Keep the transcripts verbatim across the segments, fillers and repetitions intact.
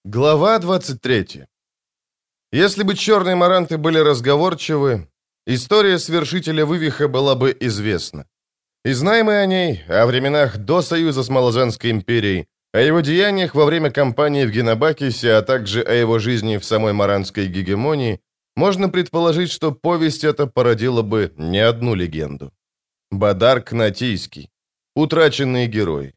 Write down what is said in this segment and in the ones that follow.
Глава двадцать третья. Если бы черные маранты были разговорчивы, история свершителя вывиха была бы известна. И знаем мы о ней, о временах до союза с Малозанской империей, о его деяниях во время кампании в Геннабакисе, а также о его жизни в самой маранской гегемонии, можно предположить, что повесть эта породила бы не одну легенду. Бадар Кнатийский. Утраченные герои.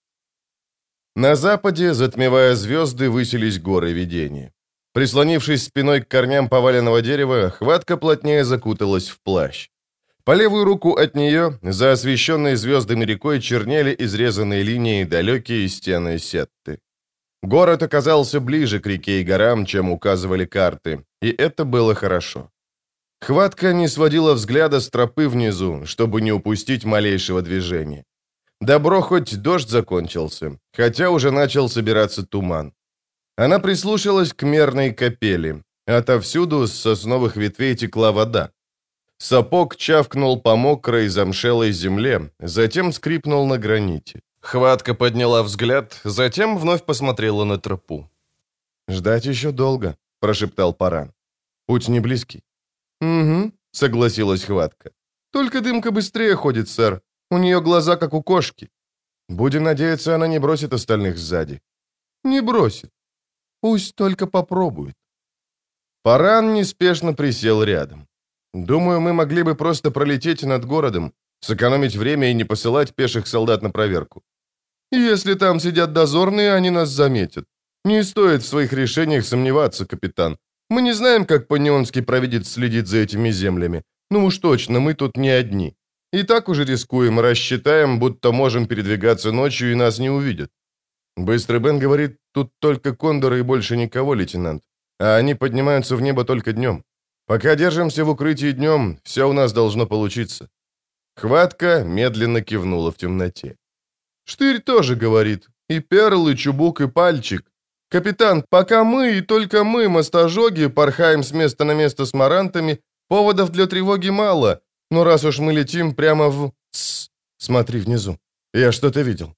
На западе, затмевая звезды, высились горы видения. Прислонившись спиной к корням поваленного дерева, хватка плотнее закуталась в плащ. По левую руку от нее, за освещенной звездами рекой, чернели изрезанные линии далекие стены Сетты. Город оказался ближе к реке и горам, чем указывали карты, и это было хорошо. Хватка не сводила взгляда с тропы внизу, чтобы не упустить малейшего движения. Добро, хоть дождь закончился, хотя уже начал собираться туман. Она прислушалась к мерной капели. Отовсюду с сосновых ветвей текла вода. Сапог чавкнул по мокрой замшелой земле, затем скрипнул на граните. Хватка подняла взгляд, затем вновь посмотрела на тропу. «Ждать еще долго», — прошептал Паран. «Путь не близкий». «Угу», — согласилась Хватка. «Только дымка быстрее ходит, сэр. У нее глаза, как у кошки. Будем надеяться, она не бросит остальных сзади». «Не бросит. Пусть только попробует». Паран неспешно присел рядом. «Думаю, мы могли бы просто пролететь над городом, сэкономить время и не посылать пеших солдат на проверку. Если там сидят дозорные, они нас заметят. Не стоит в своих решениях сомневаться, капитан. Мы не знаем, как Панионский провидец следит за этими землями. Ну уж точно, мы тут не одни. И так уже рискуем, рассчитаем, будто можем передвигаться ночью и нас не увидят. Быстрый Бен говорит, тут только кондоры и больше никого, лейтенант. А они поднимаются в небо только днем. Пока держимся в укрытии днем, все у нас должно получиться». Хватка медленно кивнула в темноте. «Штырь тоже говорит. И Перл, и Чубук, и Пальчик. Капитан, пока мы и только мы, мостожоги, порхаем с места на место с марантами, поводов для тревоги мало. Но раз уж мы летим прямо в... Тссс, смотри внизу. Я что-то видел».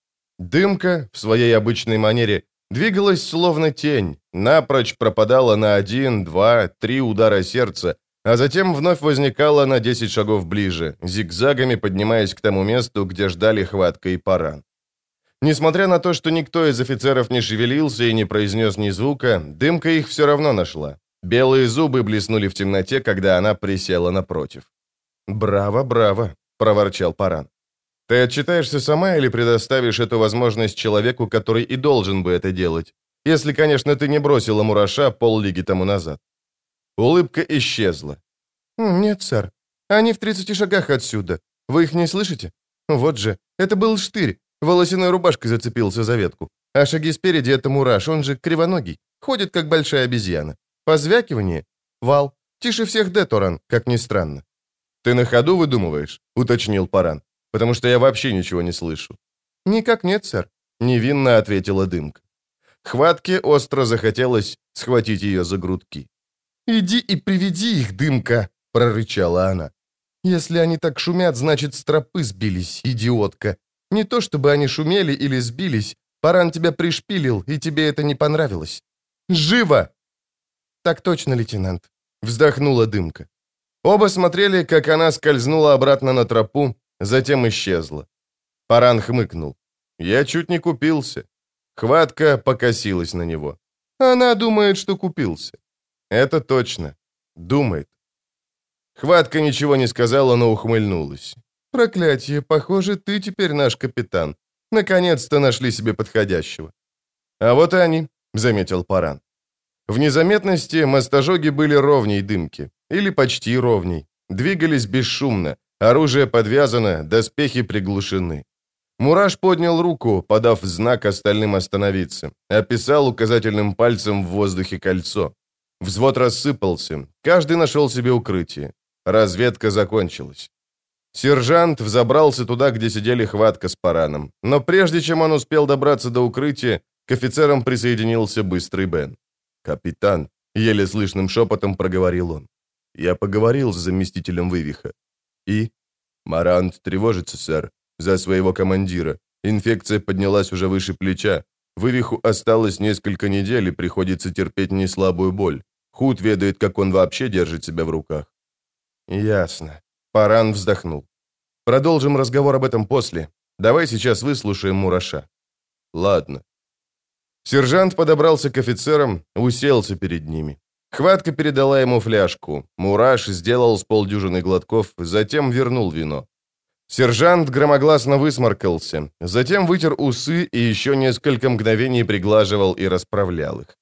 Дымка, в своей обычной манере, двигалась словно тень, напрочь пропадала на один, два, три удара сердца, а затем вновь возникала на десять шагов ближе, зигзагами поднимаясь к тому месту, где ждали Хватка и Паран. Несмотря на то, что никто из офицеров не шевелился и не произнес ни звука, Дымка их все равно нашла. Белые зубы блеснули в темноте, когда она присела напротив. «Браво, браво», — проворчал Паран. «Ты отчитаешься сама или предоставишь эту возможность человеку, который и должен бы это делать? Если, конечно, ты не бросила мураша поллиги тому назад». Улыбка исчезла. «Нет, сэр. Они в тридцати шагах отсюда. Вы их не слышите? Вот же, это был штырь. Волосяной рубашкой зацепился за ветку. А шаги спереди — это мураш, он же кривоногий. Ходит, как большая обезьяна. Позвякивание? Вал. Тише всех Деторан, как ни странно». «Ты на ходу выдумываешь?» — уточнил Паран. «Потому что я вообще ничего не слышу». «Никак нет, сэр», — невинно ответила Дымка. Хватке остро захотелось схватить ее за грудки. «Иди и приведи их, Дымка!» — прорычала она. «Если они так шумят, значит, с тропы сбились, идиотка. Не то чтобы они шумели или сбились. Паран тебя пришпилил, и тебе это не понравилось. Живо!» «Так точно, лейтенант», — вздохнула Дымка. Оба смотрели, как она скользнула обратно на тропу, затем исчезла. Паран хмыкнул. «Я чуть не купился». Хватка покосилась на него. «Она думает, что купился». «Это точно. Думает». Хватка ничего не сказала, но ухмыльнулась. «Проклятие, похоже, ты теперь наш капитан. Наконец-то нашли себе подходящего». «А вот и они», — заметил Паран. В незаметности мостожоги были ровней Дымки. Или почти ровней. Двигались бесшумно. Оружие подвязано, доспехи приглушены. Мураш поднял руку, подав знак остальным остановиться. Описал указательным пальцем в воздухе кольцо. Взвод рассыпался. Каждый нашел себе укрытие. Разведка закончилась. Сержант взобрался туда, где сидели Хватка с Параном. Но прежде чем он успел добраться до укрытия, к офицерам присоединился Быстрый Бен. «Капитан», — еле слышным шепотом проговорил он. «Я поговорил с заместителем вывиха». «И?» «Марант тревожится, сэр, за своего командира. Инфекция поднялась уже выше плеча. Вывиху осталось несколько недель, и приходится терпеть неслабую боль. Худ ведает, как он вообще держит себя в руках». «Ясно». Паран вздохнул. «Продолжим разговор об этом после. Давай сейчас выслушаем Мураша». «Ладно». Сержант подобрался к офицерам, уселся перед ними. Хватка передала ему фляжку. Мураш сделал с полдюжины глотков, затем вернул вино. Сержант громогласно высморкался, затем вытер усы и еще несколько мгновений приглаживал и расправлял их.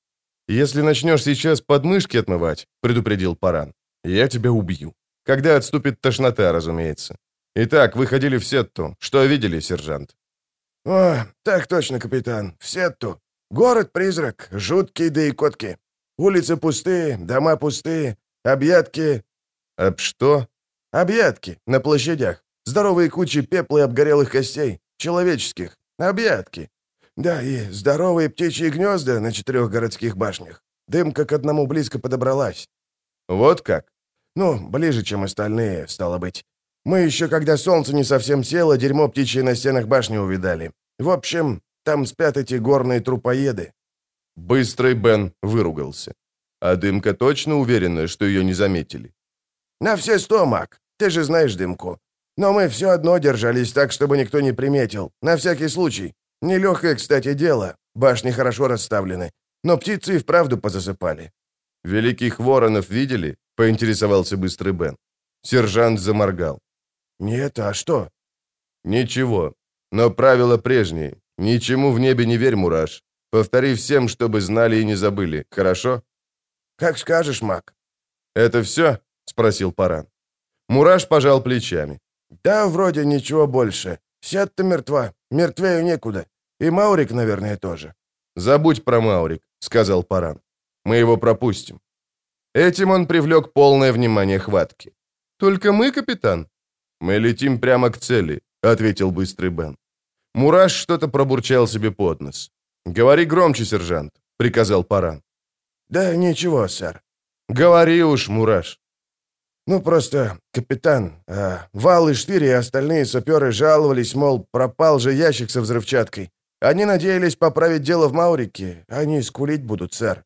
«Если начнешь сейчас подмышки отмывать», — предупредил Паран, — «я тебя убью. Когда отступит тошнота, разумеется. Итак, вы ходили в Сетту. Что видели, сержант?» «О, так точно, капитан. В Сетту. Город-призрак, жуткие да и котки. Улицы пустые, дома пустые, объятки...» «Об что?» «Объятки на площадях. Здоровые кучи пепла и обгорелых костей. Человеческих. Объятки. Да, и здоровые птичьи гнезда на четырех городских башнях. Дымка к одному близко подобралась». «Вот как?» «Ну, ближе, чем остальные, стало быть. Мы еще, когда солнце не совсем село, дерьмо птичье на стенах башни увидали. В общем, там спят эти горные трупоеды». Быстрый Бен выругался. «А Дымка точно уверена, что ее не заметили?» «На все сто, Мак. Ты же знаешь Дымку. Но мы все одно держались так, чтобы никто не приметил. На всякий случай. Нелегкое, кстати, дело. Башни хорошо расставлены. Но птицы и вправду позасыпали». «Великих воронов видели?» — поинтересовался Быстрый Бен. Сержант заморгал. «Нет, а что?» «Ничего. Но правила прежние. Ничему в небе не верь, Мураш. Повтори всем, чтобы знали и не забыли. Хорошо?» «Как скажешь, Мак». «Это все?» — спросил Паран. Мураш пожал плечами. «Да, вроде ничего больше. Сетта мертва. Мертвее некуда. И Маурик, наверное, тоже». «Забудь про Маурик», — сказал Паран. «Мы его пропустим». Этим он привлек полное внимание Хватки. «Только мы, капитан?» «Мы летим прямо к цели», — ответил Быстрый Бен. Мураш что-то пробурчал себе под нос. «Говори громче, сержант», — приказал Паран. «Да ничего, сэр». «Говори уж, Мураш». «Ну, просто, капитан, а, Вал и Штырь и остальные саперы жаловались, мол, пропал же ящик со взрывчаткой. Они надеялись поправить дело в Маурике. Они скулить будут, сэр».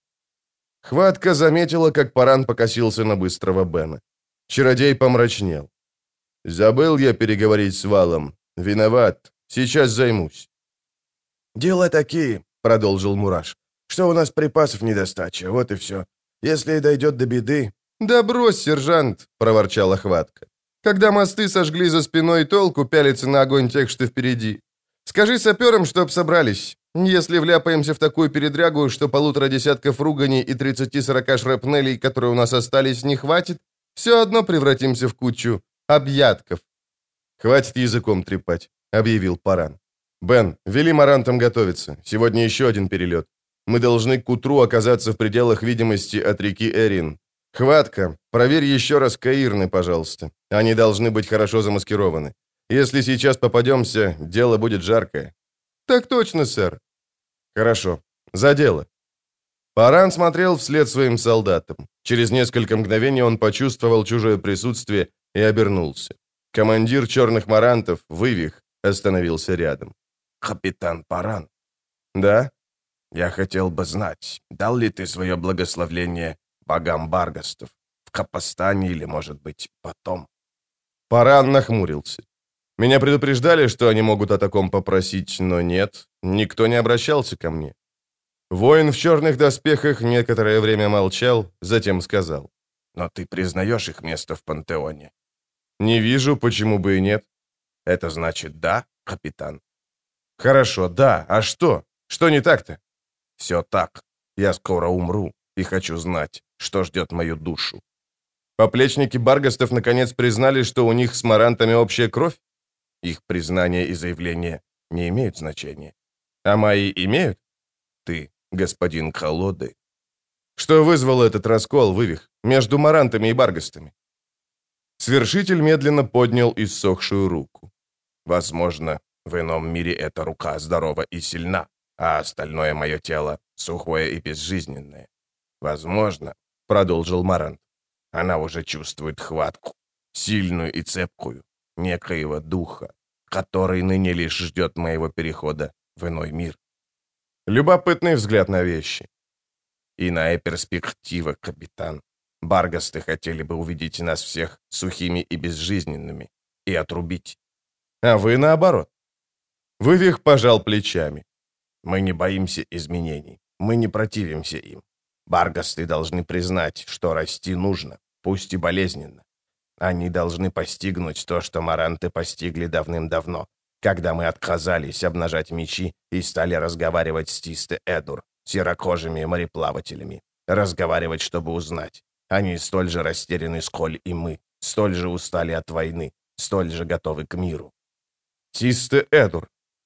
Хватка заметила, как Паран покосился на Быстрого Бена. Чародей помрачнел. «Забыл я переговорить с Валом. Виноват. Сейчас займусь». «Дела такие», — продолжил Мураш, — «что у нас припасов недостача, вот и все. Если дойдет до беды...» «Да брось, сержант», — проворчала Хватка. «Когда мосты сожгли за спиной, толку пялиться на огонь тех, что впереди. Скажи саперам, чтоб собрались. Если вляпаемся в такую передрягу, что полутора десятков руганий и тридцати-сорока шрапнелей, которые у нас остались, не хватит, все одно превратимся в кучу объядков». «Хватит языком трепать», — объявил Паран. «Бен, вели марантам готовиться. Сегодня еще один перелет. Мы должны к утру оказаться в пределах видимости от реки Эрин. Хватка, проверь еще раз Каирны, пожалуйста. Они должны быть хорошо замаскированы. Если сейчас попадемся, дело будет жаркое». «Так точно, сэр». «Хорошо. За дело». Паран смотрел вслед своим солдатам. Через несколько мгновений он почувствовал чужое присутствие и обернулся. Командир черных марантов, Вывих, остановился рядом. «Капитан Паран». «Да?» «Я хотел бы знать, дал ли ты свое благословление богам Баргастов в Капостане или, может быть, потом?» Паран нахмурился. «Меня предупреждали, что они могут о таком попросить, но нет, никто не обращался ко мне». Воин в черных доспехах некоторое время молчал, затем сказал. «Но ты признаешь их место в пантеоне?» «Не вижу, почему бы и нет». «Это значит да, капитан?» «Хорошо, да. А что? Что не так-то?» «Все так. Я скоро умру и хочу знать, что ждет мою душу». Поплечники Баргастов наконец признали, что у них с марантами общая кровь? Их признание и заявление не имеют значения. А мои имеют? Ты, господин Колоды. Что вызвало этот раскол, Вывих, между марантами и Баргастами? Свершитель медленно поднял иссохшую руку. Возможно, в ином мире эта рука здорова и сильна, а остальное мое тело сухое и безжизненное. Возможно, продолжил Марант, она уже чувствует хватку, сильную и цепкую, некоего духа, который ныне лишь ждет моего перехода в иной мир. Любопытный взгляд на вещи. Иная перспектива, капитан. Баргасты хотели бы увидеть нас всех сухими и безжизненными и отрубить. А вы наоборот. Вывих пожал плечами. Мы не боимся изменений. Мы не противимся им. Баргасты должны признать, что расти нужно, пусть и болезненно. Они должны постигнуть то, что маранты постигли давным-давно, когда мы отказались обнажать мечи и стали разговаривать с Тисте-Эдур, серокожими мореплавателями. Разговаривать, чтобы узнать. Они столь же растеряны, сколь и мы, столь же устали от войны, столь же готовы к миру. Тисте-Эдур.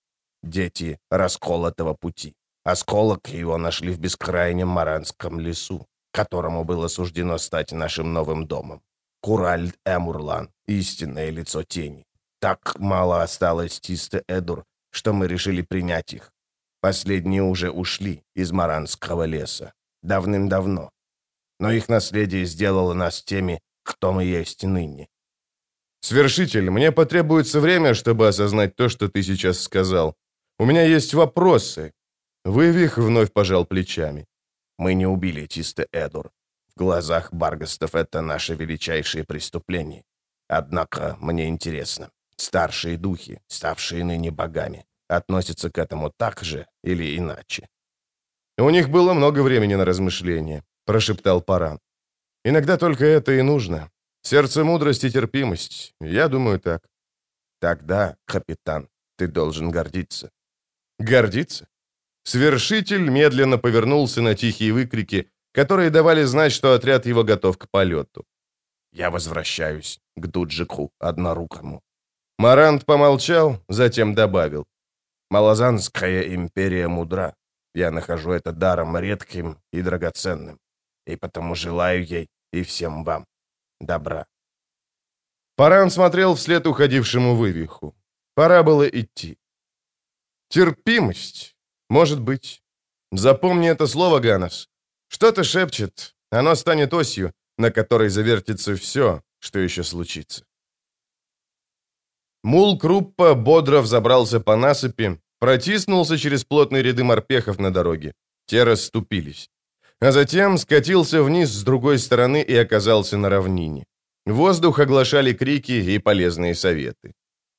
Дети расколотого пути. Осколок его нашли в бескрайнем Маранском лесу, которому было суждено стать нашим новым домом. Куральд-Эмурлан, истинное лицо тени. Так мало осталось Тисте-Эдур, что мы решили принять их. Последние уже ушли из Маранского леса. Давным-давно. Но их наследие сделало нас теми, кто мы есть ныне. Свершитель, мне потребуется время, чтобы осознать то, что ты сейчас сказал. У меня есть вопросы. Вывих вновь пожал плечами. Мы не убили Тисте-Эдур. В глазах Баргастов это наше величайшее преступление. Однако мне интересно, старшие духи, ставшие ныне богами, относятся к этому так же или иначе? У них было много времени на размышления, прошептал Паран. Иногда только это и нужно. Сердце, мудрость и терпимость. Я думаю так. Тогда, капитан, ты должен гордиться. Гордиться? Свершитель медленно повернулся на тихие выкрики, которые давали знать, что отряд его готов к полету. Я возвращаюсь к Дуджику Однорукому. Марант помолчал, затем добавил. Малазанская империя мудра. Я нахожу это даром редким и драгоценным. И потому желаю ей и всем вам добра. Паран смотрел вслед уходившему вывиху. Пора было идти. Терпимость. Может быть. Запомни это слово, Ганас. Что-то шепчет. Оно станет осью, на которой завертится все, что еще случится. Мул Круппа бодро взобрался по насыпи, протиснулся через плотные ряды морпехов на дороге. Те расступились. А затем скатился вниз с другой стороны и оказался на равнине. Воздух оглашали крики и полезные советы.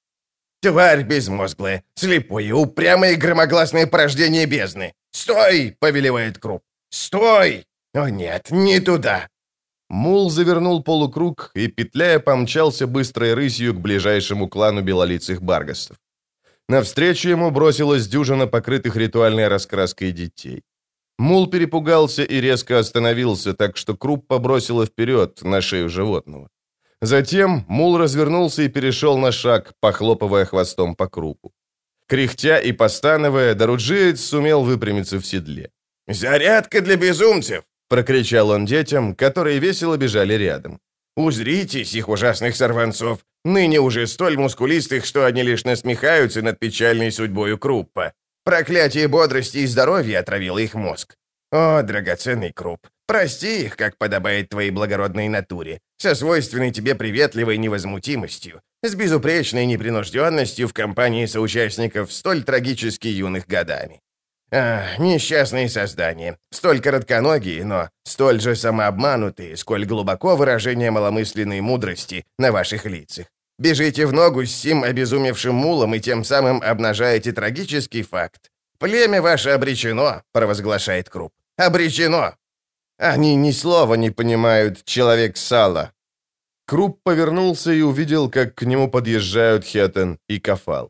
«Тварь безмозглая, слепое, упрямое и громогласное порождение бездны! Стой!» — повелевает Круп. «Стой! О нет, не туда!» Мул завернул полукруг и, петляя, помчался быстрой рысью к ближайшему клану белолицых баргастов. Навстречу ему бросилась дюжина покрытых ритуальной раскраской детей. Мул перепугался и резко остановился, так что Круп побросила вперед на шею животного. Затем Мул развернулся и перешел на шаг, похлопывая хвостом по Крупу. Кряхтя и постановая, Даруджиец сумел выпрямиться в седле. «Зарядка для безумцев!» — прокричал он детям, которые весело бежали рядом. «Узрите сих ужасных сорванцов, ныне уже столь мускулистых, что они лишь насмехаются над печальной судьбою Круппа. Проклятие бодрости и здоровья отравило их мозг. О, драгоценный Круп, прости их, как подобает твоей благородной натуре, со свойственной тебе приветливой невозмутимостью, с безупречной непринужденностью в компании соучастников столь трагически юных годами. Ах, несчастные создания, столь коротконогие, но столь же самообманутые, сколь глубоко выражение маломысленной мудрости на ваших лицах. Бежите в ногу с сим обезумевшим мулом и тем самым обнажаете трагический факт. «Племя ваше обречено», — провозглашает Круп. «Обречено!» Они ни слова не понимают, человек сала. Круп повернулся и увидел, как к нему подъезжают Хетен и Кафал.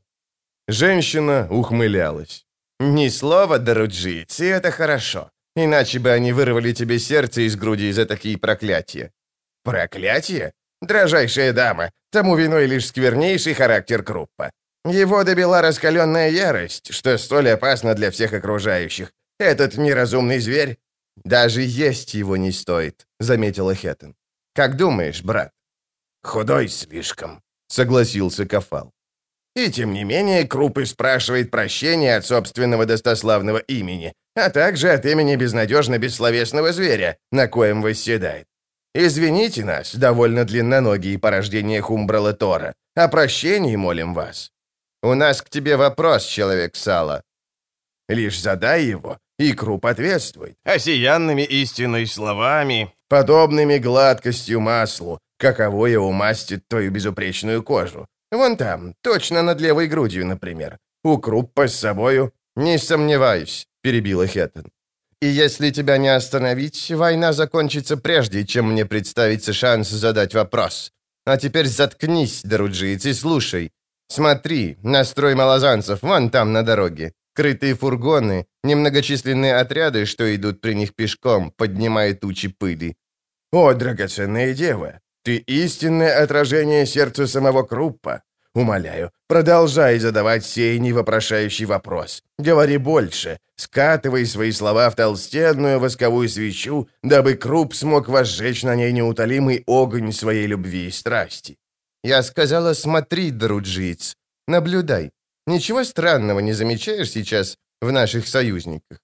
Женщина ухмылялась. «Ни слова, Даруджиец, и это хорошо. Иначе бы они вырвали тебе сердце из груди за такие проклятия». «Проклятие? Дрожайшая дама, тому виной лишь сквернейший характер Круппа. Его добила раскаленная ярость, что столь опасно для всех окружающих. Этот неразумный зверь даже есть его не стоит», — заметила Хетен. «Как думаешь, брат?» «Худой слишком», — согласился Кафал. И тем не менее Круппы спрашивает прощения от собственного достославного имени, а также от имени безнадежно бессловесного зверя, на коем восседает. Извините нас, довольно длинноногие порождения Хумбрала Тора. О прощении молим вас. У нас к тебе вопрос, человек сала. Лишь задай его, и Круп ответствует, осиянными истинной словами, подобными гладкостью маслу, каковое умастит твою безупречную кожу. Вон там, точно над левой грудью, например. У Круппа с собою...» «Не сомневаюсь», — перебила Хеттон. «И если тебя не остановить, война закончится прежде, чем мне представится шанс задать вопрос. А теперь заткнись, Даруджиец, и слушай. Смотри, настрой малозанцев вон там на дороге. Крытые фургоны, немногочисленные отряды, что идут при них пешком, поднимая тучи пыли». «О, драгоценная дева, ты истинное отражение сердца самого Круппа. Умоляю, продолжай задавать сей невопрошающий вопрос. Говори больше, скатывай свои слова в толстенную восковую свечу, дабы Крупп смог возжечь на ней неутолимый огонь своей любви и страсти». «Я сказала, смотри, Даруджиец, наблюдай. Ничего странного не замечаешь сейчас в наших союзниках?»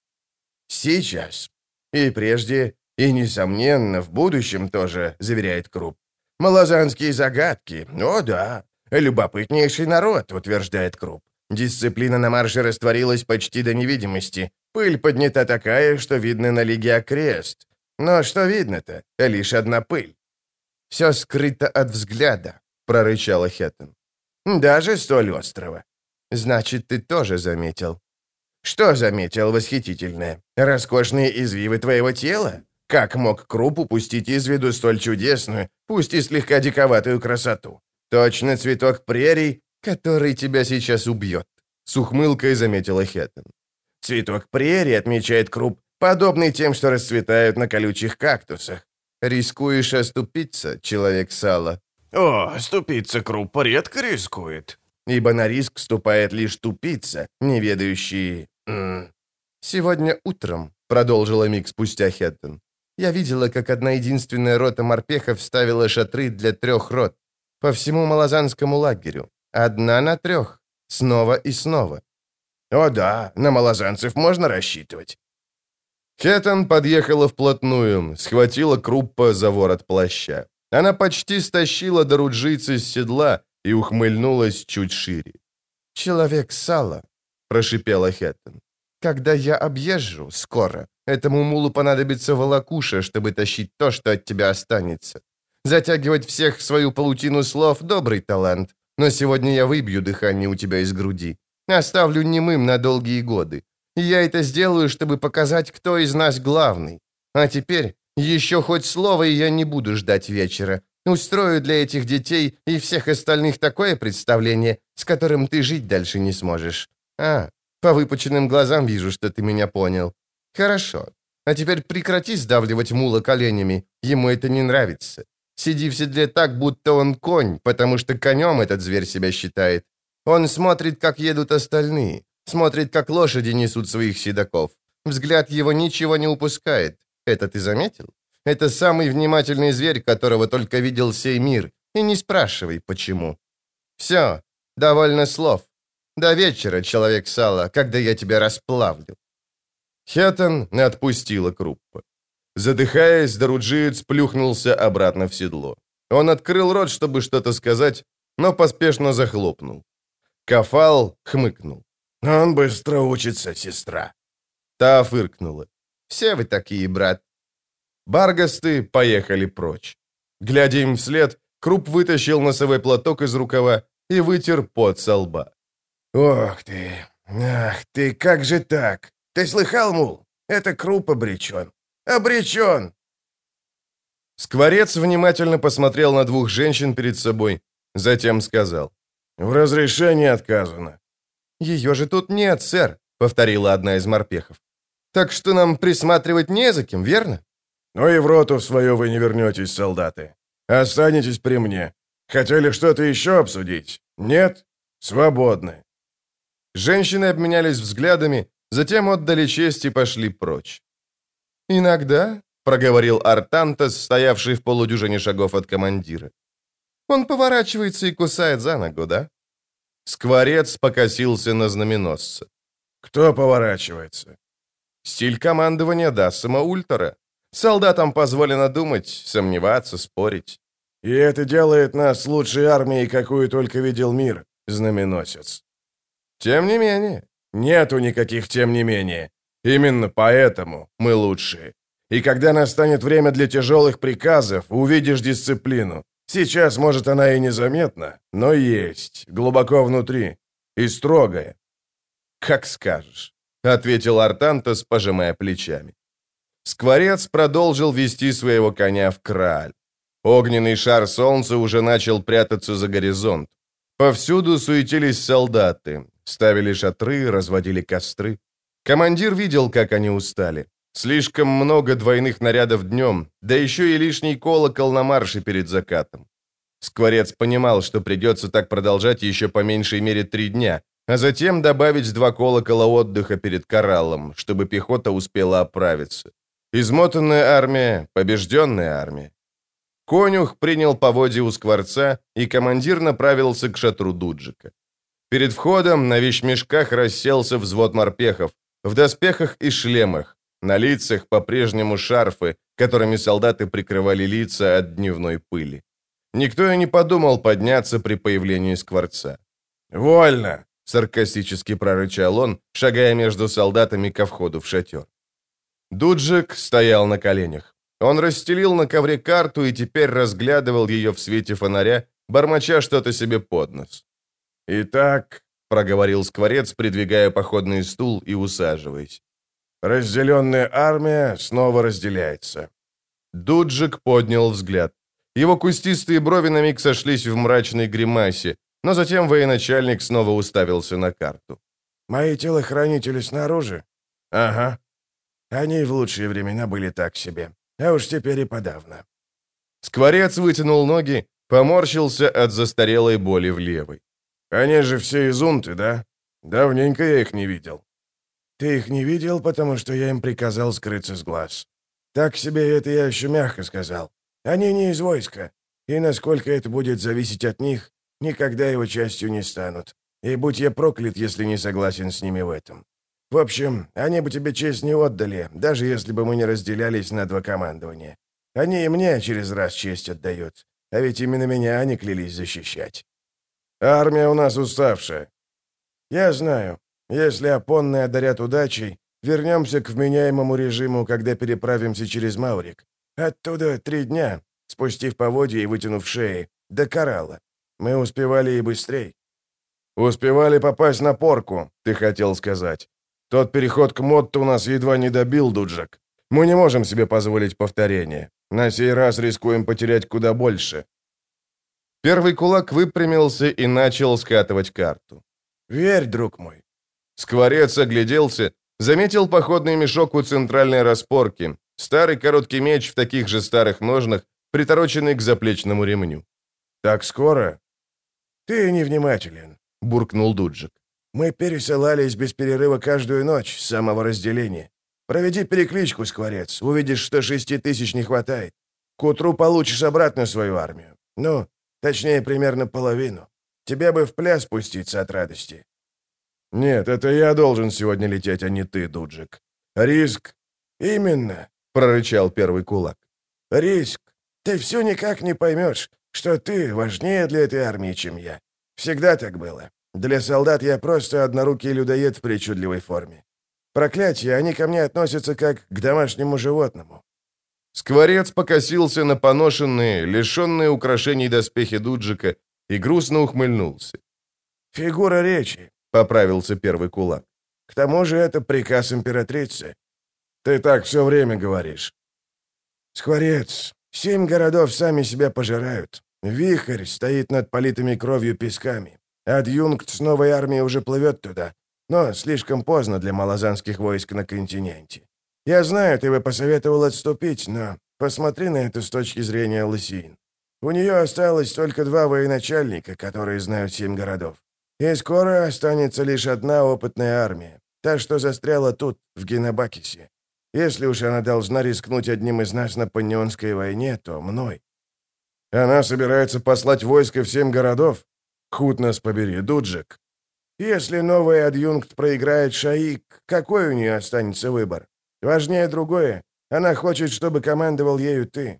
«Сейчас. И прежде, и, несомненно, в будущем тоже», — заверяет Крупп. «Малозанские загадки, о да. Любопытнейший народ», — утверждает Крупп. «Дисциплина на марше растворилась почти до невидимости. Пыль поднята такая, что видно на лиге окрест. Но что видно-то? Лишь одна пыль». «Все скрыто от взгляда», — прорычала Хеттон. «Даже столь острого». «Значит, ты тоже заметил». «Что заметил, восхитительное? Роскошные извивы твоего тела? Как мог Крупп упустить из виду столь чудесную, пусть и слегка диковатую красоту? Точно цветок прерий, который тебя сейчас убьет», — с ухмылкой заметила Хеттон. «Цветок прерий», — отмечает Крупп, «подобный тем, что расцветают на колючих кактусах». «Рискуешь оступиться, человек сала». «О, оступиться Крупп редко рискует». «Ибо на риск ступает лишь тупица, не ведающий...» м-м. «Сегодня утром», — продолжила миг спустя Хеттон, «я видела, как одна единственная рота морпехов ставила шатры для трех рот. По всему малозанскому лагерю. Одна на трех. Снова и снова». «О да, на малозанцев можно рассчитывать». Хеттон подъехала вплотную, схватила Круппа за ворот плаща. Она почти стащила Даруджийца с седла и ухмыльнулась чуть шире. «Человек сала», — прошипела Хеттон. «Когда я объезжу, скоро, этому мулу понадобится волокуша, чтобы тащить то, что от тебя останется. Затягивать всех в свою паутину слов — добрый талант, но сегодня я выбью дыхание у тебя из груди. Оставлю немым на долгие годы. И я это сделаю, чтобы показать, кто из нас главный. А теперь еще хоть слово, и я не буду ждать вечера. Устрою для этих детей и всех остальных такое представление, с которым ты жить дальше не сможешь. А, по выпученным глазам вижу, что ты меня понял. Хорошо. А теперь прекрати сдавливать мула коленями. Ему это не нравится. Сиди в седле так, будто он конь, потому что конем этот зверь себя считает. Он смотрит, как едут остальные, смотрит, как лошади несут своих седаков. Взгляд его ничего не упускает. Это ты заметил? Это самый внимательный зверь, которого только видел сей мир. И не спрашивай, почему. Все, довольно слов. До вечера, человек сала, когда я тебя расплавлю». Хеттон отпустила Круппа. Задыхаясь, Даруджиец плюхнулся обратно в седло. Он открыл рот, чтобы что-то сказать, но поспешно захлопнул. Кафал хмыкнул. «Он быстро учится, сестра». Та фыркнула. «Все вы такие, брат». Баргасты поехали прочь. Глядя им вслед, Крупп вытащил носовой платок из рукава и вытер пот со лба. «Ох ты! Ах ты, как же так? Ты слыхал, мул? Это Крупп обречен. Обречен!» Скворец внимательно посмотрел на двух женщин перед собой, затем сказал. «В разрешении отказано». «Ее же тут нет, сэр», — повторила одна из морпехов. «Так что нам присматривать не за кем, верно?» «Ну и в роту свою вы не вернетесь, солдаты. Останетесь при мне. Хотели что-то еще обсудить? Нет? Свободны». Женщины обменялись взглядами, затем отдали честь и пошли прочь. «Иногда», — проговорил Артантас, стоявший в полудюжине шагов от командира. «Он поворачивается и кусает за ногу, да?» Скворец покосился на знаменосца. «Кто поворачивается?» «Стиль командования Дассама Ультора. Солдатам позволено думать, сомневаться, спорить». «И это делает нас лучшей армией, какую только видел мир, знаменосец». «Тем не менее, Нету никаких тем не менее. Именно поэтому мы лучшие. И когда настанет время для тяжелых приказов, увидишь дисциплину. Сейчас, может, она и незаметна, но есть, глубоко внутри, и строгая. «Как скажешь», — ответил Артантес, пожимая плечами. Скворец продолжил вести своего коня в Крааль. Огненный шар солнца уже начал прятаться за горизонт. Повсюду суетились солдаты, ставили шатры, разводили костры. Командир видел, как они устали. Слишком много двойных нарядов днем, да еще и лишний колокол на марше перед закатом. Скворец понимал, что придется так продолжать еще по меньшей мере три дня, а затем добавить два колокола отдыха перед кораллом, чтобы пехота успела оправиться. Измотанная армия, побежденная армия. Конюх принял поводья у скворца, и командир направился к шатру Дуджика. Перед входом на вещмешках расселся взвод морпехов, в доспехах и шлемах, на лицах по-прежнему шарфы, которыми солдаты прикрывали лица от дневной пыли. Никто и не подумал подняться при появлении скворца. «Вольно!» — саркастически прорычал он, шагая между солдатами ко входу в шатер. Дуджик стоял на коленях. Он расстелил на ковре карту и теперь разглядывал ее в свете фонаря, бормоча что-то себе под нос. «Итак», — проговорил скворец, придвигая походный стул и усаживаясь, «разделенная армия снова разделяется». Дуджик поднял взгляд. Его кустистые брови на миг сошлись в мрачной гримасе, но затем военачальник снова уставился на карту. «Мои телохранители снаружи?» «Ага. Они в лучшие времена были так себе, а уж теперь и подавно». Скворец вытянул ноги, поморщился от застарелой боли в левой. «Они же все изунты, да? Давненько я их не видел». «Ты их не видел, потому что я им приказал скрыться с глаз. Так себе это я еще мягко сказал. Они не из войска, и насколько это будет зависеть от них, никогда его частью не станут. И будь я проклят, если не согласен с ними в этом. В общем, они бы тебе честь не отдали, даже если бы мы не разделялись на два командования. Они и мне через раз честь отдают, а ведь именно меня они клялись защищать. Армия у нас уставшая. Я знаю, если опонные одарят удачей, вернемся к вменяемому режиму, когда переправимся через Маурик. Оттуда три дня, спустив поводья и вытянув шеи, до коралла. Мы успевали и быстрей. Успевали попасть на порку, ты хотел сказать. Тот переход к Мотту у нас едва не добил, Дуджик. Мы не можем себе позволить повторения. На сей раз рискуем потерять куда больше. Первый кулак выпрямился и начал скатывать карту. «Верь, друг мой». Скворец огляделся, заметил походный мешок у центральной распорки, старый короткий меч в таких же старых ножнах, притороченный к заплечному ремню. «Так скоро?» «Ты невнимателен», — буркнул Дуджик. «Мы пересылались без перерыва каждую ночь с самого разделения. Проведи перекличку, скворец, увидишь, что шести тысяч не хватает. К утру получишь обратно свою армию. Ну, точнее, примерно половину. Тебе бы в пляс пуститься от радости». «Нет, это я должен сегодня лететь, а не ты, Дуджик. Риск...» «Именно», — прорычал первый кулак. «Риск. Ты все никак не поймешь, что ты важнее для этой армии, чем я. Всегда так было. Для солдат я просто однорукий людоед в причудливой форме. Проклятие, они ко мне относятся как к домашнему животному». Скворец покосился на поношенные, лишенные украшений доспехи Дуджика и грустно ухмыльнулся. «Фигура речи», — поправился первый кулак. «К тому же это приказ императрицы». «Ты так все время говоришь». «Скворец, семь городов сами себя пожирают. Вихрь стоит над политыми кровью песками. Адъюнкт с новой армией уже плывет туда, но слишком поздно для малозанских войск на континенте. Я знаю, ты бы посоветовал отступить, но посмотри на это с точки зрения Лысиин. У нее осталось только два военачальника, которые знают семь городов. И скоро останется лишь одна опытная армия, та, что застряла тут, в Генобакисе. Если уж она должна рискнуть одним из нас на Паннионской войне, то мной. Она собирается послать войско в семь городов? Худ нас побери, Дуджик. Если новый адъюнкт проиграет Шаик, какой у нее останется выбор? Важнее другое. Она хочет, чтобы командовал ею ты.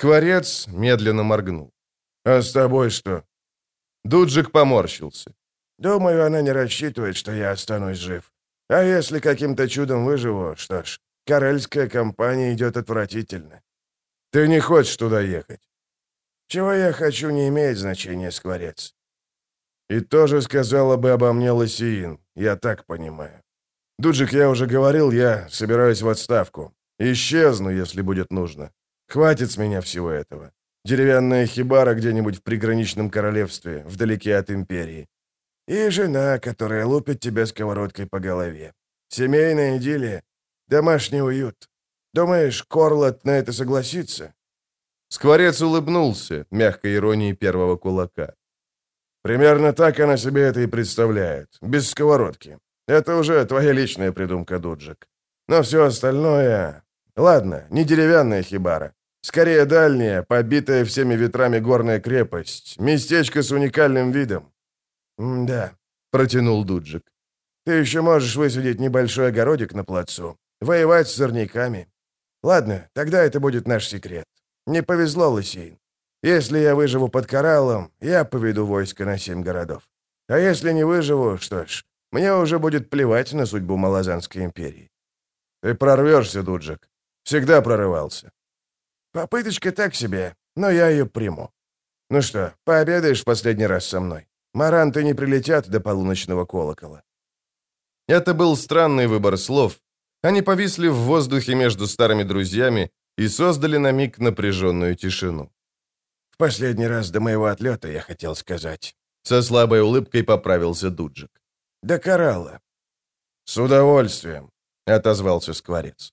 Скворец медленно моргнул. А с тобой что? Дуджик поморщился. Думаю, она не рассчитывает, что я останусь жив. А если каким-то чудом выживу, что ж, карельская компания идет отвратительно. Ты не хочешь туда ехать? Чего я хочу, не имеет значения, Скворец. И тоже сказала бы обо мне Лосиин, я так понимаю. Дуджик, я уже говорил, я собираюсь в отставку. Исчезну, если будет нужно. Хватит с меня всего этого. Деревянная хибара где-нибудь в приграничном королевстве, вдалеке от империи. И жена, которая лупит тебя сковородкой по голове. Семейная идиллия, домашний уют. Думаешь, Корлот на это согласится?» Скворец улыбнулся, мягкой иронией первого кулака. «Примерно так она себе это и представляет, без сковородки. Это уже твоя личная придумка, Дуджик. Но все остальное... Ладно, не деревянная хибара. Скорее дальняя, побитая всеми ветрами горная крепость. Местечко с уникальным видом». «Да», — протянул Дуджик. «Ты еще можешь высадить небольшой огородик на плацу. Воевать с сорняками. Ладно, тогда это будет наш секрет. Не повезло, Лысейн. Если я выживу под Кораллом, я поведу войско на семь городов. А если не выживу, что ж, мне уже будет плевать на судьбу Малазанской империи». «Ты прорвешься, Дуджик. Всегда прорывался». «Попыточка так себе, но я ее приму. Ну что, пообедаешь в последний раз со мной? Маранты не прилетят до полуночного колокола». Это был странный выбор слов. Они повисли в воздухе между старыми друзьями и создали на миг напряженную тишину. «В последний раз до моего отлета, я хотел сказать». Со слабой улыбкой поправился Дуджик. «До Коралла». «С удовольствием», — отозвался Скворец.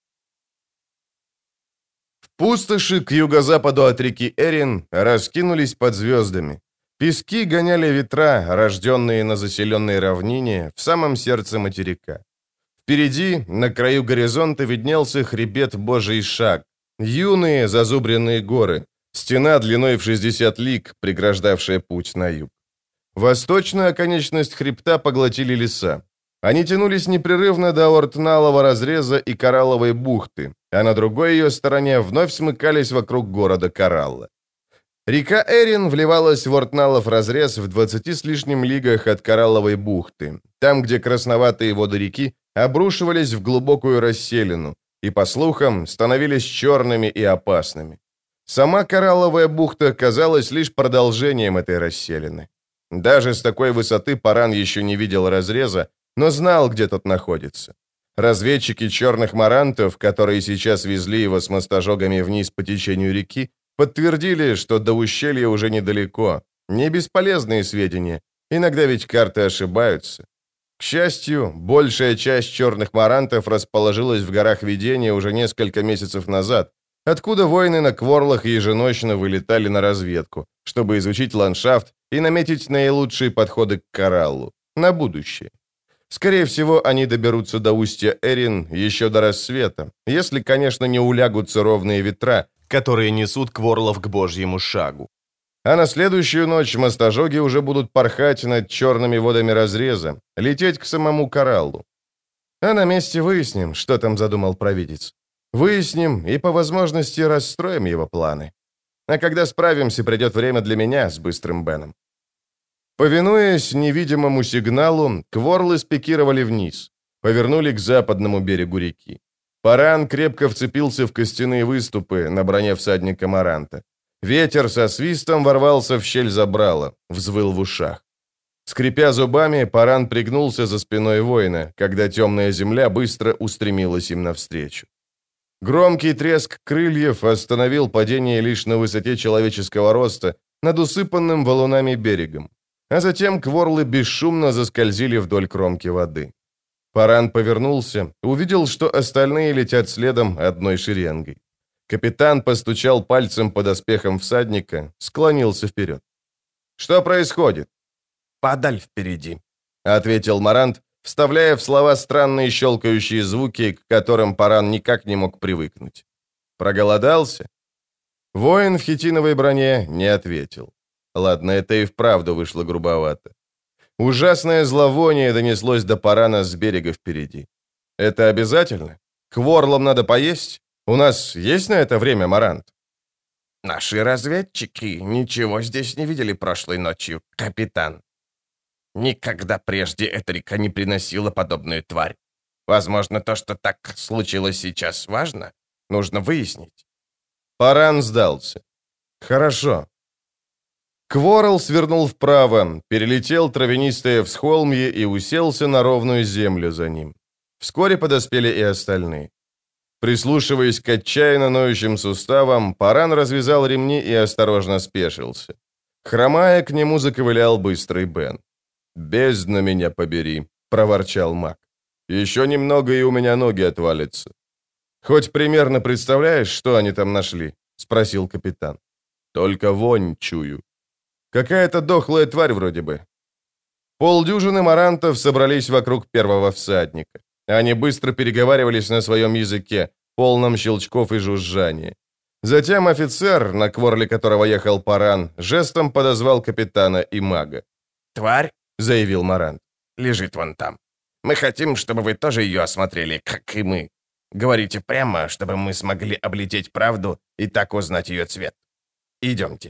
В пустоши к юго-западу от реки Эрин раскинулись под звездами. Пески гоняли ветра, рожденные на заселенной равнине, в самом сердце материка. Впереди, на краю горизонта, виднелся хребет Божий Шаг. Юные зазубренные горы, стена длиной в шестьдесят лиг, преграждавшая путь на юг. Восточную оконечность хребта поглотили леса. Они тянулись непрерывно до Ортналого разреза и Коралловой бухты, а на другой ее стороне вновь смыкались вокруг города Коралла. Река Эрин вливалась в Ортналов разрез в двадцати с лишним лигах от Коралловой бухты, там, где красноватые воды реки обрушивались в глубокую расселину и, по слухам, становились черными и опасными. Сама Коралловая бухта казалась лишь продолжением этой расселины. Даже с такой высоты Паран еще не видел разреза, но знал, где тот находится. Разведчики черных марантов, которые сейчас везли его с мостожогами вниз по течению реки, подтвердили, что до ущелья уже недалеко. Не бесполезные сведения. Иногда ведь карты ошибаются. К счастью, большая часть черных марантов расположилась в горах Видения уже несколько месяцев назад, откуда воины на кворлах еженочно вылетали на разведку, чтобы изучить ландшафт и наметить наилучшие подходы к Кораллу. На будущее. Скорее всего, они доберутся до устья Эрин еще до рассвета, если, конечно, не улягутся ровные ветра, которые несут кворлов к Божьему Шагу. А на следующую ночь мостожоги уже будут порхать над черными водами разреза, лететь к самому Кораллу. А на месте выясним, что там задумал провидец. Выясним и, по возможности, расстроим его планы. А когда справимся, придет время для меня с Быстрым Беном. Повинуясь невидимому сигналу, кворлы спикировали вниз, повернули к западному берегу реки. Паран крепко вцепился в костяные выступы на броне всадника Маранта. Ветер со свистом ворвался в щель забрала, взвыл в ушах. Скрипя зубами, Паран пригнулся за спиной воина, когда темная земля быстро устремилась им навстречу. Громкий треск крыльев остановил падение лишь на высоте человеческого роста над усыпанным валунами берегом, а затем кворлы бесшумно заскользили вдоль кромки воды. Паран повернулся, увидел, что остальные летят следом одной шеренгой. Капитан постучал пальцем по доспехам всадника, склонился вперед. «Что происходит?» «Падаль впереди», — ответил Марант, вставляя в слова странные щелкающие звуки, к которым Паран никак не мог привыкнуть. «Проголодался?» Воин в хитиновой броне не ответил. Ладно, это и вправду вышло грубовато. Ужасное зловоние донеслось до Парана с берега впереди. «Это обязательно? Кворлам надо поесть? У нас есть на это время, Марант?» «Наши разведчики ничего здесь не видели прошлой ночью, капитан». Никогда прежде эта река не приносила подобную тварь. Возможно, то, что так случилось сейчас, важно. Нужно выяснить. Паран сдался. Хорошо. Кворл свернул вправо, перелетел травянистое всхолмье и уселся на ровную землю за ним. Вскоре подоспели и остальные. Прислушиваясь к отчаянно ноющим суставам, Паран развязал ремни и осторожно спешился. Хромая, к нему заковылял быстрый Бен. «Бездна меня побери», — проворчал маг. «Еще немного, и у меня ноги отвалятся». «Хоть примерно представляешь, что они там нашли?» — спросил капитан. «Только вонь чую. Какая-то дохлая тварь вроде бы». Полдюжины марантов собрались вокруг первого всадника. Они быстро переговаривались на своем языке, полном щелчков и жужжания. Затем офицер, на кворле которого ехал Паран, жестом подозвал капитана и мага. «Тварь», — заявил Марант, — «лежит вон там. Мы хотим, чтобы вы тоже ее осмотрели, как и мы. Говорите прямо, чтобы мы смогли облететь правду и так узнать ее цвет. Идемте».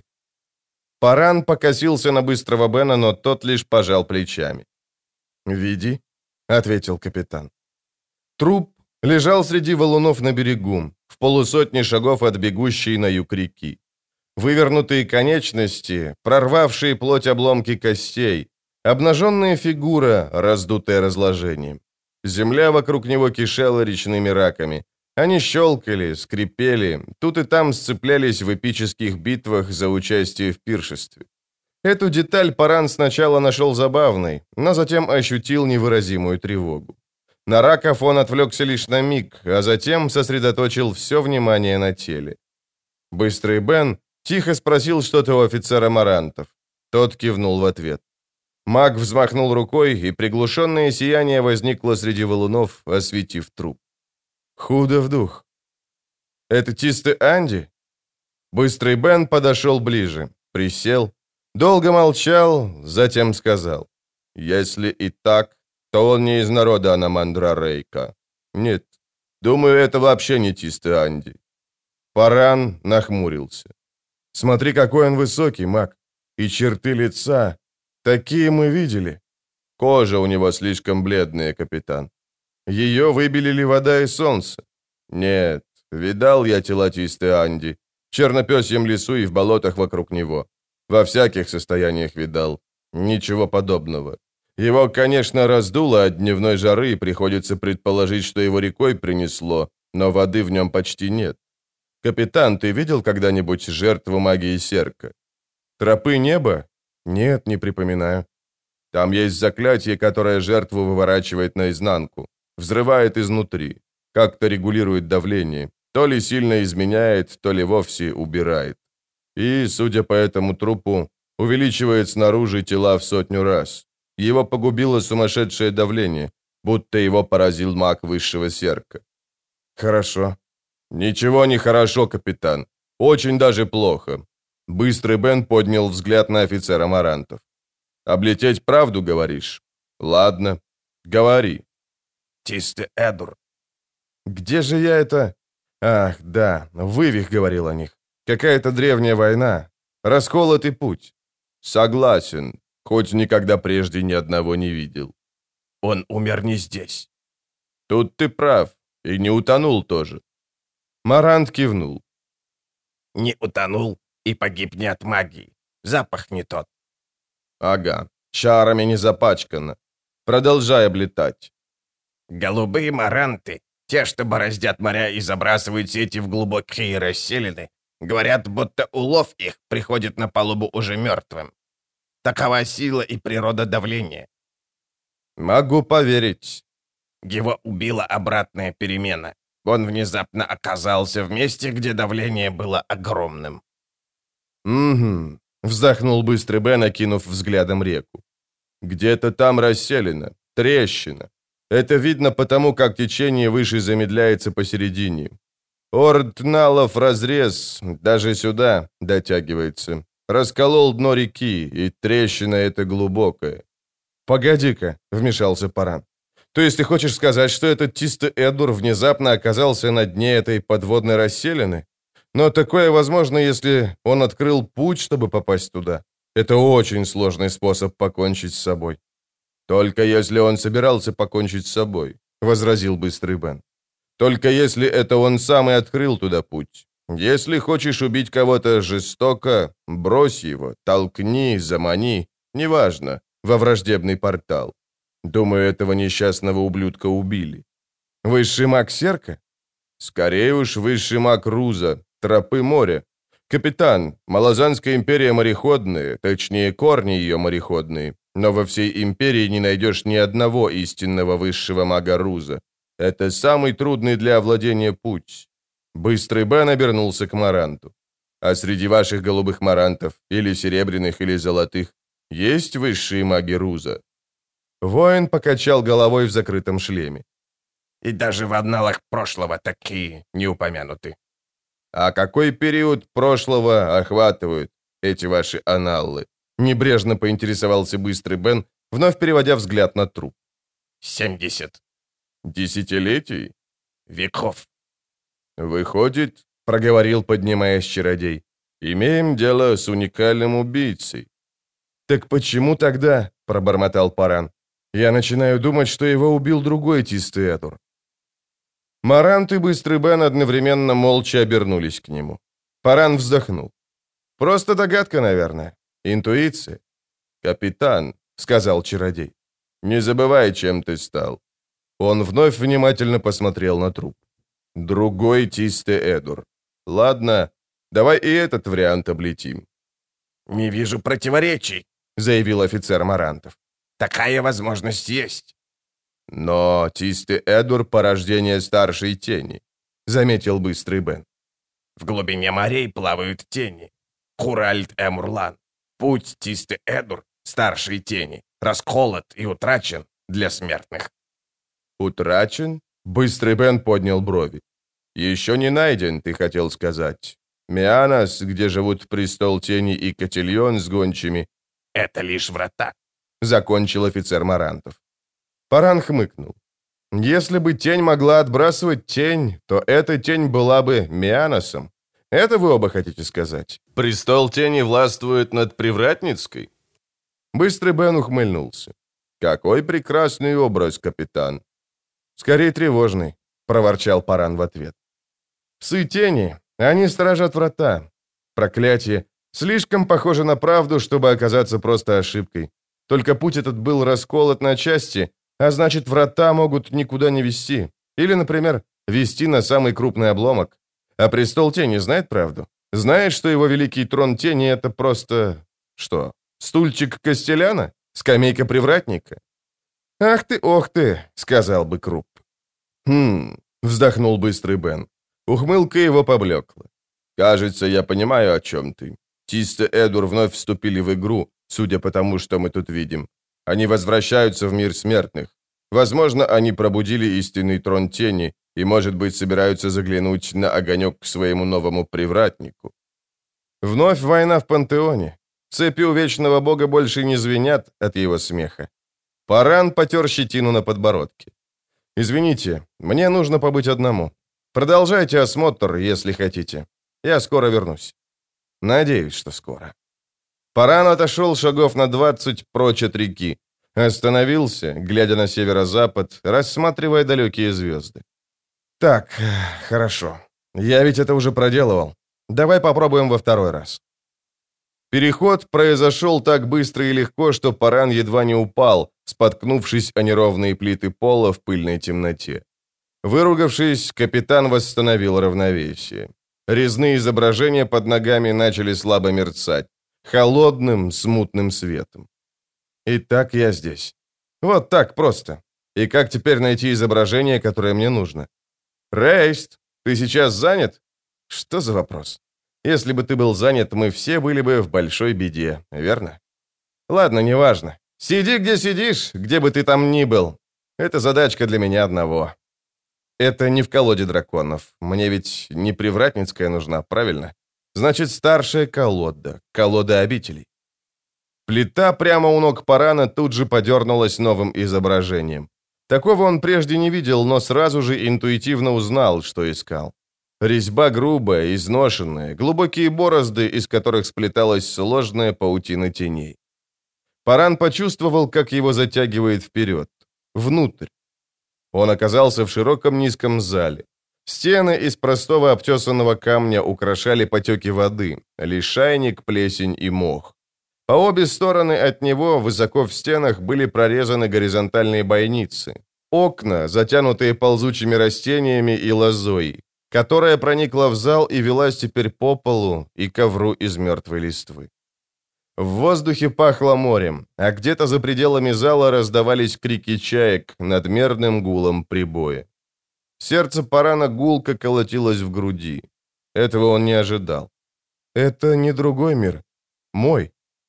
Паран покосился на быстрого Бена, но тот лишь пожал плечами. «Веди», — ответил капитан. Труп лежал среди валунов на берегу, в полусотни шагов от бегущей на юг реки. Вывернутые конечности, прорвавшие плоть обломки костей, обнаженная фигура, раздутая разложением. Земля вокруг него кишела речными раками. Они щелкали, скрипели, тут и там сцеплялись в эпических битвах за участие в пиршестве. Эту деталь Паран сначала нашел забавной, но затем ощутил невыразимую тревогу. На раков он отвлекся лишь на миг, а затем сосредоточил все внимание на теле. Быстрый Бен тихо спросил что-то у офицера марантов. Тот кивнул в ответ. Маг взмахнул рукой, и приглушенное сияние возникло среди валунов, осветив труп. Худо в дух. «Это Тисты Анди?» Быстрый Бен подошел ближе, присел, долго молчал, затем сказал. «Если и так, то он не из народа Анамандра Рейка. Нет, думаю, это вообще не Тисты Анди». Паран нахмурился. «Смотри, какой он высокий, маг, и черты лица. Такие мы видели. Кожа у него слишком бледная, капитан. Ее выбелили вода и солнце. Нет, видал я тела Тисты Анди. В чернопёсьем лесу и в болотах вокруг него. Во всяких состояниях видал. Ничего подобного. Его, конечно, раздуло от дневной жары, и приходится предположить, что его рекой принесло, но воды в нем почти нет. Капитан, ты видел когда-нибудь жертву магии Серка? Тропы неба? Нет, не припоминаю. Там есть заклятие, которое жертву выворачивает наизнанку, взрывает изнутри, как-то регулирует давление, то ли сильно изменяет, то ли вовсе убирает. И, судя по этому трупу, увеличивает снаружи тела в сотню раз. Его погубило сумасшедшее давление, будто его поразил маг высшего Серка. Хорошо. Ничего не хорошо, капитан. Очень даже плохо. Быстрый Бен поднял взгляд на офицера марантов. «Облететь правду, говоришь? Ладно, говори». «Тисты Эдур». «Где же я это...» «Ах, да, Вывих говорил о них. Какая-то древняя война. Расколотый путь». «Согласен, хоть никогда прежде ни одного не видел». «Он умер не здесь». «Тут ты прав, и не утонул тоже». Марант кивнул. «Не утонул и погиб не от магии. Запах не тот». «Ага, чарами не запачкано. Продолжай облетать». «Голубые маранты, те, что бороздят моря и забрасывают сети в глубокие расселины, говорят, будто улов их приходит на палубу уже мертвым. Такова сила и природа давления». «Могу поверить». Его убила обратная перемена. Он внезапно оказался в месте, где давление было огромным. «Угу», — вздохнул быстрый Бен, окинув взглядом реку. «Где-то там расселена, трещина. Это видно потому, как течение выше замедляется посередине. Ордналов разрез, даже сюда дотягивается. Расколол дно реки, и трещина эта глубокая». «Погоди-ка», — вмешался Паран. «То есть ты хочешь сказать, что этот Тисты Эдур внезапно оказался на дне этой подводной расселины? Но такое возможно, если он открыл путь, чтобы попасть туда. Это очень сложный способ покончить с собой. «Только если он собирался покончить с собой», — возразил Быстрый Бен. «Только если это он сам и открыл туда путь. Если хочешь убить кого-то жестоко, брось его, толкни, замани, неважно, во враждебный портал. Думаю, этого несчастного ублюдка убили. Высший маг Серка? Скорее уж высший маг Руза, тропы моря. Капитан, Малазанская империя мореходная, точнее корни ее мореходные, но во всей империи не найдешь ни одного истинного высшего мага Руза. Это самый трудный для овладения путь». Быстрый Бен обернулся к Маранту. «А среди ваших голубых марантов, или серебряных, или золотых, есть высшие маги Руза?» Воин покачал головой в закрытом шлеме. «И даже в анналах прошлого такие не упомянуты». «А какой период прошлого охватывают эти ваши аналлы?» Небрежно поинтересовался Быстрый Бен, вновь переводя взгляд на труп. «Семьдесят». «Десятилетий?» «Веков». «Выходит, — проговорил, поднимаясь чародей, — имеем дело с уникальным убийцей». «Так почему тогда, — пробормотал Паран, — я начинаю думать, что его убил другой Тистеатор?» Марант и Быстрый Бен одновременно молча обернулись к нему. Паран вздохнул. «Просто догадка, наверное. Интуиция». «Капитан», — сказал чародей, — «не забывай, чем ты стал». Он вновь внимательно посмотрел на труп. «Другой Тистеэдур. Ладно, давай и этот вариант облетим». «Не вижу противоречий», — заявил офицер Марантов. «Такая возможность есть». «Но Тистеэдур — порождение старшей тени», — заметил Быстрый Бен. «В глубине морей плавают тени. Куральд-Эмурлан. Путь Тистеэдур, старшей тени, расколот и утрачен для смертных». «Утрачен?» — Быстрый Бен поднял брови. «Еще не найден, ты хотел сказать. Мианос, где живут престол тени и Котильон с гончими». «Это лишь врата», — закончил офицер Марантов. Паран хмыкнул. «Если бы тень могла отбрасывать тень, то эта тень была бы Мианосом. Это вы оба хотите сказать? Престол тени властвует над Привратницкой?» Быстрый Бен ухмыльнулся. «Какой прекрасный образ, капитан!» «Скорее тревожный», — проворчал Паран в ответ. «Псы тени, они сторожат врата. Проклятие, слишком похоже на правду, чтобы оказаться просто ошибкой. Только путь этот был расколот на части, а значит, врата могут никуда не вести. Или, например, вести на самый крупный обломок. А престол тени знает правду? Знает, что его великий трон тени — это просто... Что? Стульчик Костеляна? Скамейка привратника?» «Ах ты, ох ты», — сказал бы Круп. «Хм», — вздохнул Быстрый Бен. Ухмылка его поблекла. «Кажется, я понимаю, о чем ты. Тистеэдур вновь вступили в игру, судя по тому, что мы тут видим. Они возвращаются в мир смертных. Возможно, они пробудили истинный трон тени и, может быть, собираются заглянуть на огонек к своему новому привратнику». Вновь война в пантеоне. Цепи у вечного бога больше не звенят от его смеха. Паран потер щетину на подбородке. «Извините, мне нужно побыть одному. Продолжайте осмотр, если хотите. Я скоро вернусь». «Надеюсь, что скоро». Паран отошел шагов на двадцать прочь от реки. Остановился, глядя на северо-запад, рассматривая далекие звезды. «Так, хорошо. Я ведь это уже проделывал. Давай попробуем во второй раз». Переход произошел так быстро и легко, что Паран едва не упал, споткнувшись о неровные плиты пола в пыльной темноте. Выругавшись, капитан восстановил равновесие. Резные изображения под ногами начали слабо мерцать, холодным, смутным светом. «Итак, я здесь. Вот так просто. И как теперь найти изображение, которое мне нужно? Рейст, ты сейчас занят? Что за вопрос? Если бы ты был занят, мы все были бы в большой беде, верно? Ладно, неважно. Сиди, где сидишь, где бы ты там ни был. Это задачка для меня одного. Это не в колоде драконов. Мне ведь не привратницкая нужна, правильно? Значит, старшая колода, колода обителей. Плита прямо у ног Парана тут же подернулась новым изображением. Такого он прежде не видел, но сразу же интуитивно узнал, что искал. Резьба грубая, изношенная, глубокие борозды, из которых сплеталась сложная паутина теней. Паран почувствовал, как его затягивает вперед, внутрь. Он оказался в широком низком зале. Стены из простого обтесанного камня украшали потеки воды, лишайник, плесень и мох. По обе стороны от него, высоко в стенах, были прорезаны горизонтальные бойницы. Окна, затянутые ползучими растениями и лозой, которая проникла в зал и велась теперь по полу и ковру из мертвой листвы. В воздухе пахло морем, а где-то за пределами зала раздавались крики чаек над мерным гулом прибоя. Сердце Парана гулко колотилось в груди. Этого он не ожидал. Это не другой мир. Мой.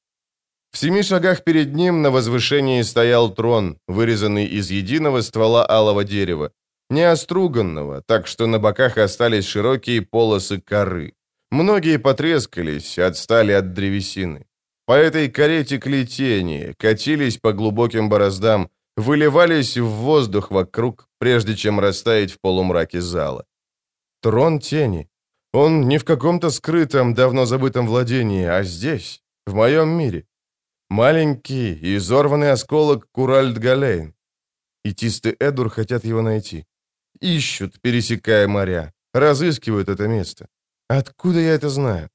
В семи шагах перед ним на возвышении стоял трон, вырезанный из единого ствола алого дерева, не оструганного, так что на боках остались широкие полосы коры. Многие потрескались, отстали от древесины. По этой коре текли тени, катились по глубоким бороздам, выливались в воздух вокруг, прежде чем растаять в полумраке зала. Трон тени. Он не в каком-то скрытом, давно забытом владении, а здесь, в моем мире. Маленький, изорванный осколок Куральд-Галейн. И Тисты Эдур хотят его найти. Ищут, пересекая моря, разыскивают это место. Откуда я это знаю?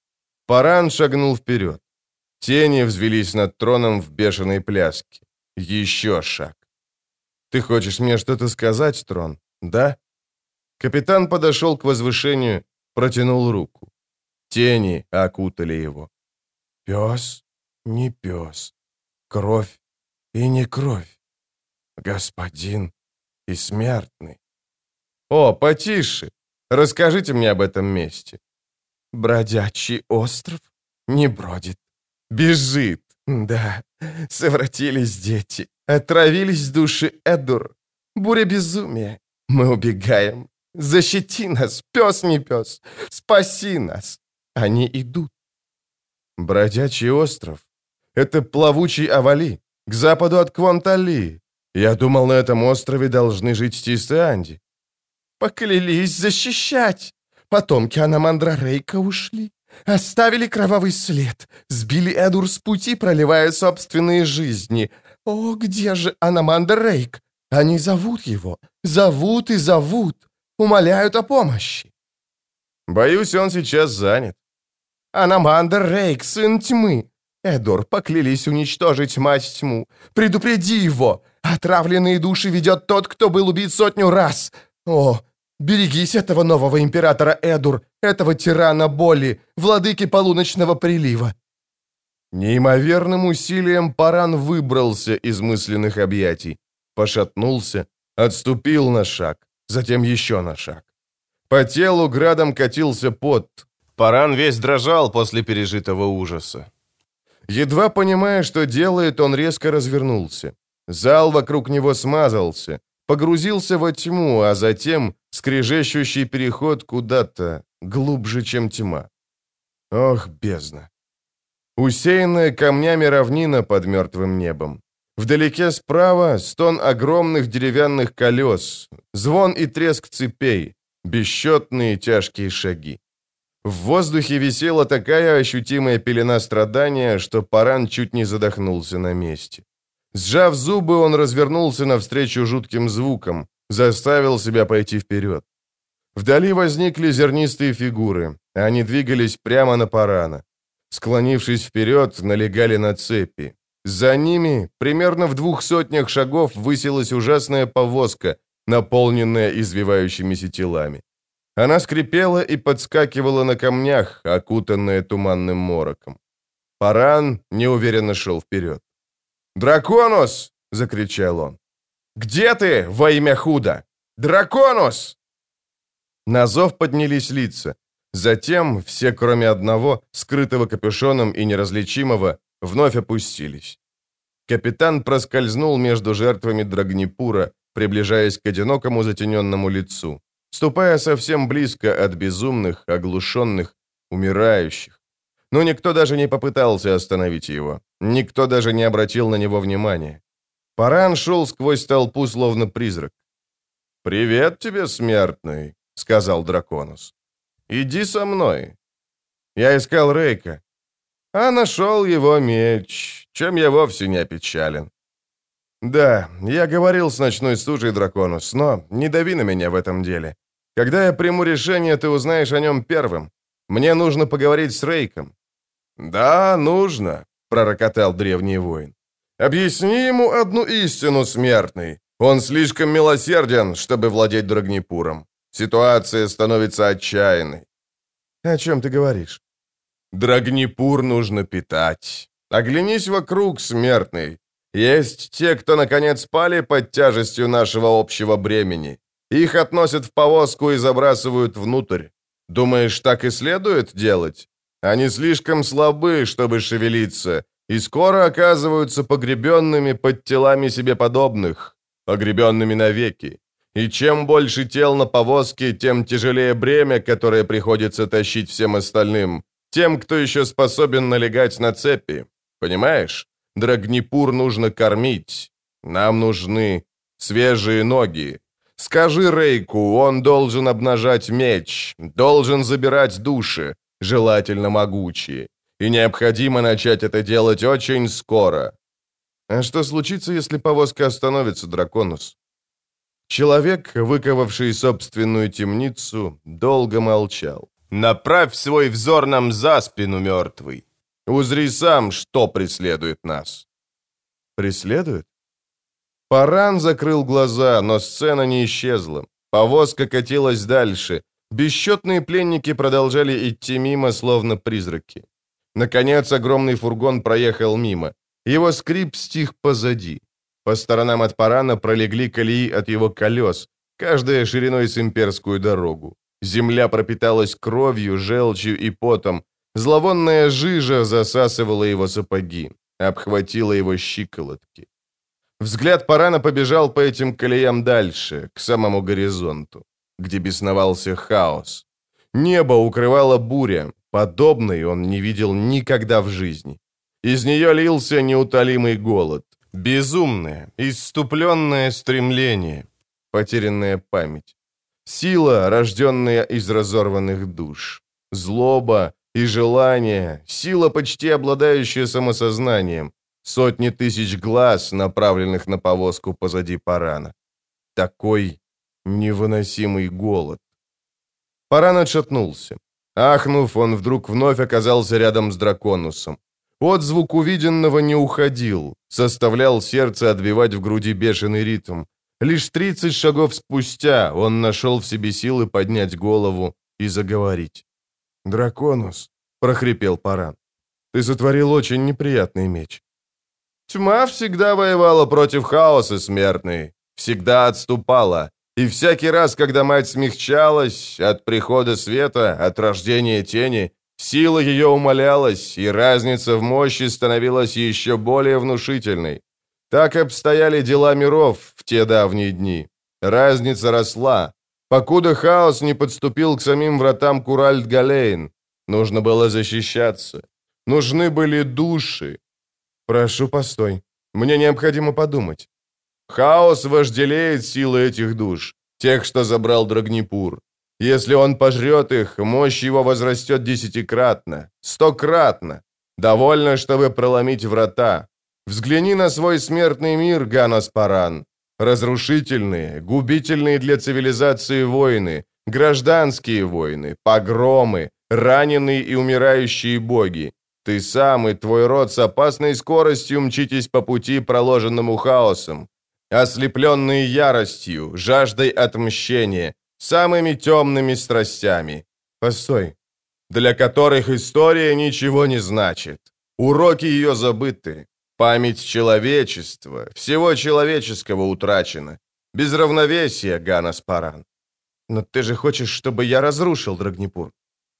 Паран шагнул вперед. Тени взвелись над троном в бешеной пляске. Еще шаг. «Ты хочешь мне что-то сказать, трон, да?» Капитан подошел к возвышению, протянул руку. Тени окутали его. «Пес, не пес, кровь и не кровь, господин и смертный». «О, потише! Расскажите мне об этом месте». «Бродячий остров не бродит, бежит. Да, совратились дети, отравились души Эдур. Буря безумия. Мы убегаем. Защити нас, пес не пес. Спаси нас. Они идут». Бродячий остров. Это плавучий Авали, к западу от Квантали. Я думал, на этом острове должны жить Тисты Анди. Поклялись защищать. Потомки Анамандра Рейка ушли. Оставили кровавый след, сбили Эдур с пути, проливая собственные жизни. О, где же Анамандр Рейк? Они зовут его, зовут и зовут, умоляют о помощи. Боюсь, он сейчас занят. Анамандр Рейк, сын тьмы. Эдур поклялись уничтожить мать тьму. Предупреди его. Отравленные души ведет тот, кто был убит сотню раз. О, берегись этого нового императора Эдур, этого тирана боли, владыки полуночного прилива». Неимоверным усилием Паран выбрался из мысленных объятий, пошатнулся, отступил на шаг, затем еще на шаг. По телу градом катился пот. Паран весь дрожал после пережитого ужаса. Едва понимая, что делает, он резко развернулся. Зал вокруг него смазался, погрузился во тьму, а затем скрежещущий переход куда-то глубже, чем тьма. Ох, бездна! Усеянная камнями равнина под мертвым небом. Вдалеке справа стон огромных деревянных колес, звон и треск цепей, бесчетные тяжкие шаги. В воздухе висела такая ощутимая пелена страдания, что Паран чуть не задохнулся на месте. Сжав зубы, он развернулся навстречу жутким звукам, заставил себя пойти вперед. Вдали возникли зернистые фигуры, они двигались прямо на Парана. Склонившись вперед, налегали на цепи. За ними, примерно в двух сотнях шагов, высилась ужасная повозка, наполненная извивающимися телами. Она скрипела и подскакивала на камнях, окутанная туманным мороком. Паран неуверенно шел вперед. «Драконус!» — закричал он. «Где ты, во имя Худа? Драконус!» На зов поднялись лица. Затем все, кроме одного, скрытого капюшоном и неразличимого, вновь опустились. Капитан проскользнул между жертвами Драгнипура, приближаясь к одинокому затененному лицу, ступая совсем близко от безумных, оглушенных, умирающих. Но никто даже не попытался остановить его. Никто даже не обратил на него внимания. Паран шел сквозь толпу, словно призрак. «Привет тебе, смертный», — сказал Драконус. «Иди со мной». Я искал Рейка. А нашел его меч, чем я вовсе не опечален. Да, я говорил с ночной стужей, Драконус, но не дави на меня в этом деле. Когда я приму решение, ты узнаешь о нем первым. Мне нужно поговорить с Рейком». «Да, нужно», — пророкотал древний воин. «Объясни ему одну истину, смертный. Он слишком милосерден, чтобы владеть Драгнипуром. Ситуация становится отчаянной». «О чем ты говоришь?» «Драгнипур нужно питать. Оглянись вокруг, смертный. Есть те, кто, наконец, спали под тяжестью нашего общего бремени. Их относят в повозку и забрасывают внутрь. Думаешь, так и следует делать? Они слишком слабы, чтобы шевелиться, и скоро оказываются погребенными под телами себе подобных, погребенными навеки. И чем больше тел на повозке, тем тяжелее бремя, которое приходится тащить всем остальным, тем, кто еще способен налегать на цепи. Понимаешь? Драгнипур нужно кормить. Нам нужны свежие ноги. Скажи Рейку, он должен обнажать меч, должен забирать души, желательно могучие. И необходимо начать это делать очень скоро. А что случится, если повозка остановится, Драконус? Человек, выковавший собственную темницу, долго молчал. «Направь свой взор нам за спину, мертвый. Узри сам, что преследует нас». «Преследует?» Паран закрыл глаза, но сцена не исчезла. Повозка катилась дальше. Бесчетные пленники продолжали идти мимо, словно призраки. Наконец, огромный фургон проехал мимо. Его скрип стих позади. По сторонам от Парана пролегли колеи от его колес, каждая шириной с имперскую дорогу. Земля пропиталась кровью, желчью и потом. Зловонная жижа засасывала его сапоги, обхватила его щиколотки. Взгляд Парана побежал по этим колеям дальше, к самому горизонту, где бесновался хаос. Небо укрывала буря, подобной он не видел никогда в жизни. Из нее лился неутолимый голод, безумное, исступленное стремление, потерянная память. Сила, рожденная из разорванных душ. Злоба и желание, сила, почти обладающая самосознанием. Сотни тысяч глаз, направленных на повозку позади Парана. Такой невыносимый голод. Паран отшатнулся. Ахнув, он вдруг вновь оказался рядом с Драконусом. Отзвук увиденного не уходил, составлял сердце отбивать в груди бешеный ритм. Лишь тридцать шагов спустя он нашел в себе силы поднять голову и заговорить. «Драконус», — прохрипел Паран, — «ты сотворил очень неприятный меч». «Тьма всегда воевала против хаоса, смертный, всегда отступала, и всякий раз, когда мать смягчалась от прихода света, от рождения тени, сила ее умалялась, и разница в мощи становилась еще более внушительной. Так обстояли дела миров в те давние дни. Разница росла, покуда хаос не подступил к самим вратам Куральд-Галейн. Нужно было защищаться. Нужны были души. Прошу, постой. Мне необходимо подумать. Хаос вожделеет силы этих душ, тех, что забрал Драгнипур. Если он пожрет их, мощь его возрастет десятикратно, стократно. Довольно, чтобы проломить врата. Взгляни на свой смертный мир, Ганас Паран. Разрушительные, губительные для цивилизации войны, гражданские войны, погромы, раненые и умирающие боги. Ты сам и твой род с опасной скоростью мчитесь по пути, проложенному хаосом, ослепленные яростью, жаждой отмщения, самыми темными страстями. Постой. Для которых история ничего не значит. Уроки ее забыты. Память человечества, всего человеческого утрачена. Без равновесия, Ганас Паран. Но ты же хочешь, чтобы я разрушил Драгнипур?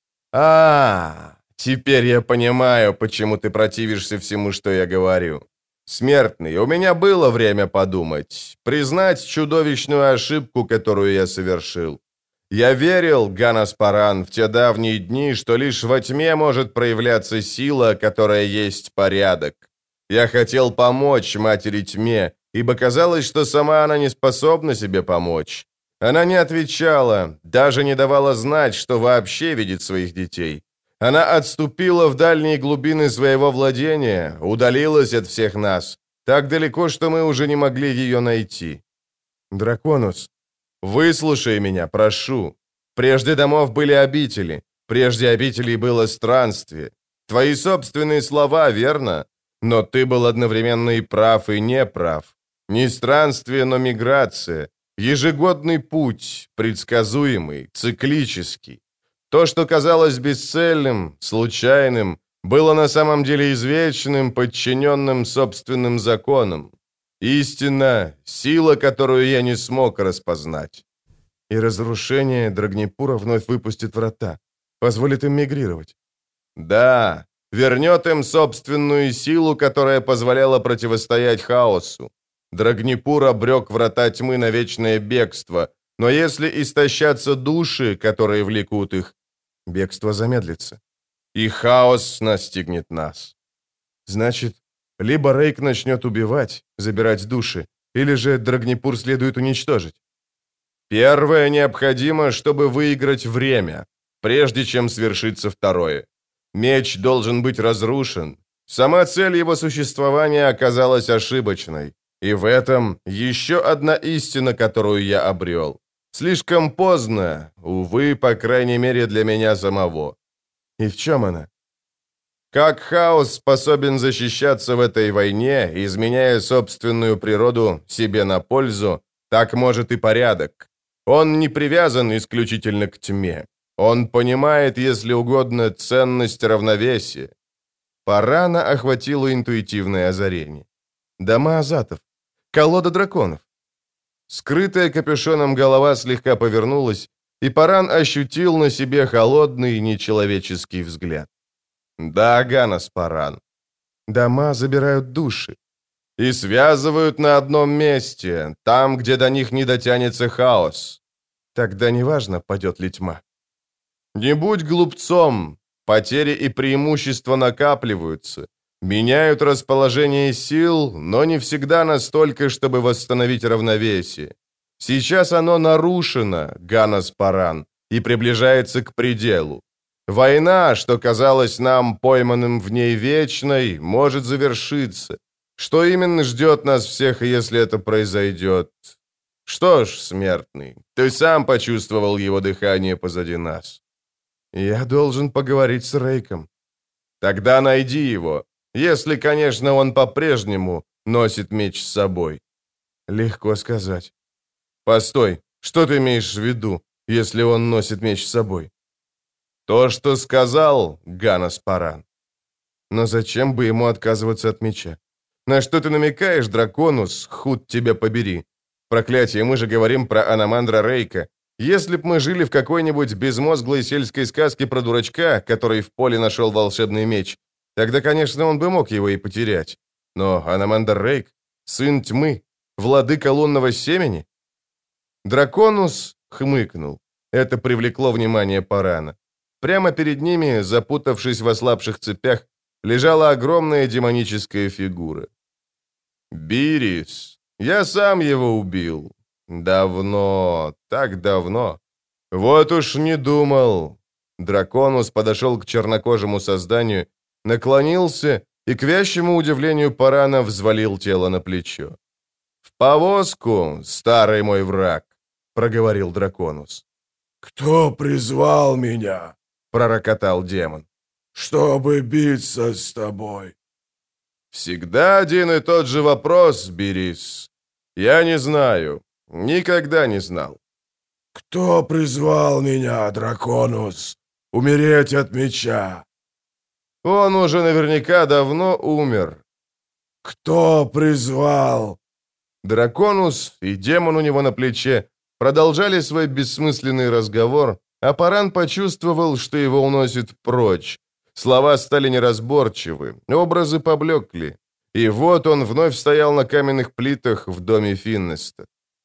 А, теперь я понимаю, почему ты противишься всему, что я говорю. Смертный, у меня было время подумать, признать чудовищную ошибку, которую я совершил. Я верил, Ганас Паран, в те давние дни, что лишь во тьме может проявляться сила, которая есть порядок. Я хотел помочь матери тьме, ибо казалось, что сама она не способна себе помочь. Она не отвечала, даже не давала знать, что вообще видит своих детей. Она отступила в дальние глубины своего владения, удалилась от всех нас, так далеко, что мы уже не могли ее найти. Драконус, выслушай меня, прошу. Прежде домов были обители, прежде обителей было странствие. Твои собственные слова, верно? Но ты был одновременно и прав, и неправ. Не странствие, но миграция. Ежегодный путь, предсказуемый, циклический. То, что казалось бесцельным, случайным, было на самом деле извечным, подчиненным собственным законам. Истина — сила, которую я не смог распознать. И разрушение Драгнипура вновь выпустит врата, позволит им мигрировать. Да, вернет им собственную силу, которая позволяла противостоять хаосу. Драгнипур обрек врата тьмы на вечное бегство, но если истощатся души, которые влекут их, бегство замедлится, и хаос настигнет нас. Значит, либо Рейк начнет убивать, забирать души, или же Драгнипур следует уничтожить. Первое необходимо, чтобы выиграть время, прежде чем свершится второе. Меч должен быть разрушен. Сама цель его существования оказалась ошибочной. И в этом еще одна истина, которую я обрел. Слишком поздно, увы, по крайней мере для меня самого. И в чем она? Как хаос способен защищаться в этой войне, изменяя собственную природу себе на пользу, так может и порядок. Он не привязан исключительно к тьме. Он понимает, если угодно, ценность равновесия. Парана охватило интуитивное озарение. Дома азатов. Колода драконов. Скрытая капюшоном голова слегка повернулась, и Паран ощутил на себе холодный нечеловеческий взгляд. Да, Ганас Паран. Дома забирают души. И связывают на одном месте, там, где до них не дотянется хаос. Тогда неважно, падет ли тьма. Не будь глупцом. Потери и преимущества накапливаются. Меняют расположение сил, но не всегда настолько, чтобы восстановить равновесие. Сейчас оно нарушено, Ганас Паран, и приближается к пределу. Война, что казалась нам пойманным в ней вечной, может завершиться. Что именно ждет нас всех, если это произойдет? Что ж, смертный, ты сам почувствовал его дыхание позади нас. Я должен поговорить с Рейком. Тогда найди его, если, конечно, он по-прежнему носит меч с собой. Легко сказать. Постой, что ты имеешь в виду, если он носит меч с собой? То, что сказал Ганас Паран. Но зачем бы ему отказываться от меча? На что ты намекаешь, Драконус, худ тебя побери? Проклятие, мы же говорим про Аномандра Рейка. Если б мы жили в какой-нибудь безмозглой сельской сказке про дурачка, который в поле нашел волшебный меч, тогда, конечно, он бы мог его и потерять. Но Аномандр Рейк, сын тьмы, владыка лунного семени? Драконус хмыкнул. Это привлекло внимание Парана. Прямо перед ними, запутавшись в ослабших цепях, лежала огромная демоническая фигура. Бирис. Я сам его убил. Давно, так давно. Вот уж не думал. Драконус подошел к чернокожему созданию, наклонился и, к вящему удивлению Парана, взвалил тело на плечо. «В повозку, старый мой враг», — проговорил Драконус. «Кто призвал меня?» — пророкотал демон. «Чтобы биться с тобой». «Всегда один и тот же вопрос, Бирис. Я не знаю, никогда не знал». «Кто призвал меня, Драконус, умереть от меча?» «Он уже наверняка давно умер». «Кто призвал?» Драконус и демон у него на плече продолжали свой бессмысленный разговор, а Паран почувствовал, что его уносит прочь. Слова стали неразборчивы, образы поблекли. И вот он вновь стоял на каменных плитах в доме Финнеста.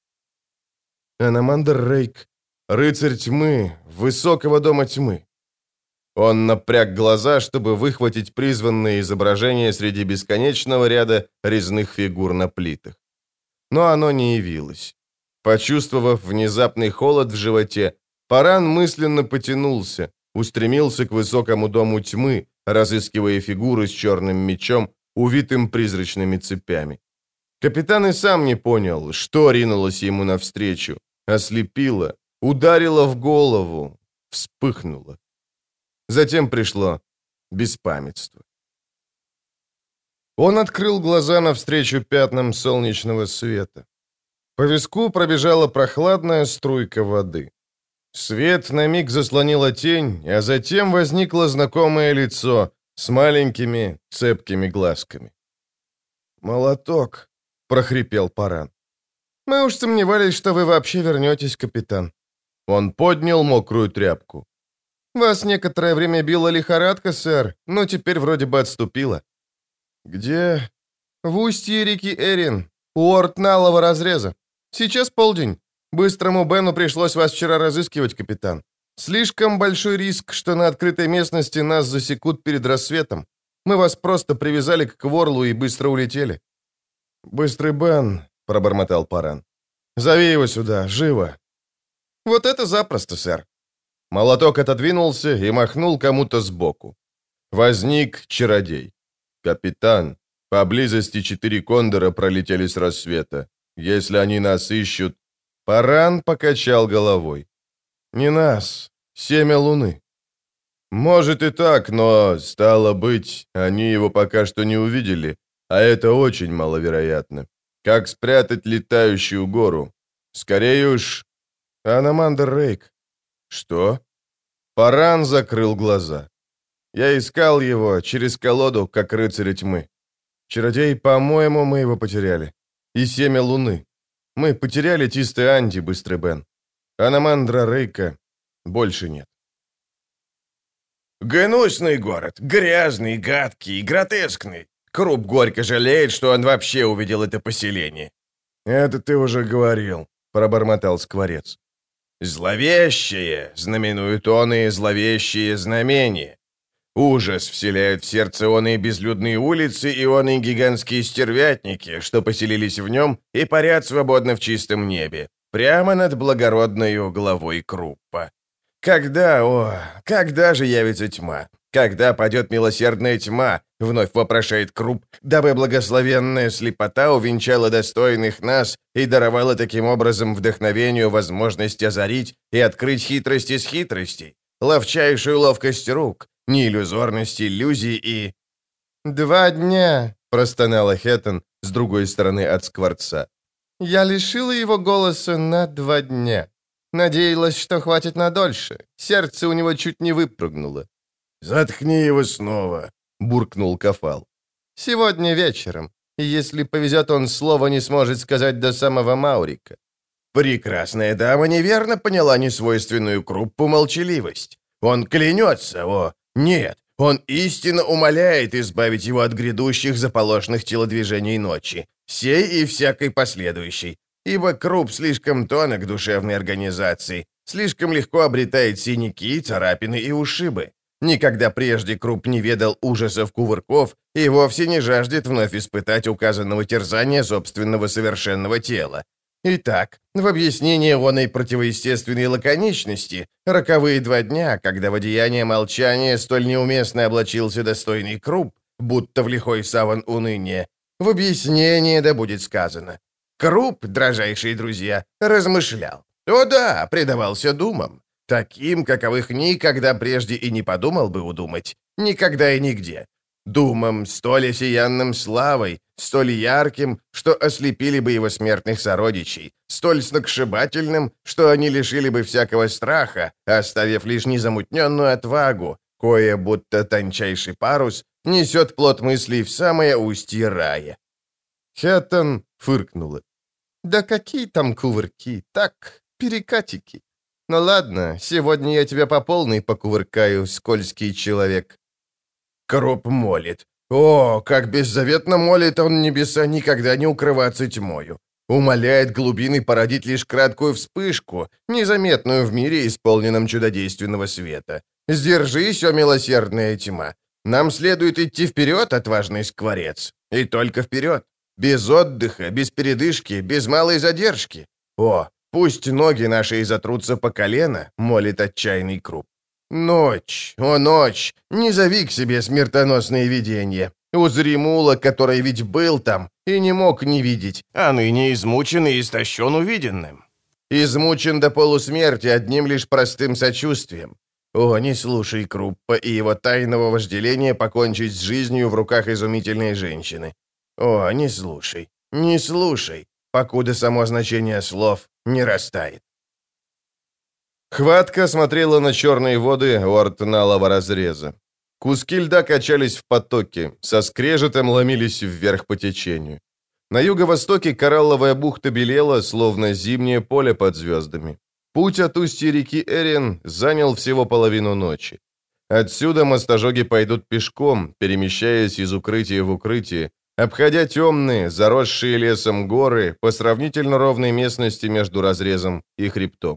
Аномандр Рейк, рыцарь тьмы, высокого дома тьмы. Он напряг глаза, чтобы выхватить призванное изображение среди бесконечного ряда резных фигур на плитах. Но оно не явилось. Почувствовав внезапный холод в животе, Паран мысленно потянулся, устремился к высокому дому тьмы, разыскивая фигуры с черным мечом, увитым призрачными цепями. Капитан и сам не понял, что ринулось ему навстречу, ослепило, ударило в голову, вспыхнуло. Затем пришло беспамятство. Он открыл глаза навстречу пятнам солнечного света. По виску пробежала прохладная струйка воды. Свет на миг заслонила тень, а затем возникло знакомое лицо с маленькими цепкими глазками. «Молоток», — прохрипел Паран. «Мы уж сомневались, что вы вообще вернетесь, капитан». Он поднял мокрую тряпку. «Вас некоторое время била лихорадка, сэр, но теперь вроде бы отступила». «Где?» «В устье реки Эрин, у Ортналого разреза. Сейчас полдень. Быстрому Бену пришлось вас вчера разыскивать, капитан. Слишком большой риск, что на открытой местности нас засекут перед рассветом. Мы вас просто привязали к Кворлу и быстро улетели». «Быстрый Бен», — пробормотал Паран. «Зови его сюда, живо». «Вот это запросто, сэр». Молоток отодвинулся и махнул кому-то сбоку. Возник чародей. «Капитан, поблизости четыре кондора пролетели с рассвета. Если они нас ищут...» Паран покачал головой. «Не нас. Семя луны». «Может и так, но, стало быть, они его пока что не увидели, а это очень маловероятно. Как спрятать летающую гору? Скорее уж...» «Аномандр Рейк». «Что?» Паран закрыл глаза. «Я искал его через колоду, как рыцаря тьмы. Чародей, по-моему, мы его потеряли. И семя луны. Мы потеряли Тисты Анди, быстрый Бен. Аномандра Рейка больше нет». «Гнусный город, грязный, гадкий, гротескный. Круп горько жалеет, что он вообще увидел это поселение». «Это ты уже говорил», — пробормотал Скворец. «Зловещее, знаменуют он и зловещие знамения. Ужас вселяют в сердце он и безлюдные улицы, и он и гигантские стервятники, что поселились в нем и парят свободно в чистом небе, прямо над благородною главой Круппа. Когда, о, когда же явится тьма? Когда падет милосердная тьма?» — вновь вопрошает Крупп, дабы благословенная слепота увенчала достойных нас и даровала таким образом вдохновению возможность озарить и открыть хитрость из хитростей, ловчайшую ловкость рук, неиллюзорность иллюзий и... «Два дня», — простонала Хэттон с другой стороны от Скворца. «Я лишила его голоса на два дня. Надеялась, что хватит на дольше. Сердце у него чуть не выпрыгнуло». «Заткни его снова», — буркнул Кафал. «Сегодня вечером. И если повезет, он слова не сможет сказать до самого Маурика». Прекрасная дама неверно поняла несвойственную Круппу молчаливость. Он клянется, о, нет, он истинно умоляет избавить его от грядущих заполошных телодвижений ночи, сей и всякой последующей, ибо Крупп слишком тонок душевной организации, слишком легко обретает синяки, царапины и ушибы. Никогда прежде Крупп не ведал ужасов кувырков и вовсе не жаждет вновь испытать указанного терзания собственного совершенного тела. Итак, в объяснение оной противоестественной лаконичности, роковые два дня, когда в одеяние молчания столь неуместно облачился достойный Крупп, будто в лихой саван уныния, в объяснение да будет сказано. Крупп, дрожайшие друзья, размышлял. О да, предавался думам. Таким, каковых никогда прежде и не подумал бы удумать. Никогда и нигде. Думам, столь осиянным славой, столь ярким, что ослепили бы его смертных сородичей, столь сногсшибательным, что они лишили бы всякого страха, оставив лишь незамутненную отвагу, кое, будто тончайший парус, несет плод мыслей в самое устье рая. Хэттон фыркнула. «Да какие там кувырки? Так, перекатики. Ну ладно, сегодня я тебя по полной покувыркаю, скользкий человек». Крупп молит. О, как беззаветно молит он небеса никогда не укрываться тьмою. Умоляет глубины породить лишь краткую вспышку, незаметную в мире, исполненном чудодейственного света. Сдержись, о милосердная тьма. Нам следует идти вперед, отважный Скворец. И только вперед. Без отдыха, без передышки, без малой задержки. О, пусть ноги наши затрутся по колено, молит отчаянный Крупп. Ночь, о ночь, не зови к себе смертоносные видения. Узри мула, который ведь был там и не мог не видеть, а ныне измучен и истощен увиденным. Измучен до полусмерти одним лишь простым сочувствием. О, не слушай Круппа и его тайного вожделения покончить с жизнью в руках изумительной женщины. О, не слушай, не слушай, покуда само значение слов не растает. Хватка смотрела на черные воды у артналого разреза. Куски льда качались в потоке, со скрежетом ломились вверх по течению. На юго-востоке коралловая бухта белела, словно зимнее поле под звездами. Путь от устья реки Эрин занял всего половину ночи. Отсюда мостожоги пойдут пешком, перемещаясь из укрытия в укрытие, обходя темные, заросшие лесом горы по сравнительно ровной местности между разрезом и хребтом.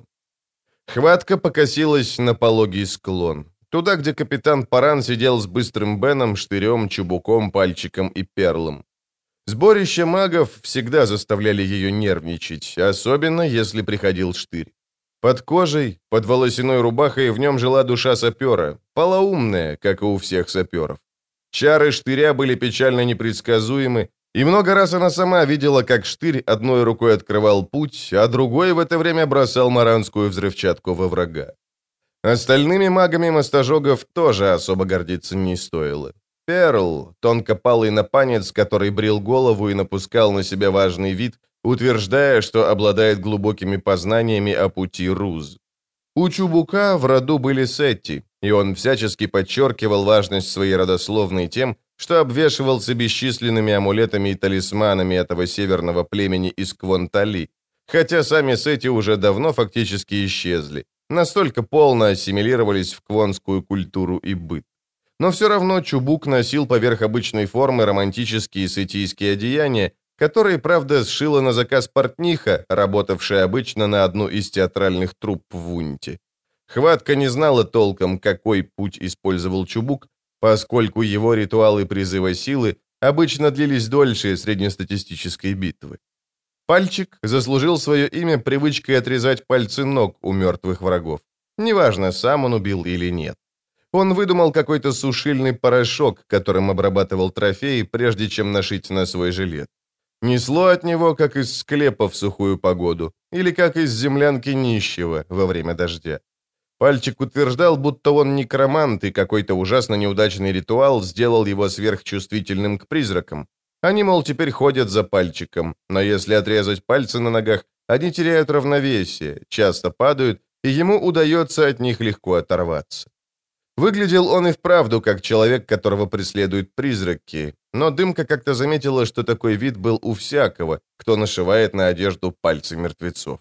Хватка покосилась на пологий склон, туда, где капитан Паран сидел с быстрым Беном, штырем, чубуком, пальчиком и перлом. Сборище магов всегда заставляли ее нервничать, особенно если приходил штырь. Под кожей, под волосяной рубахой в нем жила душа сапера, полоумная, как и у всех саперов. Чары штыря были печально непредсказуемы, и много раз она сама видела, как штырь одной рукой открывал путь, а другой в это время бросал маранскую взрывчатку во врага. Остальными магами мостожогов тоже особо гордиться не стоило. Перл, тонкопалый напанец, который брил голову и напускал на себя важный вид, утверждая, что обладает глубокими познаниями о пути Руз. У Чубука в роду были Сетти, и он всячески подчеркивал важность своей родословной тем, что обвешивался бесчисленными амулетами и талисманами этого северного племени из Квонтали, хотя сами Сетти уже давно фактически исчезли, настолько полно ассимилировались в квонскую культуру и быт. Но все равно Чубук носил поверх обычной формы романтические сетийские одеяния, которые, правда, сшила на заказ портниха, работавшая обычно на одну из театральных труп в Унте. Хватка не знала толком, какой путь использовал Чубук, поскольку его ритуалы призыва силы обычно длились дольше среднестатистической битвы. Пальчик заслужил свое имя привычкой отрезать пальцы ног у мертвых врагов. Неважно, сам он убил или нет. Он выдумал какой-то сушильный порошок, которым обрабатывал трофеи, прежде чем нашить на свой жилет. Несло от него, как из склепа в сухую погоду, или как из землянки нищего во время дождя. Пальчик утверждал, будто он некромант, и какой-то ужасно неудачный ритуал сделал его сверхчувствительным к призракам. Они, мол, теперь ходят за пальчиком, но если отрезать пальцы на ногах, они теряют равновесие, часто падают, и ему удается от них легко оторваться. Выглядел он и вправду как человек, которого преследуют призраки, но Дымка как-то заметила, что такой вид был у всякого, кто нашивает на одежду пальцы мертвецов.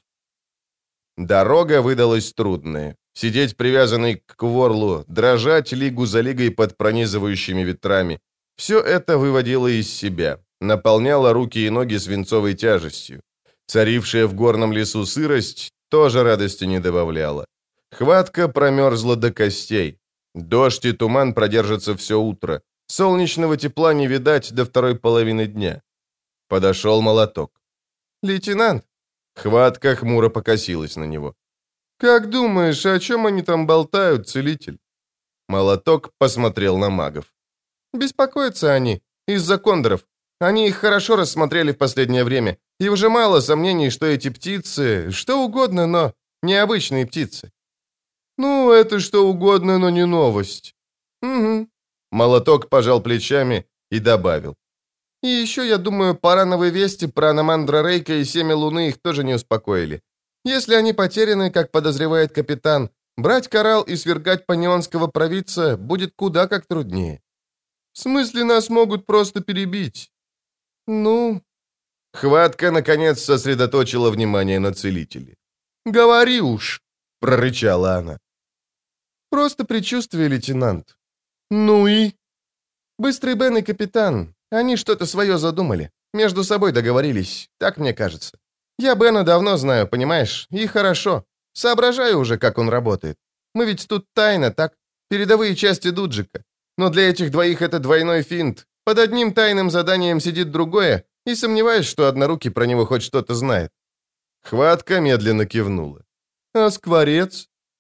Дорога выдалась трудная. Сидеть привязанный к кворлу, дрожать лигу за лигой под пронизывающими ветрами. Все это выводило из себя, наполняло руки и ноги свинцовой тяжестью. Царившая в горном лесу сырость тоже радости не добавляла. Хватка промерзла до костей. Дождь и туман продержатся все утро. Солнечного тепла не видать до второй половины дня. Подошел молоток. «Лейтенант!» Хватка хмуро покосилась на него. «Как думаешь, о чем они там болтают, целитель?» Молоток посмотрел на магов. «Беспокоятся они. Из-за кондоров. Они их хорошо рассмотрели в последнее время. И уже мало сомнений, что эти птицы... Что угодно, но необычные птицы». «Ну, это что угодно, но не новость». «Угу». Молоток пожал плечами и добавил. «И еще, я думаю, парановые вести про Аномандра Рейка и Семя Луны их тоже не успокоили. Если они потеряны, как подозревает капитан, брать коралл и свергать панионского провидца будет куда как труднее. В смысле, нас могут просто перебить?» «Ну...» Хватка, наконец, сосредоточила внимание на целителе. «Говори уж!» — прорычала она. «Просто предчувствие, лейтенант». «Ну и?» «Быстрый Бен и капитан, они что-то свое задумали. Между собой договорились, так мне кажется. Я Бена давно знаю, понимаешь, и хорошо. Соображаю уже, как он работает. Мы ведь тут тайно, так? Передовые части Дуджика. Но для этих двоих это двойной финт. Под одним тайным заданием сидит другое, и сомневаюсь, что Однорукий про него хоть что-то знает». Хватка медленно кивнула. «А скворец?»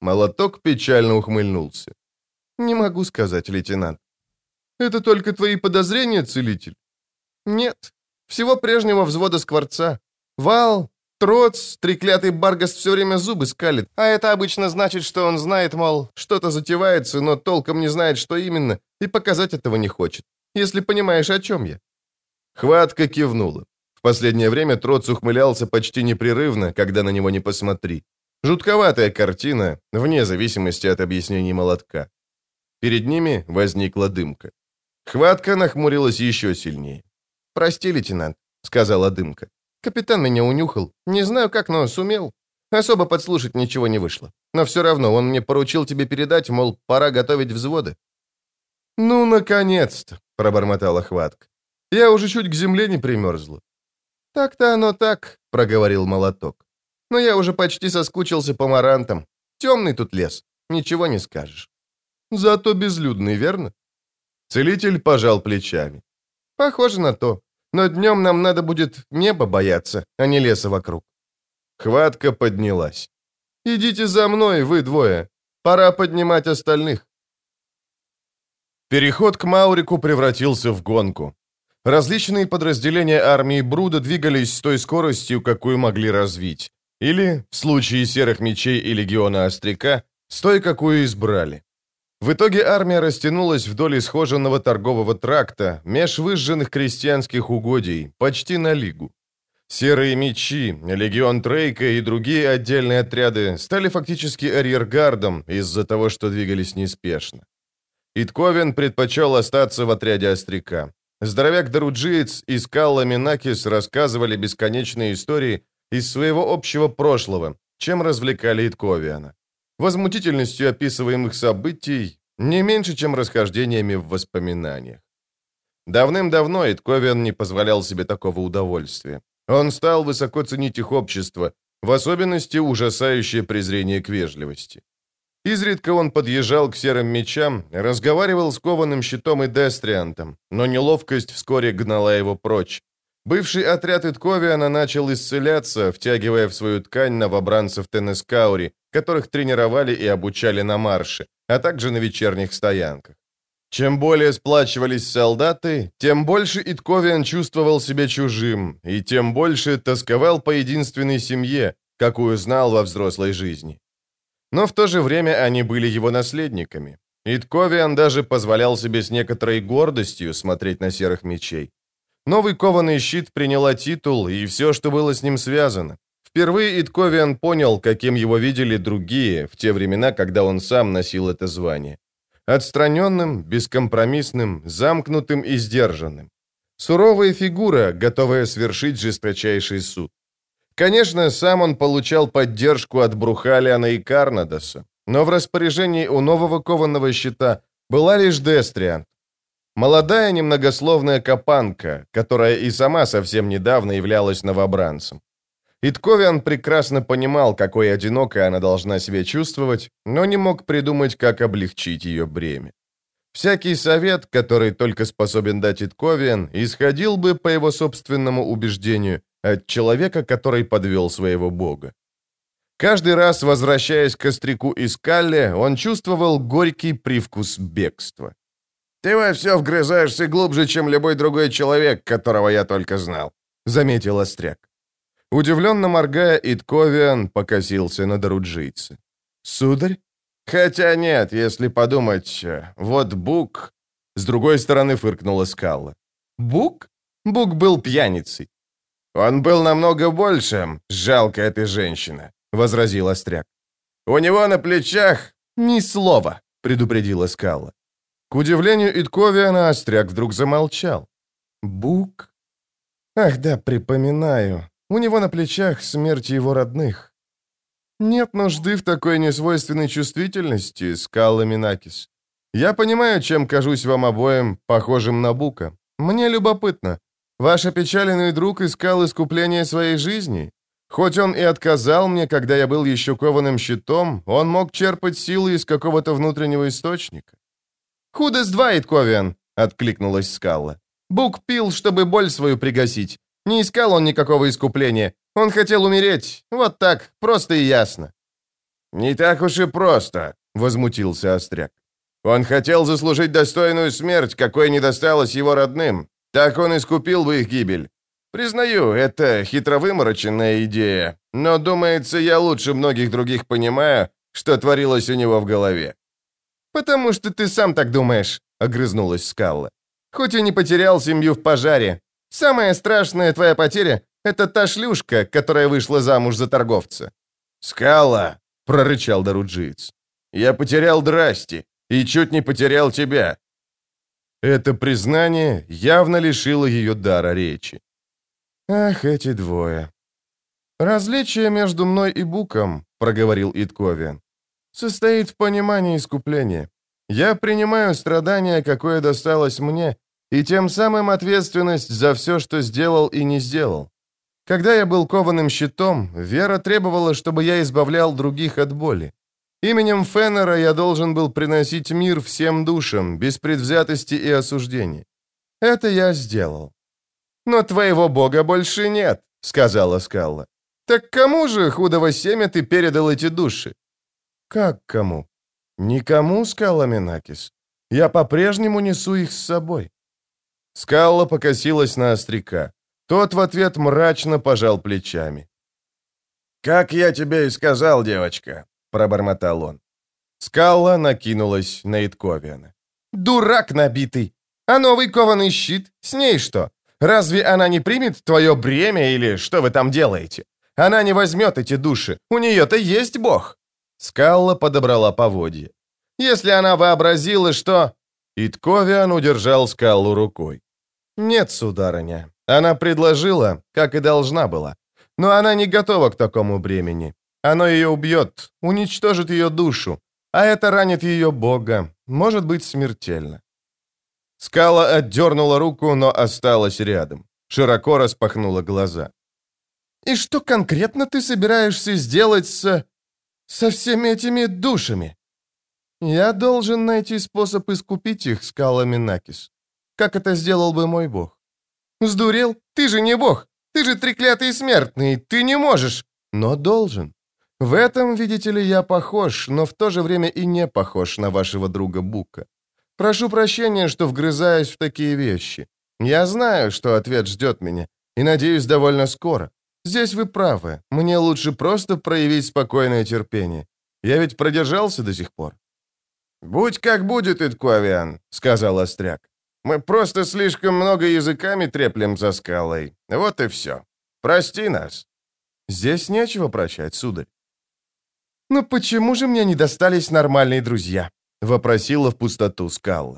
Молоток печально ухмыльнулся. «Не могу сказать, лейтенант. Это только твои подозрения, целитель?» «Нет. Всего прежнего взвода скворца. Вал, Троц, треклятый Баргаст все время зубы скалит, а это обычно значит, что он знает, мол, что-то затевается, но толком не знает, что именно, и показать этого не хочет. Если понимаешь, о чем я». Хватка кивнула. В последнее время Троц ухмылялся почти непрерывно, когда на него не посмотри. Жутковатая картина, вне зависимости от объяснений молотка. Перед ними возникла дымка. Хватка нахмурилась еще сильнее. «Прости, лейтенант», — сказала дымка. «Капитан меня унюхал. Не знаю как, но сумел. Особо подслушать ничего не вышло. Но все равно он мне поручил тебе передать, мол, пора готовить взводы». «Ну, наконец-то», — пробормотала Хватка. «Я уже чуть к земле не примерзла». «Так-то оно так», — проговорил молоток. «Но я уже почти соскучился по марантам. Темный тут лес, ничего не скажешь». «Зато безлюдный, верно?» Целитель пожал плечами. «Похоже на то. Но днем нам надо будет небо бояться, а не леса вокруг». Хватка поднялась. «Идите за мной, вы двое. Пора поднимать остальных». Переход к Маурику превратился в гонку. Различные подразделения армии Бруда двигались с той скоростью, какую могли развить. Или, в случае Серых Мечей и Легиона Остряка, с той, какую избрали. В итоге армия растянулась вдоль исхоженного торгового тракта, меж выжженных крестьянских угодий, почти на лигу. Серые Мечи, Легион Трейка и другие отдельные отряды стали фактически арьергардом из-за того, что двигались неспешно. Итковен предпочел остаться в отряде Остряка. Здоровяк Даруджиец и Скалла Минакис рассказывали бесконечные истории из своего общего прошлого, чем развлекали Итковиана. Возмутительностью описываемых событий не меньше, чем расхождениями в воспоминаниях. Давным-давно Итковиан не позволял себе такого удовольствия. Он стал высоко ценить их общество, в особенности ужасающее презрение к вежливости. Изредка он подъезжал к Серым Мечам, разговаривал с Кованым Щитом и Дестриантом, но неловкость вскоре гнала его прочь. Бывший отряд Итковиана начал исцеляться, втягивая в свою ткань новобранцев Тенескаури, которых тренировали и обучали на марше, а также на вечерних стоянках. Чем более сплачивались солдаты, тем больше Итковиан чувствовал себя чужим, и тем больше тосковал по единственной семье, какую знал во взрослой жизни. Но в то же время они были его наследниками. Итковиан даже позволял себе с некоторой гордостью смотреть на Серых Мечей. Новый кованый щит приняла титул и все, что было с ним связано. Впервые Итковиан понял, каким его видели другие в те времена, когда он сам носил это звание. Отстраненным, бескомпромиссным, замкнутым и сдержанным. Суровая фигура, готовая свершить жесточайший суд. Конечно, сам он получал поддержку от Брухалиана и Карнадоса, но в распоряжении у нового кованого щита была лишь Дестриант. Молодая немногословная капанка, которая и сама совсем недавно являлась новобранцем. Итковиан прекрасно понимал, какой одинокой она должна себя чувствовать, но не мог придумать, как облегчить ее бремя. Всякий совет, который только способен дать Итковиан, исходил бы, по его собственному убеждению, от человека, который подвел своего бога. Каждый раз, возвращаясь к Остряку и Скалле, он чувствовал горький привкус бегства. «Ты во все вгрызаешься глубже, чем любой другой человек, которого я только знал», — заметил Остряк. Удивленно моргая, Итковиан покосился на Даруджийца. «Сударь?» «Хотя нет, если подумать, вот Бук...» С другой стороны фыркнула Скалла. «Бук? Бук был пьяницей». «Он был намного большим, жалко эта женщина», — возразил Остряк. «У него на плечах...» «Ни слова», — предупредила Скалла. К удивлению Итковиана, Остряк вдруг замолчал. «Бук? Ах да, припоминаю. У него на плечах смерть его родных. Нет нужды в такой несвойственной чувствительности, Скалла Минакис. Я понимаю, чем кажусь вам обоим похожим на Бука. Мне любопытно. Ваш опечаленный друг искал искупление своей жизни? Хоть он и отказал мне, когда я был еще кованым щитом, он мог черпать силы из какого-то внутреннего источника». «Худо с два, Итковиан», — откликнулась Скалла. «Бук пил, чтобы боль свою пригасить. Не искал он никакого искупления. Он хотел умереть. Вот так, просто и ясно». «Не так уж и просто», — возмутился Остряк. «Он хотел заслужить достойную смерть, какой не досталось его родным. Так он искупил бы их гибель. Признаю, это хитровымороченная идея, но, думается, я лучше многих других понимаю, что творилось у него в голове». «Потому что ты сам так думаешь», — огрызнулась Скалла. «Хоть и не потерял семью в пожаре. Самая страшная твоя потеря — это та шлюшка, которая вышла замуж за торговца». «Скалла», — прорычал Даруджиец, — «я потерял Драсти и чуть не потерял тебя». Это признание явно лишило ее дара речи. «Ах, эти двое!» «Различие между мной и Буком, — проговорил Итковиан, — состоит в понимании искупления. Я принимаю страдания, какое досталось мне, и тем самым ответственность за все, что сделал и не сделал. Когда я был кованым щитом, вера требовала, чтобы я избавлял других от боли. Именем Феннера я должен был приносить мир всем душам, без предвзятости и осуждений. Это я сделал». «Но твоего бога больше нет», — сказала Скалла. «Так кому же, худого семя, ты передал эти души?» «Как кому?» «Никому, Скалла Минакис. Я по-прежнему несу их с собой». Скалла покосилась на Остряка. Тот в ответ мрачно пожал плечами. «Как я тебе и сказал, девочка», — пробормотал он. Скалла накинулась на Итковиана. «Дурак набитый! А новый кованый щит? С ней что? Разве она не примет твое бремя или что вы там делаете? Она не возьмет эти души. У нее-то есть бог». Скалла подобрала поводья. «Если она вообразила, что...» Итковиан удержал Скаллу рукой. «Нет, сударыня. Она предложила, как и должна была. Но она не готова к такому бремени. Оно ее убьет, уничтожит ее душу, а это ранит ее бога, может быть смертельно». Скалла отдернула руку, но осталась рядом. Широко распахнула глаза. «И что конкретно ты собираешься сделать с... со всеми этими душами?» «Я должен найти способ искупить их, Скалла Минакис. Как это сделал бы мой бог?» «Сдурел? Ты же не бог! Ты же треклятый смертный! Ты не можешь!» «Но должен. В этом, видите ли, я похож, но в то же время и не похож на вашего друга Бука. Прошу прощения, что вгрызаюсь в такие вещи. Я знаю, что ответ ждет меня, и надеюсь, довольно скоро. Здесь вы правы. Мне лучше просто проявить спокойное терпение. Я ведь продержался до сих пор». «Будь как будет, Итковиан», — сказал Остряк. «Мы просто слишком много языками треплем за Скалой. Вот и все. Прости нас». «Здесь нечего прощать, сударь». «Ну почему же мне не достались нормальные друзья?» — вопросила в пустоту Скалла.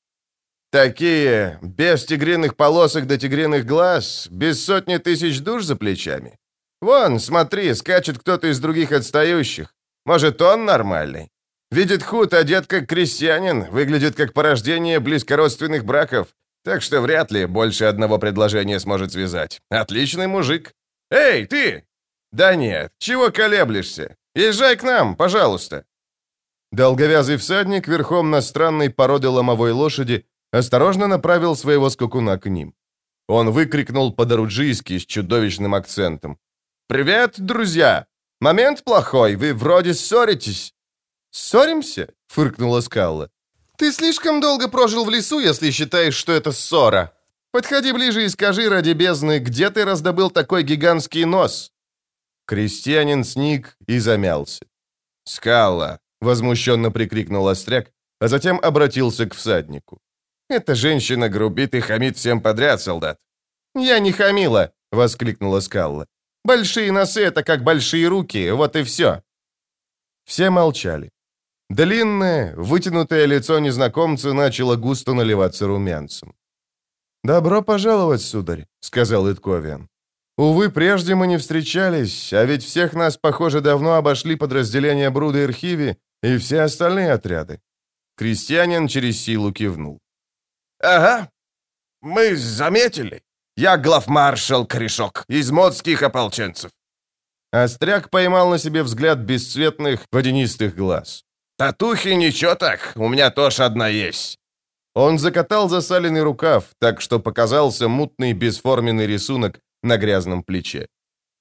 «Такие, без тигриных полосок до тигриных глаз, без сотни тысяч душ за плечами. Вон, смотри, скачет кто-то из других отстающих. Может, он нормальный? Видит худ, одет как крестьянин, выглядит как порождение близкородственных браков, так что вряд ли больше одного предложения сможет связать. Отличный мужик. Эй, ты! Да нет, чего колеблешься? Езжай к нам, пожалуйста». Долговязый всадник верхом на странной породы ломовой лошади осторожно направил своего скакуна к ним. Он выкрикнул по-даруджийски с чудовищным акцентом. «Привет, друзья! Момент плохой, вы вроде ссоритесь». «Ссоримся?» — фыркнула Скалла. «Ты слишком долго прожил в лесу, если считаешь, что это ссора. Подходи ближе и скажи, ради бездны, где ты раздобыл такой гигантский нос?» Крестьянин сник и замялся. «Скалла!» — возмущенно прикрикнул Остряк, а затем обратился к всаднику. «Эта женщина грубит и хамит всем подряд, солдат». «Я не хамила!» — воскликнула Скалла. «Большие носы — это как большие руки, вот и все». Все молчали. Длинное, вытянутое лицо незнакомца начало густо наливаться румянцем. «Добро пожаловать, сударь», — сказал Итковиан. «Увы, прежде мы не встречались, а ведь всех нас, похоже, давно обошли подразделения Бруда и Архиви и все остальные отряды». Крестьянин через силу кивнул. «Ага, мы заметили. Я главмаршал Корешок из модских ополченцев». Остряк поймал на себе взгляд бесцветных водянистых глаз. «Татухи ничего так, у меня тоже одна есть». Он закатал засаленный рукав, так что показался мутный бесформенный рисунок на грязном плече.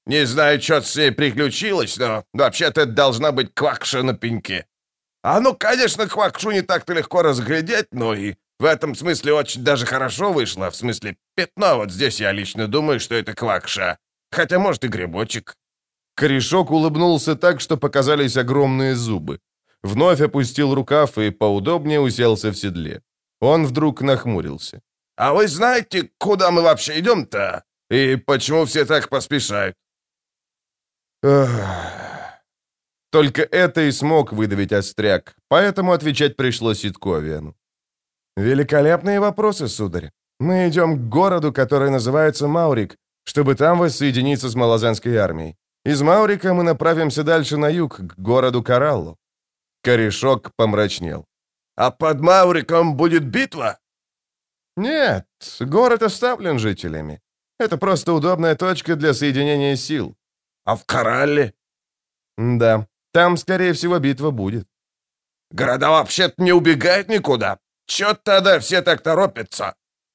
Не знаю, что с ней приключилось, но вообще-то это должна быть Квакша на пеньке. А ну, конечно, Квакшу не так-то легко разглядеть, но и в этом смысле очень даже хорошо вышло. В смысле, пятно вот здесь я лично думаю, что это Квакша. Хотя, может, и грибочек». Корешок улыбнулся так, что показались огромные зубы. Вновь опустил рукав и поудобнее уселся в седле. Он вдруг нахмурился. «А вы знаете, куда мы вообще идем-то? И почему все так поспешают?» Эх. Только это и смог выдавить Остряк, поэтому отвечать пришлось Итковиану. «Великолепные вопросы, сударь. Мы идем к городу, который называется Маурик, чтобы там воссоединиться с малозанской армией. Из Маурика мы направимся дальше на юг, к городу Кораллу». Корешок помрачнел. «А под Мауриком будет битва?» «Нет, город оставлен жителями. Это просто удобная точка для соединения сил». «А в Коралле?» «Да, там, скорее всего, битва будет». «Города вообще-то не убегают никуда. Чё тогда все так торопятся?»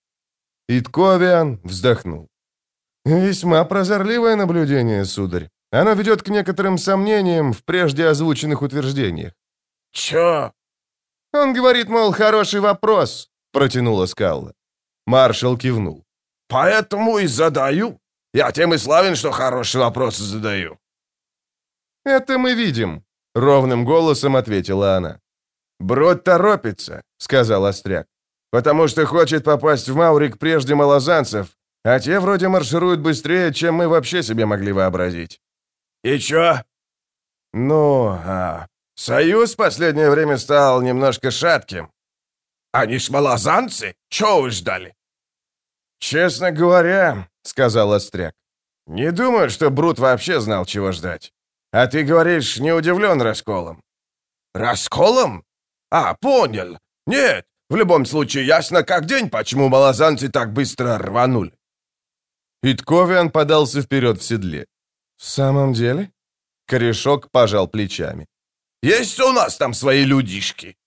Итковиан вздохнул. «Весьма прозорливое наблюдение, сударь. Оно ведет к некоторым сомнениям в прежде озвученных утверждениях». «Чё?» «Он говорит, мол, хороший вопрос», — протянула Скалла. Маршал кивнул. «Поэтому и задаю. Я тем и славен, что хорошие вопросы задаю». «Это мы видим», — ровным голосом ответила она. «Брод торопится», — сказал Остряк, «потому что хочет попасть в Маурик прежде малозанцев, а те вроде маршируют быстрее, чем мы вообще себе могли вообразить». «И чё?» «Ну, а союз в последнее время стал немножко шатким». «Они ж малозанцы? Чё вы ждали?» «Честно говоря», — сказал Остряк, «не думаю, что Брут вообще знал, чего ждать. А ты говоришь, не удивлен расколом». «Расколом? А, понял. Нет, в любом случае ясно как день, почему малозанцы так быстро рванули». Итковиан подался вперед в седле. «В самом деле?» Корешок пожал плечами. «Есть у нас там свои людишки».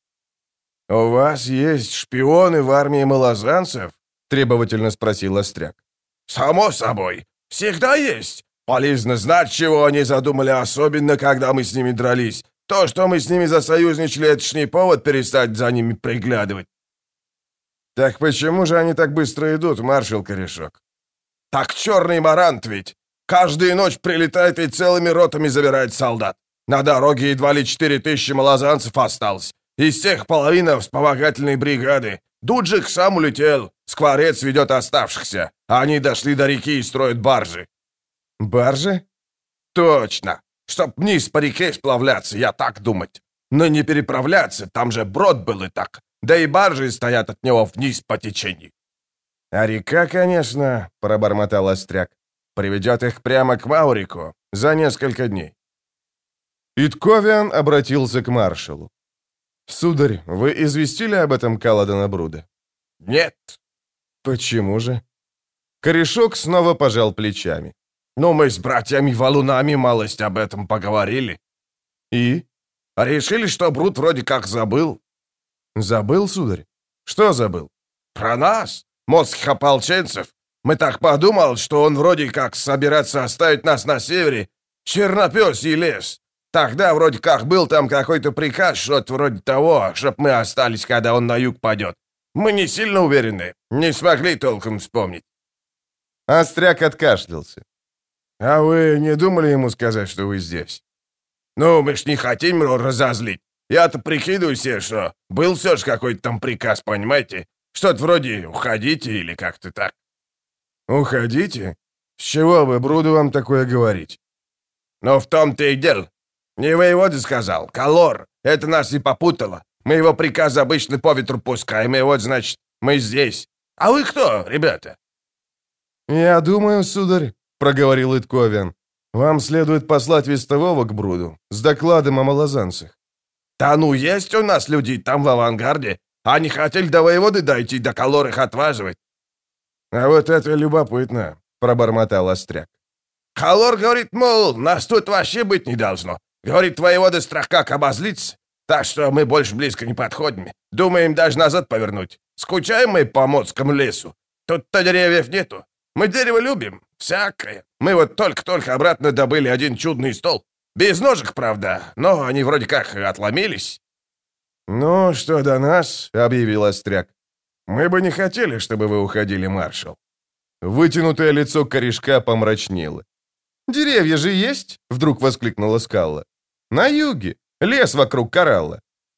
«У вас есть шпионы в армии малозанцев?» Требовательно спросил Остряк. «Само собой. Всегда есть. Полезно знать, чего они задумали, особенно когда мы с ними дрались. То, что мы с ними засоюзничали, это ж не повод перестать за ними приглядывать». «Так почему же они так быстро идут, маршал Корешок?» «Так черный марант ведь. Каждую ночь прилетает и целыми ротами забирает солдат. На дороге едва ли четыре тысячи малозанцев осталось. Из всех половина вспомогательной бригады. Дуджик сам улетел. Скворец ведет оставшихся. Они дошли до реки и строят баржи». «Баржи?» «Точно. Чтоб вниз по реке сплавляться, я так думать. Но не переправляться, там же брод был и так. Да и баржи стоят от него вниз по течению». «А река, конечно, — пробормотал Остряк, — приведет их прямо к Маурику за несколько дней». Итковиан обратился к маршалу. «Сударь, вы известили об этом Каладана Бруда?» «Нет». «Почему же?» Корешок снова пожал плечами. «Ну, мы с братьями-валунами малость об этом поговорили». «И?» «Решили, что Брут вроде как забыл». «Забыл, сударь? Что забыл?» «Про нас, морских ополченцев. Мы так подумал, что он вроде как собирается оставить нас на севере. Чернопёсий лес. Тогда вроде как был там какой-то приказ, что-то вроде того, чтоб мы остались, когда он на юг пойдет. Мы не сильно уверены, не смогли толком вспомнить». Остряк откашлялся. «А вы не думали ему сказать, что вы здесь?» «Ну, мы ж не хотим его разозлить. Я-то прикидываю себе, что был все же какой-то там приказ, понимаете? Что-то вроде «уходите» или как-то так». «Уходите? С чего бы Бруду вам такое говорить?» «Но в том-то и дело. Не воевода сказал, Калор. Это нас и попутало. Мы его приказ обычно по ветру пускаем, и вот, значит, мы здесь. А вы кто, ребята?» «Я думаю, сударь, — проговорил Итковиан, — вам следует послать вестового к Бруду с докладом о малозанцах». «Да ну, есть у нас люди там в авангарде. Они хотели до воеводы дойти, до Калор их отваживать». «А вот это любопытно», — пробормотал Остряк. «Калор говорит, мол, нас тут вообще быть не должно. Говорит, воевода страх как обозлится. Так что мы больше близко не подходим. Думаем даже назад повернуть. Скучаем мы по Моцкому лесу. Тут-то деревьев нету. Мы дерево любим. всякое. Мы вот только-только обратно добыли один чудный стол. Без ножек, правда, но они вроде как отломились». «Ну, что до нас», — объявил Остряк, — «мы бы не хотели, чтобы вы уходили, маршал». Вытянутое лицо корешка помрачнело. «Деревья же есть?» — вдруг воскликнула Скалла. «На юге. Лес вокруг коралла».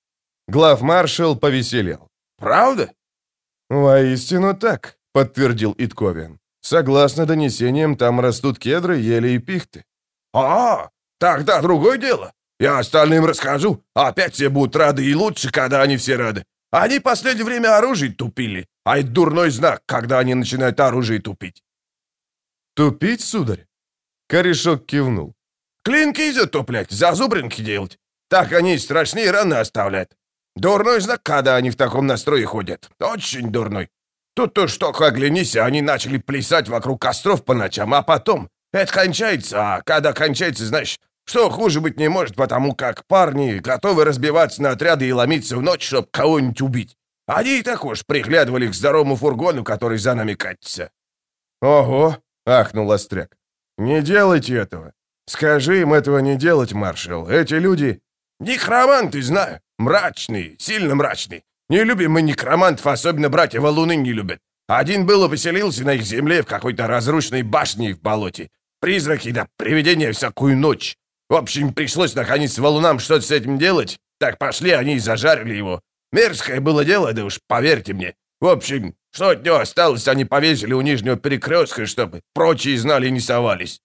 Главмаршал повеселел. «Правда?» «Воистину так», — подтвердил Итковиан. «Согласно донесениям, там растут кедры, ели и пихты». «А, тогда другое дело. Я остальным расскажу. Опять все будут рады и лучше, когда они все рады. Они в последнее время оружие тупили, а это дурной знак, когда они начинают оружие тупить». «Тупить, сударь?» Корешок кивнул. «Клинки затоплять, зазубринки делать. Так они страшнее раны оставляют. Дурной знак, когда они в таком настрое ходят. Очень дурной. Тут-то что, оглянись, они начали плясать вокруг костров по ночам, а потом это кончается, а когда кончается, знаешь, что хуже быть не может, потому как парни готовы разбиваться на отряды и ломиться в ночь, чтобы кого-нибудь убить. Они и так уж приглядывали к здоровому фургону, который за нами катится». «Ого!» — ахнул Остряк. «Не делайте этого. Скажи им этого не делать, маршал. Эти люди...» «Некроманты, знаю. Мрачные, сильно мрачные. Не любим мы некромантов, особенно братья валуны не любят. Один был и поселился на их земле в какой-то разрушенной башне в болоте. Призраки да привидения всякую ночь. В общем, пришлось наконец валунам что-то с этим делать. Так пошли они и зажарили его. Мерзкое было дело, да уж поверьте мне. В общем, что от него осталось, они повесили у нижнего перекрестка, чтобы прочие знали и не совались».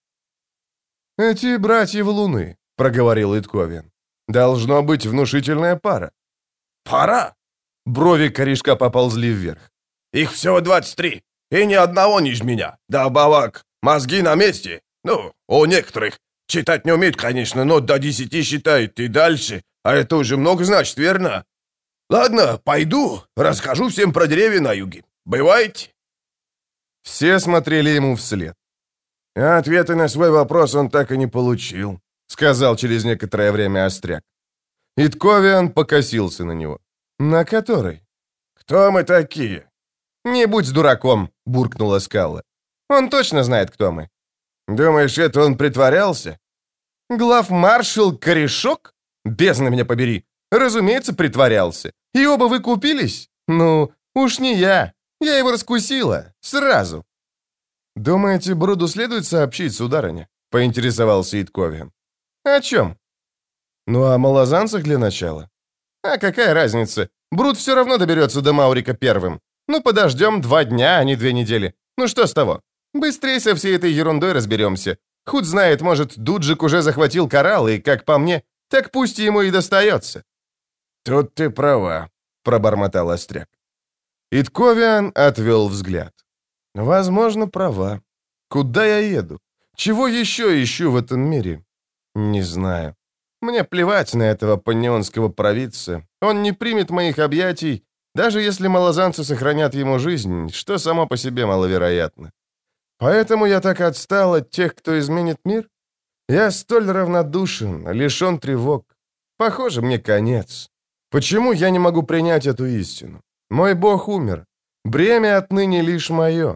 «Эти братья валуны», — проговорил Итковиан. «Должно быть внушительная пара». «Пара?» Брови корешка поползли вверх. «Их всего двадцать три, и ни одного ниже меня. Да, бабак, мозги на месте. Ну, у некоторых. Читать не умеют, конечно, но до десяти считают и дальше. А это уже много значит, верно? Ладно, пойду, расскажу всем про деревья на юге. Бывайте?» Все смотрели ему вслед. «Ответы на свой вопрос он так и не получил», — сказал через некоторое время Остряк. Итковиан покосился на него. «На который?» «Кто мы такие?» «Не будь дураком», — буркнула Скалла. «Он точно знает, кто мы». «Думаешь, это он притворялся?» «Главмаршал Корешок? Бездна меня побери. Разумеется, притворялся. И оба вы купились? Ну, уж не я. Я его раскусила. Сразу». «Думаете, Бруду следует сообщить, сударыня?» — поинтересовался Итковиан. «О чем?» «Ну, о малозанцах для начала». «А какая разница? Бруд все равно доберется до Маурика первым. Ну, подождем два дня, а не две недели. Ну, что с того? Быстрее со всей этой ерундой разберемся. Худ знает, может, Дуджик уже захватил коралл, и, как по мне, так пусть ему и достается». «Тут ты права», — пробормотал Остряк. Итковиан отвел взгляд. «Возможно, права. Куда я еду? Чего еще ищу в этом мире? Не знаю. Мне плевать на этого панеонского провидца. Он не примет моих объятий, даже если малозанцы сохранят ему жизнь, что само по себе маловероятно. Поэтому я так отстал от тех, кто изменит мир? Я столь равнодушен, лишен тревог. Похоже, мне конец. Почему я не могу принять эту истину? Мой бог умер. Бремя отныне лишь мое.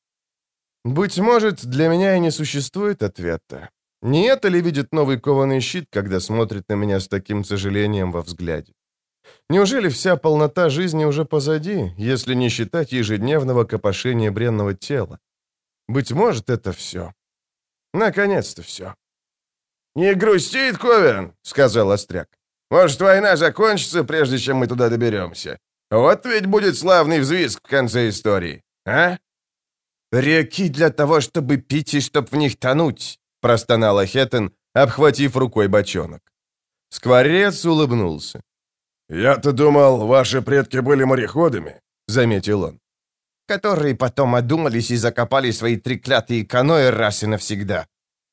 Быть может, для меня и не существует ответа. Не это ли видит новый кованый щит, когда смотрит на меня с таким сожалением во взгляде? Неужели вся полнота жизни уже позади, если не считать ежедневного копошения бренного тела? Быть может, это все. Наконец-то все. «Не грусти, Итковиан», — сказал Остряк. «Может, война закончится, прежде чем мы туда доберемся. Вот ведь будет славный взвизг в конце истории, а?» «Реки для того, чтобы пить и чтоб в них тонуть», — простонала Хеттен, обхватив рукой бочонок. Скворец улыбнулся. «Я-то думал, ваши предки были мореходами», — заметил он. «Которые потом одумались и закопали свои треклятые каноэ раз и навсегда».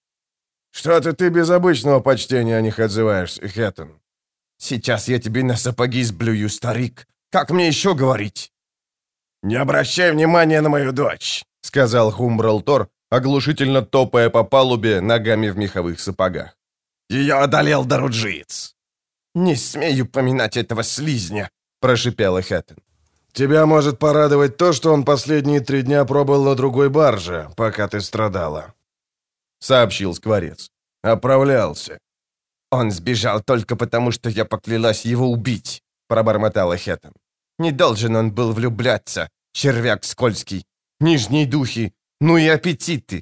«Что-то ты без обычного почтения о них отзываешься, Хеттен». «Сейчас я тебе на сапоги сблюю, старик. Как мне еще говорить?» «Не обращай внимания на мою дочь», — сказал Хумбрал Тор, оглушительно топая по палубе ногами в меховых сапогах. «Ее одолел Даруджиец». «Не смею поминать этого слизня», — прошипела Хеттен. Тебя может порадовать то, что он последние три дня пробыл на другой барже, пока ты страдала», — сообщил Скворец. «Оправлялся». «Он сбежал только потому, что я поклялась его убить», — пробормотала Хеттон. «Не должен он был влюбляться, червяк скользкий. Нижние духи, ну и аппетиты».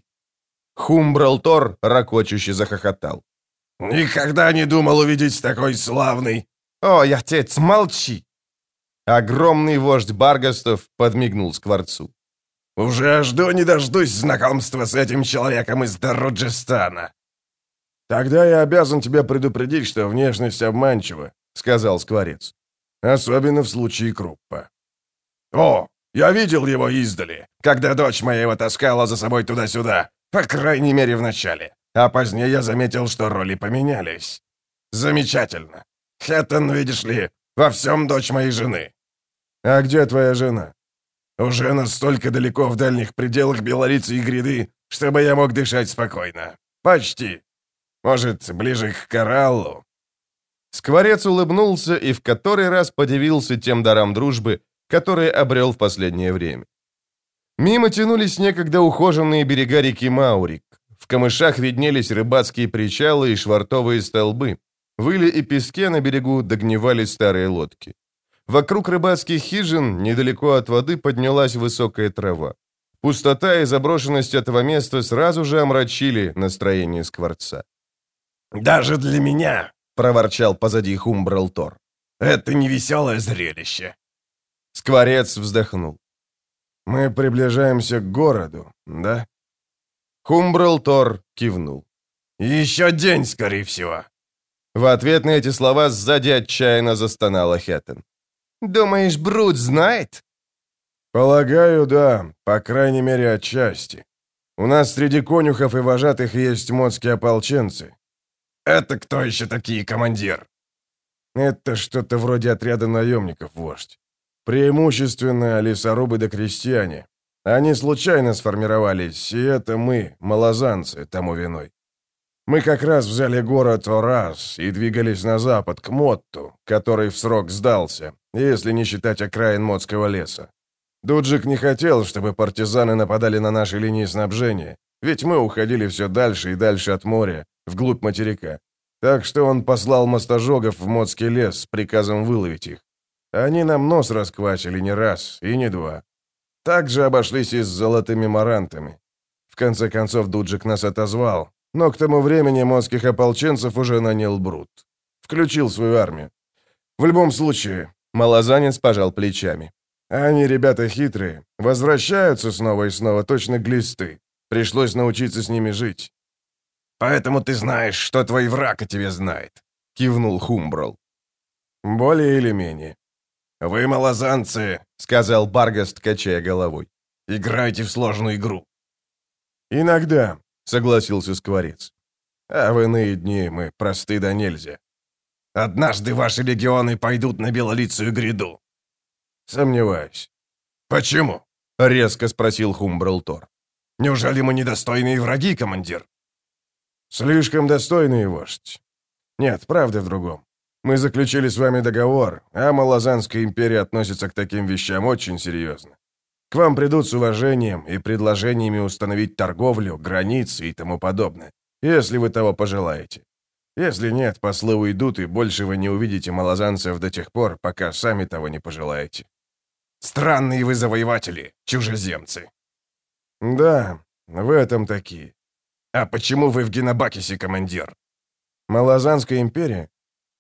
Хумбралтор ракочуще захохотал. «Никогда не думал увидеть такой славный...» «Ой, отец, молчи!» Огромный вождь Баргастов подмигнул Скворцу. «Уже жду не дождусь знакомства с этим человеком из Даруджистана». «Тогда я обязан тебя предупредить, что внешность обманчива», — сказал Скворец. «Особенно в случае Круппа». «О, я видел его издали, когда дочь моя его таскала за собой туда-сюда, по крайней мере, в начале. А позднее я заметил, что роли поменялись. Замечательно. Хэттон, видишь ли, во всем дочь моей жены». «А где твоя жена?» «Уже настолько далеко в дальних пределах Белорицы и Гряды, чтобы я мог дышать спокойно. Почти. Может, ближе к Кораллу». Скворец улыбнулся и в который раз подивился тем дарам дружбы, которые обрел в последнее время. Мимо тянулись некогда ухоженные берега реки Маурик. В камышах виднелись рыбацкие причалы и швартовые столбы. В иле и песке на берегу догнивали старые лодки. Вокруг рыбацких хижин, недалеко от воды, поднялась высокая трава. Пустота и заброшенность этого места сразу же омрачили настроение Скворца. «Даже для меня», — проворчал позади Хумбралтор, — «это не веселое зрелище». Скворец вздохнул. «Мы приближаемся к городу, да?» Хумбралтор кивнул. «Еще день, скорее всего». В ответ на эти слова сзади отчаянно застонала Хэттон. «Думаешь, Брут знает?» «Полагаю, да, по крайней мере, отчасти. У нас среди конюхов и вожатых есть модские ополченцы». «Это кто еще такие, командир?» «Это что-то вроде отряда наемников, вождь. Преимущественно лесорубы да крестьяне. Они случайно сформировались, и это мы, малозанцы, тому виной. Мы как раз взяли город Ораз и двигались на запад, к Мотту, который в срок сдался, если не считать окраин Мотского леса. Дуджик не хотел, чтобы партизаны нападали на наши линии снабжения, ведь мы уходили все дальше и дальше от моря, вглубь материка. Так что он послал мостожогов в Мотский лес с приказом выловить их. Они нам нос расквачили не раз и не два. Также обошлись и с золотыми марантами. В конце концов Дуджик нас отозвал, но к тому времени мотских ополченцев уже нанял Брут. Включил свою армию. В любом случае, малозанец пожал плечами. Они, ребята хитрые, возвращаются снова и снова, точно глисты. Пришлось научиться с ними жить. «Поэтому ты знаешь, что твой враг о тебе знает», — кивнул Хумбрал. «Более или менее». «Вы, малозанцы», — сказал Баргаст, качая головой, — «играете в сложную игру». «Иногда», — согласился Скворец. «А в иные дни мы просты да нельзя». «Однажды ваши легионы пойдут на Белолицую гряду». «Сомневаюсь». «Почему?» — резко спросил Хумбралтор. «Неужели мы недостойные враги, командир?» «Слишком достойный, вождь. Нет, правда в другом. Мы заключили с вами договор, а Малозанская империя относится к таким вещам очень серьезно. К вам придут с уважением и предложениями установить торговлю, границы и тому подобное, если вы того пожелаете. Если нет, послы уйдут, и больше вы не увидите малозанцев до тех пор, пока сами того не пожелаете». «Странные вы завоеватели, чужеземцы». «Да, в этом такие». «А почему вы в Генобакисе, командир?» «Малозанская империя?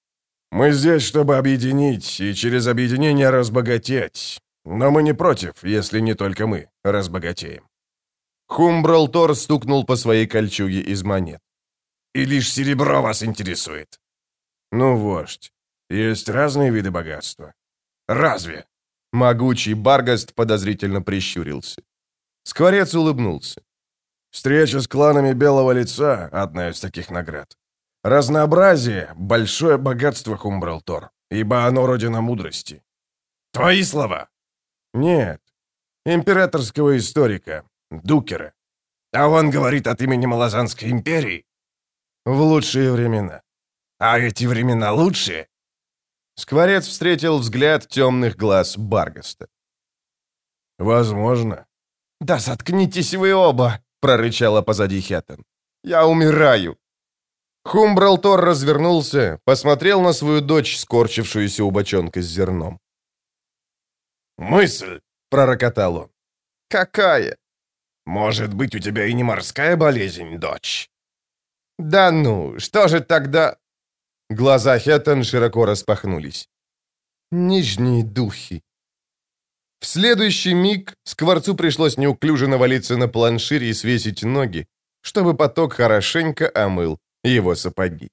Мы здесь, чтобы объединить и через объединение разбогатеть. Но мы не против, если не только мы разбогатеем». Хумбралтор стукнул по своей кольчуге из монет. «И лишь серебро вас интересует?» «Ну, вождь, есть разные виды богатства». «Разве?» Могучий Баргаст подозрительно прищурился. Скворец улыбнулся. «Встреча с кланами Белого Лица — одна из таких наград. Разнообразие — большое богатство, Хумбралтор, ибо оно родина мудрости». «Твои слова?» «Нет. Императорского историка, Дукера». «А он говорит от имени Малозанской империи?» «В лучшие времена». «А эти времена лучшие?» Скворец встретил взгляд темных глаз Баргаста. Возможно. «Да заткнитесь вы оба!» — прорычала позади Хеттон. «Я умираю!» Хумбралтор развернулся, посмотрел на свою дочь, скорчившуюся у бочонка с зерном. «Мысль!» — пророкотал он. «Какая?» «Может быть, у тебя и не морская болезнь, дочь?» «Да ну, что же тогда?» Глаза Хеттон широко распахнулись. «Нижние духи». В следующий миг Скворцу пришлось неуклюже навалиться на планширь и свесить ноги, чтобы поток хорошенько омыл его сапоги.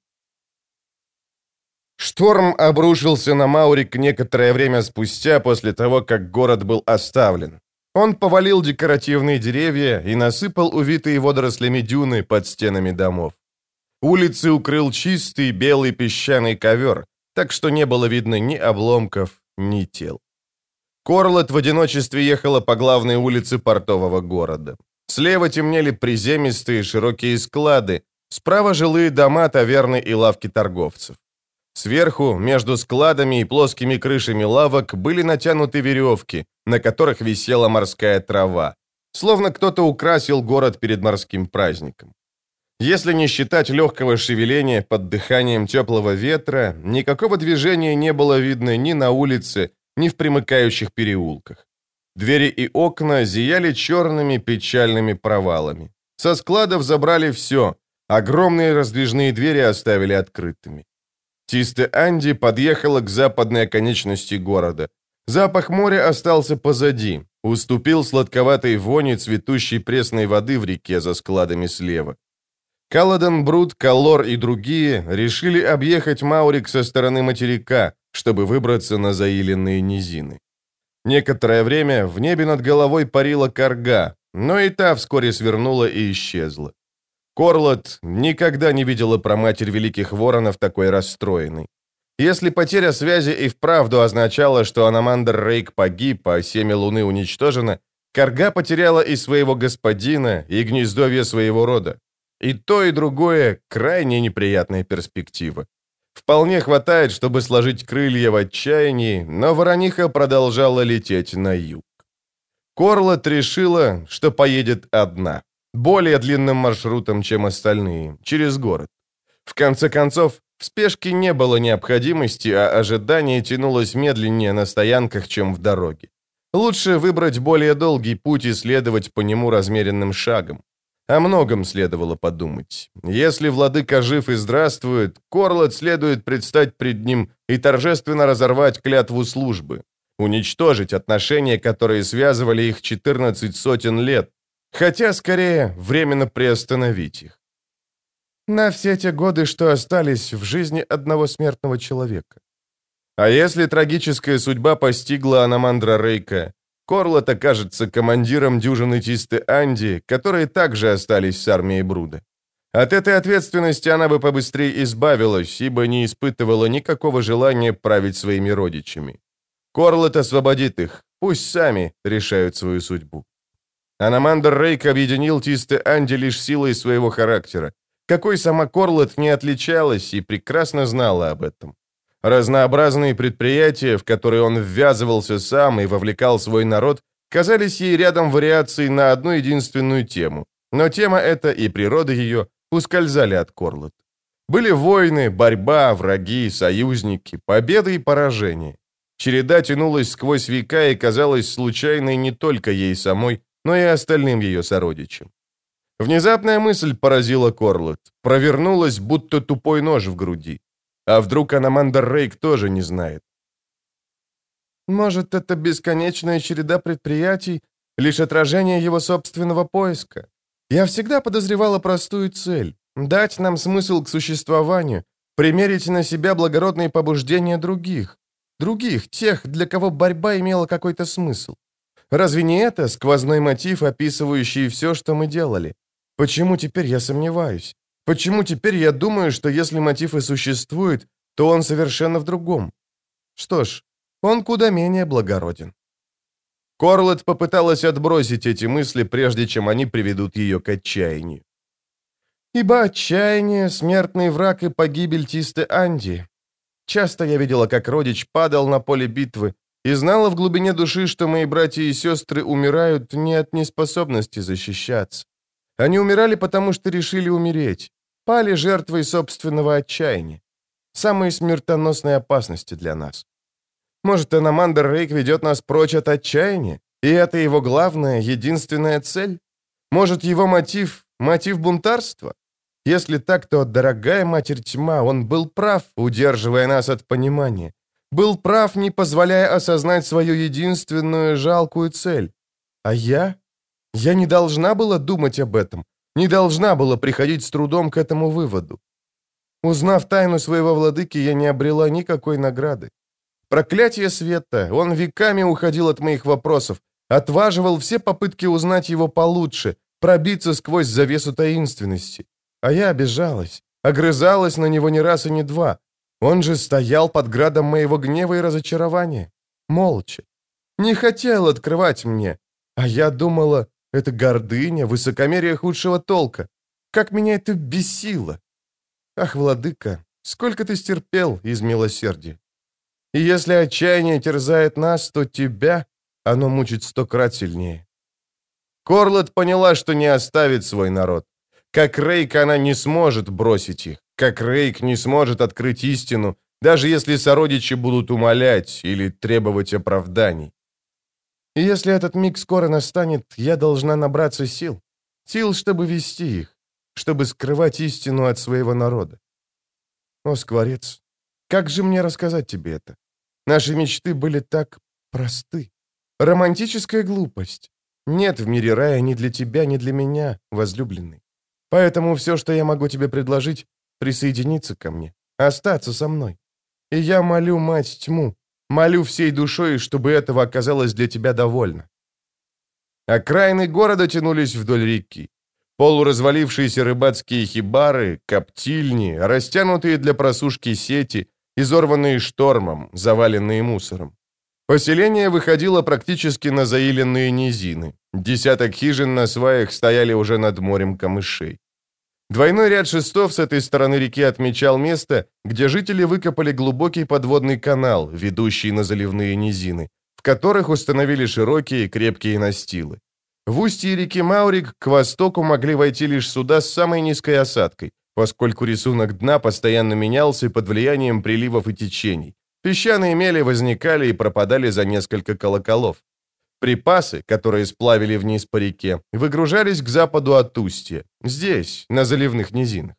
Шторм обрушился на Маурик некоторое время спустя после того, как город был оставлен. Он повалил декоративные деревья и насыпал увитые водорослями дюны под стенами домов. Улицы укрыл чистый белый песчаный ковер, так что не было видно ни обломков, ни тел. Корлот в одиночестве ехала по главной улице портового города. Слева темнели приземистые широкие склады, справа жилые дома, таверны и лавки торговцев. Сверху, между складами и плоскими крышами лавок, были натянуты веревки, на которых висела морская трава, словно кто-то украсил город перед морским праздником. Если не считать легкого шевеления под дыханием теплого ветра, никакого движения не было видно ни на улице, ни в примыкающих переулках. Двери и окна зияли черными печальными провалами. Со складов забрали все, огромные раздвижные двери оставили открытыми. Тисте-Анди подъехала к западной оконечности города. Запах моря остался позади, уступил сладковатой вони цветущей пресной воды в реке за складами слева. Каладан Брут, Калор и другие решили объехать Маурик со стороны материка, чтобы выбраться на заиленные низины. Некоторое время в небе над головой парила карга, но и та вскоре свернула и исчезла. Корлот никогда не видела праматерь великих воронов такой расстроенной. Если потеря связи и вправду означала, что Аномандр Рейк погиб, а семя Луны уничтожено, карга потеряла и своего господина, и гнездовье своего рода. И то, и другое — крайне неприятная перспектива. Вполне хватает, чтобы сложить крылья в отчаянии, но ворониха продолжала лететь на юг. Корлот решила, что поедет одна, более длинным маршрутом, чем остальные, через город. В конце концов, в спешке не было необходимости, а ожидание тянулось медленнее на стоянках, чем в дороге. Лучше выбрать более долгий путь и следовать по нему размеренным шагом. О многом следовало подумать. Если владыка жив и здравствует, Корлот следует предстать пред ним и торжественно разорвать клятву службы, уничтожить отношения, которые связывали их четырнадцать сотен лет, хотя, скорее, временно приостановить их. На все те годы, что остались в жизни одного смертного человека. А если трагическая судьба постигла Аномандра Рейка, Корлот окажется командиром дюжины Тисте-Анди, которые также остались с армией Бруда. От этой ответственности она бы побыстрее избавилась, ибо не испытывала никакого желания править своими родичами. Корлот освободит их, пусть сами решают свою судьбу. Аномандр Рейк объединил Тисте-Анди лишь силой своего характера, какой сама Корлот не отличалась и прекрасно знала об этом. Разнообразные предприятия, в которые он ввязывался сам и вовлекал свой народ, казались ей рядом вариаций на одну единственную тему, но тема эта и природа ее ускользали от Корлот. Были войны, борьба, враги, союзники, победы и поражения. Череда тянулась сквозь века и казалась случайной не только ей самой, но и остальным ее сородичам. Внезапная мысль поразила Корлот, провернулась, будто тупой нож в груди. А вдруг Аномандр Рейк тоже не знает? Может, это бесконечная череда предприятий, лишь отражение его собственного поиска? Я всегда подозревала простую цель — дать нам смысл к существованию, примерить на себя благородные побуждения других. Других, тех, для кого борьба имела какой-то смысл. Разве не это сквозной мотив, описывающий все, что мы делали? Почему теперь я сомневаюсь? Почему теперь я думаю, что если мотив и существует, то он совершенно в другом? Что ж, он куда менее благороден. Корлот попыталась отбросить эти мысли, прежде чем они приведут ее к отчаянию. Ибо отчаяние, смертный враг и погибель Тисте-Анди. Часто я видела, как родич падал на поле битвы, и знала в глубине души, что мои братья и сестры умирают не от неспособности защищаться. Они умирали, потому что решили умереть, пали жертвой собственного отчаяния, самой смертоносной опасности для нас. Может, Аномандр Рейк ведет нас прочь от отчаяния, и это его главная, единственная цель? Может, его мотив — мотив бунтарства? Если так, то, дорогая Матерь Тьма, он был прав, удерживая нас от понимания. Был прав, не позволяя осознать свою единственную жалкую цель. А я? Я не должна была думать об этом, не должна была приходить с трудом к этому выводу. Узнав тайну своего владыки, я не обрела никакой награды. Проклятие света, он веками уходил от моих вопросов, отваживал все попытки узнать его получше, пробиться сквозь завесу таинственности. А я обижалась, огрызалась на него не раз и не два. Он же стоял под градом моего гнева и разочарования. Молча. Не хотел открывать мне. А я думала, это гордыня, высокомерие худшего толка. Как меня это бесило. Ах, владыка, сколько ты стерпел из милосердия. И если отчаяние терзает нас, то тебя оно мучит сто крат сильнее. Корлет поняла, что не оставит свой народ. Как Рейк она не сможет бросить их. Как Рейк не сможет открыть истину, даже если сородичи будут умолять или требовать оправданий. И если этот миг скоро настанет, я должна набраться сил. Сил, чтобы вести их, чтобы скрывать истину от своего народа. О, Скворец, как же мне рассказать тебе это? Наши мечты были так просты. Романтическая глупость. Нет в мире рая ни для тебя, ни для меня, возлюбленный. Поэтому все, что я могу тебе предложить, присоединиться ко мне, остаться со мной. И я молю Мать Тьму, молю всей душой, чтобы этого оказалось для тебя довольно. Окраины города тянулись вдоль реки. Полуразвалившиеся рыбацкие хибары, коптильни, растянутые для просушки сети, изорванные штормом, заваленные мусором. Поселение выходило практически на заиленные низины. Десяток хижин на сваях стояли уже над морем камышей. Двойной ряд шестов с этой стороны реки отмечал место, где жители выкопали глубокий подводный канал, ведущий на заливные низины, в которых установили широкие крепкие настилы. В устье реки Маурик к востоку могли войти лишь суда с самой низкой осадкой, поскольку рисунок дна постоянно менялся под влиянием приливов и течений. Песчаные мели возникали и пропадали за несколько колоколов. Припасы, которые сплавили вниз по реке, выгружались к западу от устья, здесь, на заливных низинах.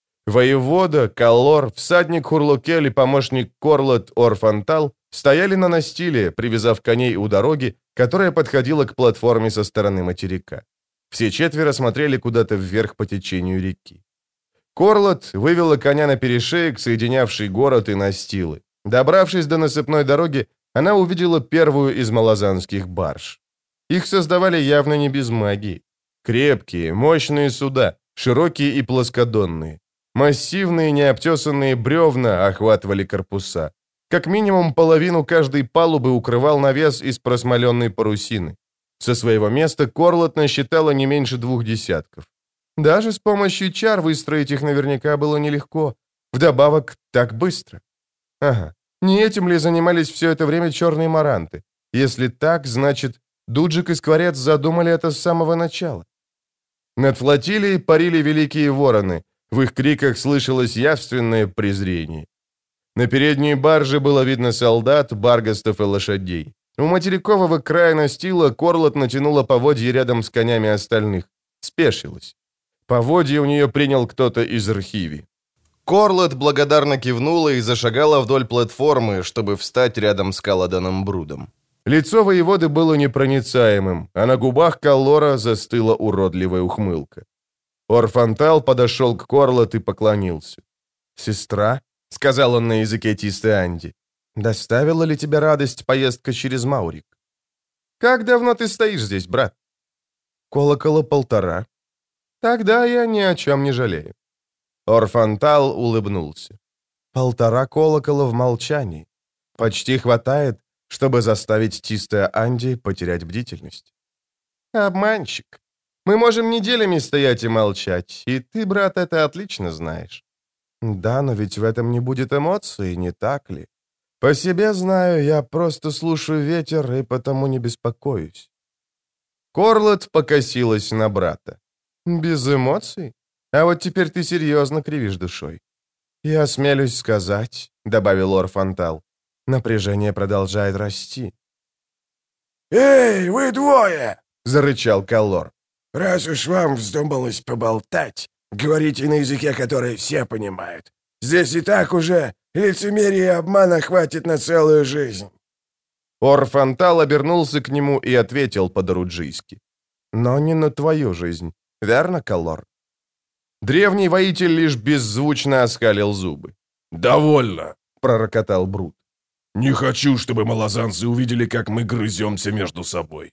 Воевода, Каллор, всадник Хурлукель и помощник Корлет Орфантал стояли на настиле, привязав коней у дороги, которая подходила к платформе со стороны материка. Все четверо смотрели куда-то вверх по течению реки. Корлет вывела коня на перешеек, соединявший город и настилы. Добравшись до насыпной дороги, она увидела первую из малозанских барж. Их создавали явно не без магии. Крепкие, мощные суда, широкие и плоскодонные. Массивные необтесанные бревна охватывали корпуса. Как минимум половину каждой палубы укрывал навес из просмоленной парусины. Со своего места Корлет насчитала не меньше двух десятков. Даже с помощью чар выстроить их наверняка было нелегко. Вдобавок, так быстро. Ага, не этим ли занимались все это время черные маранты? Если так, значит, Дуджик и Скворец задумали это с самого начала. Над флотилией парили великие вороны. В их криках слышалось явственное презрение. На передней барже было видно солдат, баргастов и лошадей. У материкового края настила Корлет натянула поводья рядом с конями остальных. Спешилась. Поводья у нее принял кто-то из архиви. Корлет благодарно кивнула и зашагала вдоль платформы, чтобы встать рядом с Каладаном Брудом. Лицо воеводы было непроницаемым, а на губах Каллора застыла уродливая ухмылка. Орфантал подошел к Корлет и поклонился. «Сестра?» — сказал он на языке Тисты-Анди. «Доставила ли тебе радость поездка через Маурик?» «Как давно ты стоишь здесь, брат?» «Колокола полтора». «Тогда я ни о чем не жалею». Орфантал улыбнулся. «Полтора колокола в молчании. Почти хватает, чтобы заставить Тисты-Анди потерять бдительность». «Обманщик. Мы можем неделями стоять и молчать, и ты, брат, это отлично знаешь». «Да, но ведь в этом не будет эмоций, не так ли? По себе знаю, я просто слушаю ветер и потому не беспокоюсь. Корлет покосилась на брата. Без эмоций? А вот теперь ты серьезно кривишь душой. Я осмелюсь сказать, добавил Орфантал, напряжение продолжает расти. «Эй, вы двое!» — зарычал Каллор. «Раз уж вам вздумалось поболтать, говорите на языке, который все понимают. Здесь и так уже лицемерия и обмана хватит на целую жизнь». Орфантал обернулся к нему и ответил по-доруджийски. «Но не на твою жизнь. Верно, Каллор?» Древний воитель лишь беззвучно оскалил зубы. «Довольно», — пророкотал Брут. «Не хочу, чтобы малозанцы увидели, как мы грыземся между собой».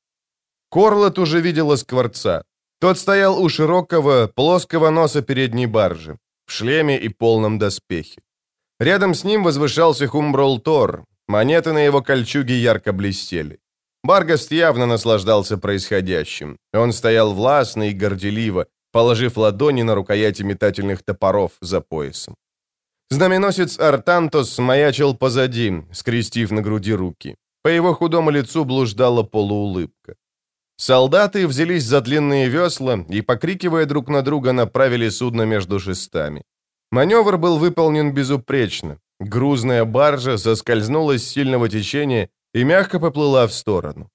Корлет уже видела Скворца. Тот стоял у широкого, плоского носа передней баржи, в шлеме и полном доспехе. Рядом с ним возвышался Хумброл Тор. Монеты на его кольчуге ярко блестели. Баргаст явно наслаждался происходящим. Он стоял властно и горделиво, положив ладони на рукояти метательных топоров за поясом. Знаменосец Артантос маячил позади, скрестив на груди руки. По его худому лицу блуждала полуулыбка. Солдаты взялись за длинные весла и, покрикивая друг на друга, направили судно между шестами. Маневр был выполнен безупречно. Грузная баржа соскользнула с сильного течения и мягко поплыла в сторону.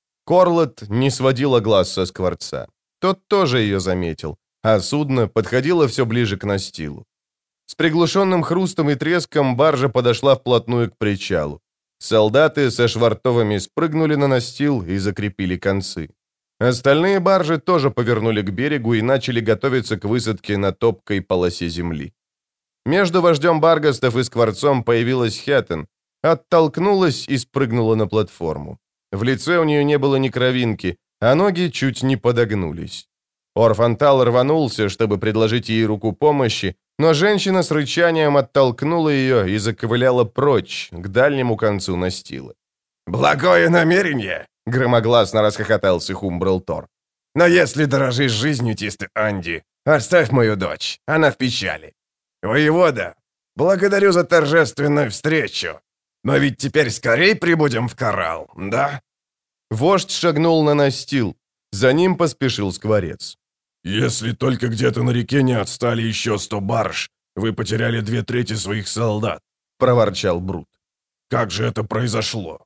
Корлет не сводила глаз со Скворца. Тот тоже ее заметил, а судно подходило все ближе к настилу. С приглушенным хрустом и треском баржа подошла вплотную к причалу. Солдаты со швартовыми спрыгнули на настил и закрепили концы. Остальные баржи тоже повернули к берегу и начали готовиться к высадке на топкой полосе земли. Между вождем Баргастов и Скворцом появилась Хеттен, оттолкнулась и спрыгнула на платформу. В лице у нее не было ни кровинки, а ноги чуть не подогнулись. Орфантал рванулся, чтобы предложить ей руку помощи, но женщина с рычанием оттолкнула ее и заковыляла прочь, к дальнему концу настила. «Благое намерение!» — громогласно расхохотался Хумбрл Тор. «Но если дорожишь жизнью, Тисты Анди, оставь мою дочь, она в печали. Воевода, благодарю за торжественную встречу, но ведь теперь скорей прибудем в Коралл, да?» Вождь шагнул на настил, за ним поспешил Скворец. «Если только где-то на реке не отстали еще сто барж, вы потеряли две трети своих солдат», — проворчал Брут. «Как же это произошло?»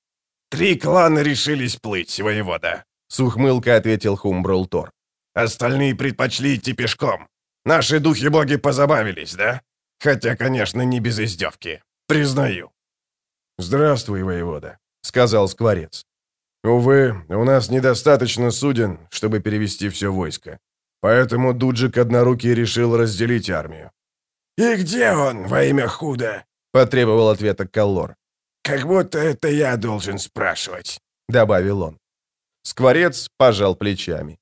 «Три клана решились плыть, воевода», — с ухмылкой ответил Хумбрл Тор. «Остальные предпочли идти пешком. Наши духи-боги позабавились, да? Хотя, конечно, не без издевки. Признаю». «Здравствуй, воевода», — сказал Скворец. «Увы, у нас недостаточно суден, чтобы перевести все войско. Поэтому Дуджик Однорукий решил разделить армию». «И где он, во имя худа?» — потребовал ответа Каллор. «Как будто это я должен спрашивать», — добавил он. Скворец пожал плечами.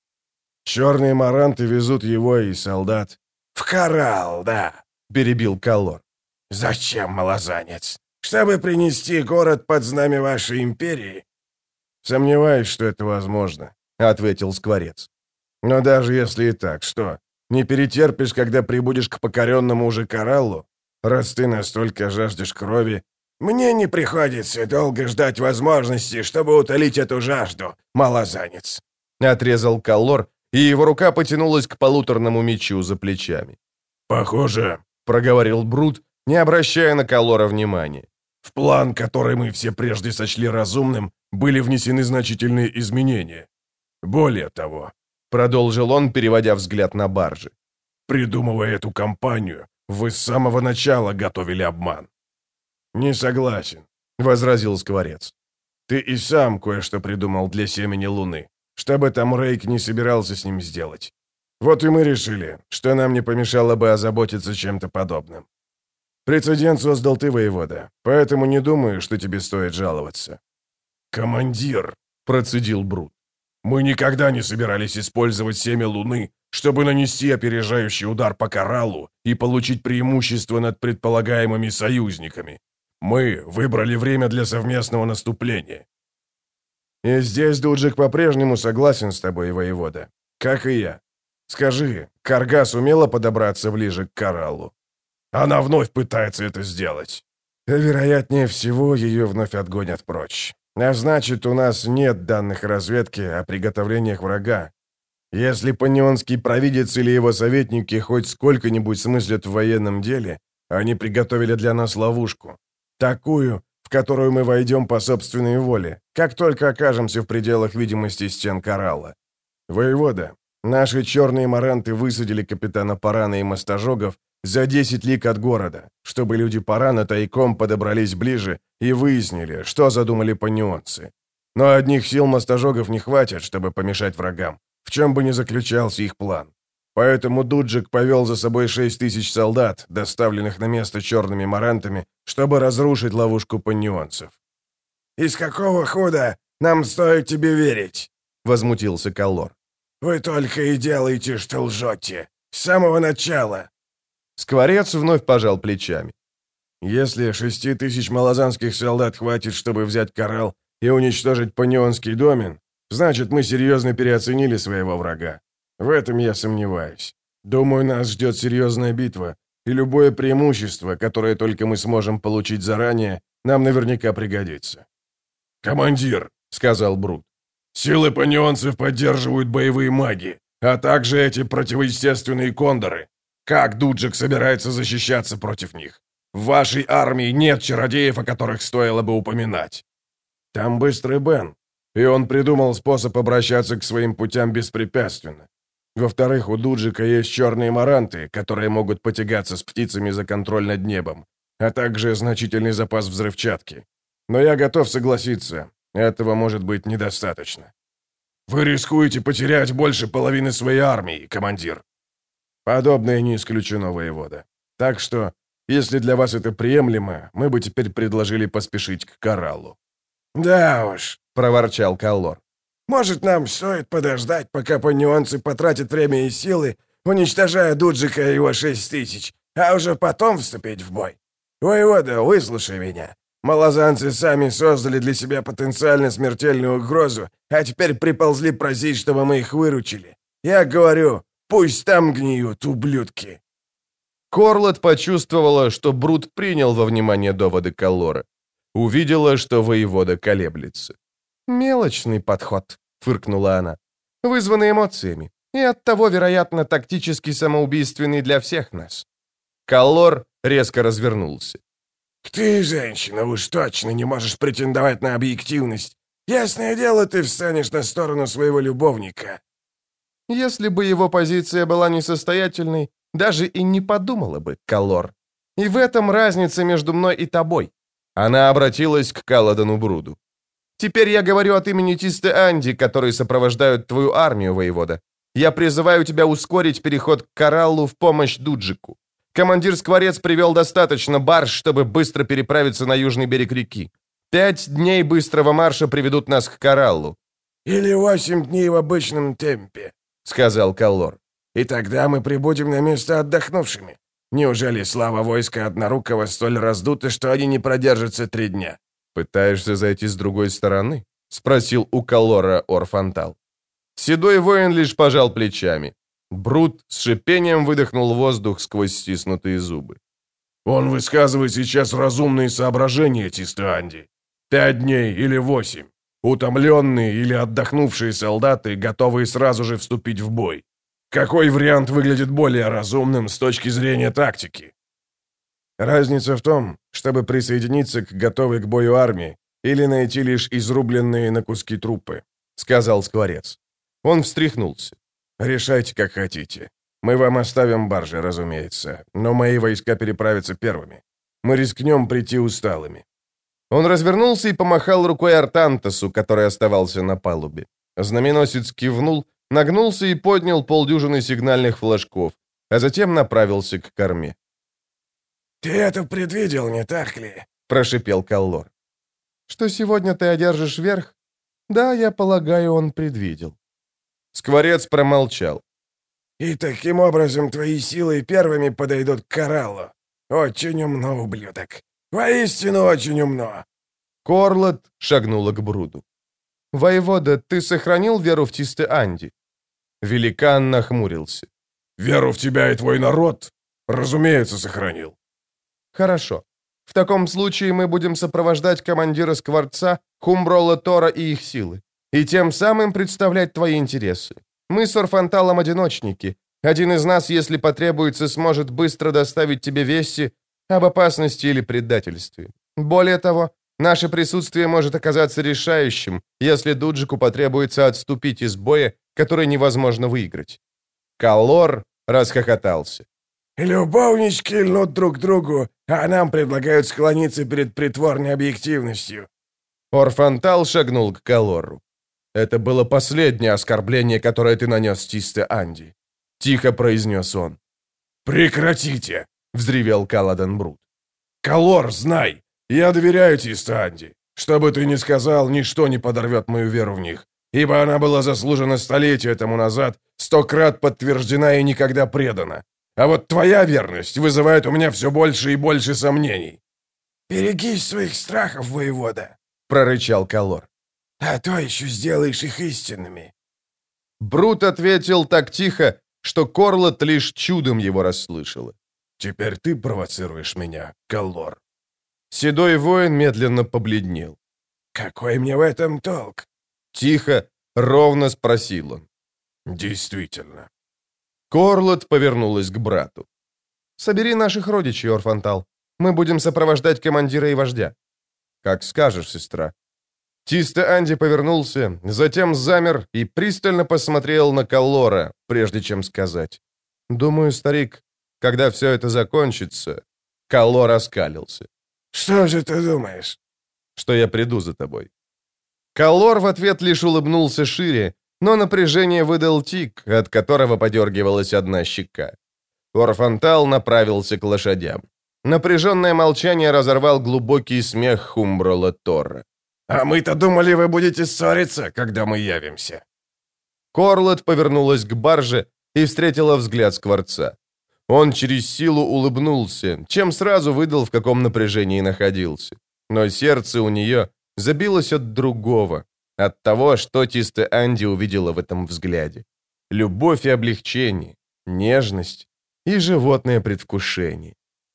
«Черные маранты везут его и солдат». «В Коралл, да», — перебил Каллор. «Зачем, малозанец? Чтобы принести город под знамя вашей империи?» «Сомневаюсь, что это возможно», — ответил Скворец. «Но даже если и так, что, не перетерпишь, когда прибудешь к покоренному уже Кораллу? Раз ты настолько жаждешь крови...» «Мне не приходится долго ждать возможности, чтобы утолить эту жажду, малозанец», — отрезал Каллор, и его рука потянулась к полуторному мечу за плечами. «Похоже», — проговорил Брут, не обращая на Каллора внимания. «В план, который мы все прежде сочли разумным, были внесены значительные изменения. Более того», — продолжил он, переводя взгляд на баржи, «придумывая эту кампанию, вы с самого начала готовили обман». «Не согласен», — возразил Скворец. «Ты и сам кое-что придумал для семени Луны, чтобы там Рейк не собирался с ним сделать. Вот и мы решили, что нам не помешало бы озаботиться чем-то подобным. Прецедент создал ты, воевода, поэтому не думаю, что тебе стоит жаловаться». «Командир», — процедил Брут, — «мы никогда не собирались использовать семя Луны, чтобы нанести опережающий удар по Кораллу и получить преимущество над предполагаемыми союзниками. Мы выбрали время для совместного наступления». «И здесь Дуджик по-прежнему согласен с тобой, воевода, как и я. Скажи, Карга сумела подобраться ближе к Кораллу?» «Она вновь пытается это сделать». Вероятнее всего, ее вновь отгонят прочь. А значит, у нас нет данных разведки о приготовлениях врага. Если панионский провидец или его советники хоть сколько-нибудь смыслят в военном деле, они приготовили для нас ловушку. Такую, в которую мы войдем по собственной воле, как только окажемся в пределах видимости стен коралла. Воевода, наши черные маранты высадили капитана Парана и мостожогов за десять лиг от города, чтобы люди Парана тайком подобрались ближе и выяснили, что задумали панионцы. Но одних сил мостожогов не хватит, чтобы помешать врагам, в чем бы ни заключался их план. Поэтому Дуджик повел за собой шесть тысяч солдат, доставленных на место черными марантами, чтобы разрушить ловушку панионцев. «Из какого худа нам стоит тебе верить?» — возмутился Каллор. «Вы только и делаете, что лжете. С самого начала». Скворец вновь пожал плечами. «Если шести тысяч малозанских солдат хватит, чтобы взять коралл и уничтожить панионский домен, значит, мы серьезно переоценили своего врага. В этом я сомневаюсь. Думаю, нас ждет серьезная битва, и любое преимущество, которое только мы сможем получить заранее, нам наверняка пригодится». «Командир», — сказал Брут, — «силы панионцев поддерживают боевые маги, а также эти противоестественные кондоры. Как Дуджик собирается защищаться против них? В вашей армии нет чародеев, о которых стоило бы упоминать». «Там быстрый Бен, и он придумал способ обращаться к своим путям беспрепятственно. Во-вторых, у Дуджика есть черные маранты, которые могут потягаться с птицами за контроль над небом, а также значительный запас взрывчатки. Но я готов согласиться, этого может быть недостаточно». «Вы рискуете потерять больше половины своей армии, командир». «Подобное не исключено, воевода. Так что, если для вас это приемлемо, мы бы теперь предложили поспешить к кораллу». «Да уж», — проворчал Каллор. «Может, нам стоит подождать, пока панионцы потратят время и силы, уничтожая Дуджика и его шесть тысяч, а уже потом вступить в бой? Воевода, выслушай меня. Малозанцы сами создали для себя потенциально смертельную угрозу, а теперь приползли просить, чтобы мы их выручили. Я говорю, пусть там гниют, ублюдки». Корлот почувствовала, что Брут принял во внимание доводы Каллора. Увидела, что воевода колеблется. «Мелочный подход», — фыркнула она, — «вызванный эмоциями, и оттого, вероятно, тактически самоубийственный для всех нас». Каллор резко развернулся. «Ты, женщина, уж точно не можешь претендовать на объективность. Ясное дело, ты встанешь на сторону своего любовника». Если бы его позиция была несостоятельной, даже и не подумала бы, Каллор. И в этом разница между мной и тобой. Она обратилась к Каладану Бруду. «Теперь я говорю от имени Тисты Анди, которые сопровождают твою армию, воевода. Я призываю тебя ускорить переход к кораллу в помощь Дуджику. Командир Скворец привел достаточно барж, чтобы быстро переправиться на южный берег реки. Пять дней быстрого марша приведут нас к кораллу». «Или восемь дней в обычном темпе», — сказал Каллор. «И тогда мы прибудем на место отдохнувшими. Неужели слава войска Однорукого столь раздута, что они не продержатся три дня?» «Пытаешься зайти с другой стороны?» — спросил у Каллора Орфантал. Седой воин лишь пожал плечами. Брут с шипением выдохнул воздух сквозь стиснутые зубы. «Он высказывает сейчас разумные соображения, Тиста-Анди. Пять дней или восемь. Утомленные или отдохнувшие солдаты, готовые сразу же вступить в бой. Какой вариант выглядит более разумным с точки зрения тактики?» «Разница в том, чтобы присоединиться к готовой к бою армии или найти лишь изрубленные на куски трупы», — сказал Скворец. Он встряхнулся. «Решайте, как хотите. Мы вам оставим баржи, разумеется, но мои войска переправятся первыми. Мы рискнем прийти усталыми». Он развернулся и помахал рукой Артантасу, который оставался на палубе. Знаменосец кивнул, нагнулся и поднял полдюжины сигнальных флажков, а затем направился к корме. «Ты это предвидел, не так ли?» — прошипел Каллор. «Что сегодня ты одержишь верх? Да, я полагаю, он предвидел». Скворец промолчал. «И таким образом твои силы первыми подойдут к кораллу. Очень умно, ублюдок. Воистину очень умно». Корлот шагнула к Бруду. «Воевода, ты сохранил веру в Тисты Анди?» Великан нахмурился. «Веру в тебя и твой народ? Разумеется, сохранил». «Хорошо. В таком случае мы будем сопровождать командира Скворца, Хумброла Тора и их силы, и тем самым представлять твои интересы. Мы с Орфанталом одиночники. Один из нас, если потребуется, сможет быстро доставить тебе вести об опасности или предательстве. Более того, наше присутствие может оказаться решающим, если Дуджику потребуется отступить из боя, который невозможно выиграть». Каллор расхохотался. «Любовнички льнут друг к другу, а нам предлагают склониться перед притворной объективностью». Орфантал шагнул к Каллору. «Это было последнее оскорбление, которое ты нанес Тисте Анди», — тихо произнес он. «Прекратите!» — взревел Каладан Брут. «Каллор, знай, я доверяю Тисте Анди. Что бы ты ни сказал, ничто не подорвет мою веру в них, ибо она была заслужена столетия тому назад, сто крат подтверждена и никогда предана. А вот твоя верность вызывает у меня все больше и больше сомнений». «Берегись своих страхов, воевода», — прорычал Каллор. «А то еще сделаешь их истинными». Брут ответил так тихо, что Корлот лишь чудом его расслышала. «Теперь ты провоцируешь меня, Каллор». Седой воин медленно побледнел. «Какой мне в этом толк?» Тихо, ровно спросил он. «Действительно». Корлот повернулась к брату. «Собери наших родичей, Орфантал. Мы будем сопровождать командира и вождя». «Как скажешь, сестра». Тисте Анди повернулся, затем замер и пристально посмотрел на Каллора, прежде чем сказать. «Думаю, старик, когда все это закончится...» Каллор оскалился. «Что же ты думаешь?» «Что я приду за тобой». Каллор в ответ лишь улыбнулся шире, но напряжение выдал тик, от которого подергивалась одна щека. Орфантал направился к лошадям. Напряженное молчание разорвал глубокий смех Хумброла Торра. «А мы-то думали, вы будете ссориться, когда мы явимся». Корлот повернулась к барже и встретила взгляд Скворца. Он через силу улыбнулся, чем сразу выдал, в каком напряжении находился. Но сердце у нее забилось от другого, от того, что Тисте Анди увидела в этом взгляде. Любовь и облегчение, нежность и животное предвкушение.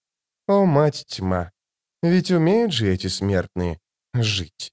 О, мать тьма, ведь умеют же эти смертные жить.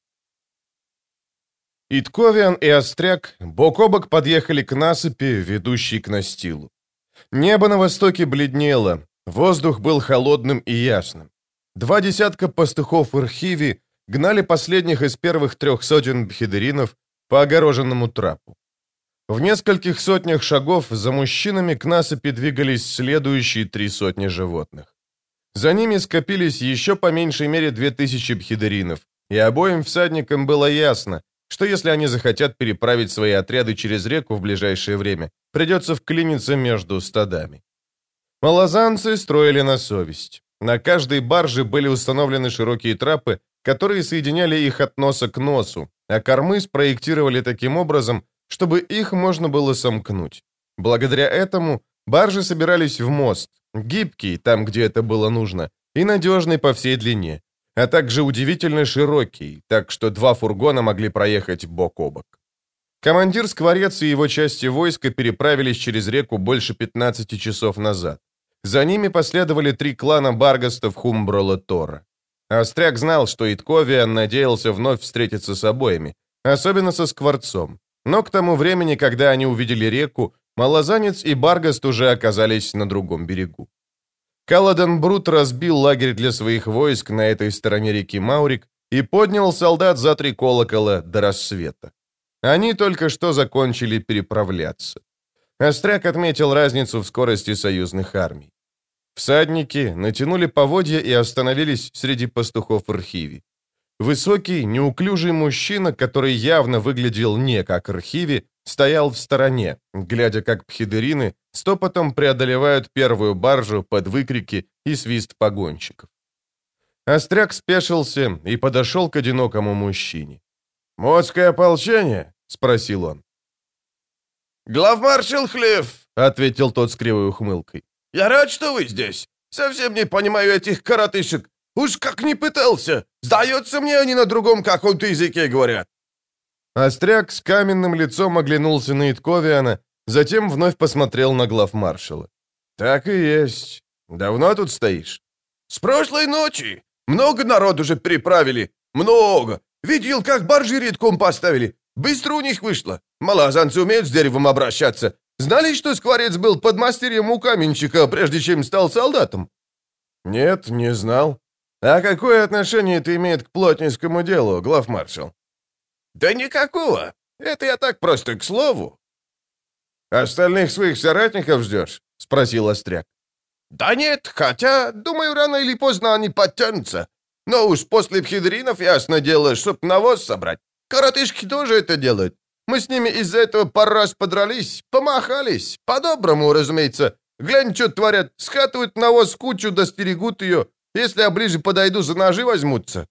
Итковиан и Остряк бок о бок подъехали к насыпи, ведущей к настилу. Небо на востоке бледнело, воздух был холодным и ясным. Два десятка пастухов Ирхиви гнали последних из первых трех сотен бхедеринов по огороженному трапу. В нескольких сотнях шагов за мужчинами к насыпи двигались следующие три сотни животных. За ними скопились еще по меньшей мере две тысячи бхедеринов, и обоим всадникам было ясно, что если они захотят переправить свои отряды через реку в ближайшее время, придется вклиниться между стадами. Малозанцы строили на совесть. На каждой барже были установлены широкие трапы, которые соединяли их от носа к носу, а кормы спроектировали таким образом, чтобы их можно было сомкнуть. Благодаря этому баржи собирались в мост, гибкий там, где это было нужно, и надежный по всей длине, а также удивительно широкий, так что два фургона могли проехать бок о бок. Командир Скворец и его части войска переправились через реку больше пятнадцати часов назад. За ними последовали три клана Баргастов Хумброла Тора. Остряк знал, что Итковиан надеялся вновь встретиться с обоими, особенно со Скворцом. Но к тому времени, когда они увидели реку, Малозанец и Баргаст уже оказались на другом берегу. Каладан Брут разбил лагерь для своих войск на этой стороне реки Маурик и поднял солдат за три колокола до рассвета. Они только что закончили переправляться. Остряк отметил разницу в скорости союзных армий. Всадники натянули поводья и остановились среди пастухов Ирхиви. Высокий, неуклюжий мужчина, который явно выглядел не как Ирхиви, стоял в стороне, глядя, как бхедерины стопотом преодолевают первую баржу под выкрики и свист погонщиков. Остряк спешился и подошел к одинокому мужчине. «Модское ополчение?» — спросил он. «Главмаршал Хлев», — ответил тот с кривой ухмылкой. «Я рад, что вы здесь. Совсем не понимаю этих коротышек. Уж как не пытался. Сдается мне, они на другом каком-то языке говорят». Остряк с каменным лицом оглянулся на Итковиана, затем вновь посмотрел на главмаршала. «Так и есть. Давно тут стоишь?» «С прошлой ночи. Много народу же переправили. Много. Видел, как баржи редком поставили. Быстро у них вышло. Малоазанцы умеют с деревом обращаться. Знали, что Скворец был подмастерьем у каменщика, прежде чем стал солдатом?» «Нет, не знал. А какое отношение это имеет к плотницкому делу, главмаршал?» «Да никакого. Это я так просто к слову». «Остальных своих соратников ждешь?» — спросил Остряк. «Да нет, хотя, думаю, рано или поздно они подтянутся. Но уж после пхидринов, ясно дело, чтоб навоз собрать. Коротышки тоже это делают. Мы с ними из-за этого пару раз подрались, помахались. По-доброму, разумеется. Глянь, что творят. Скатывают навоз в кучу, достерегут ее. Если я ближе подойду, за ножи возьмутся».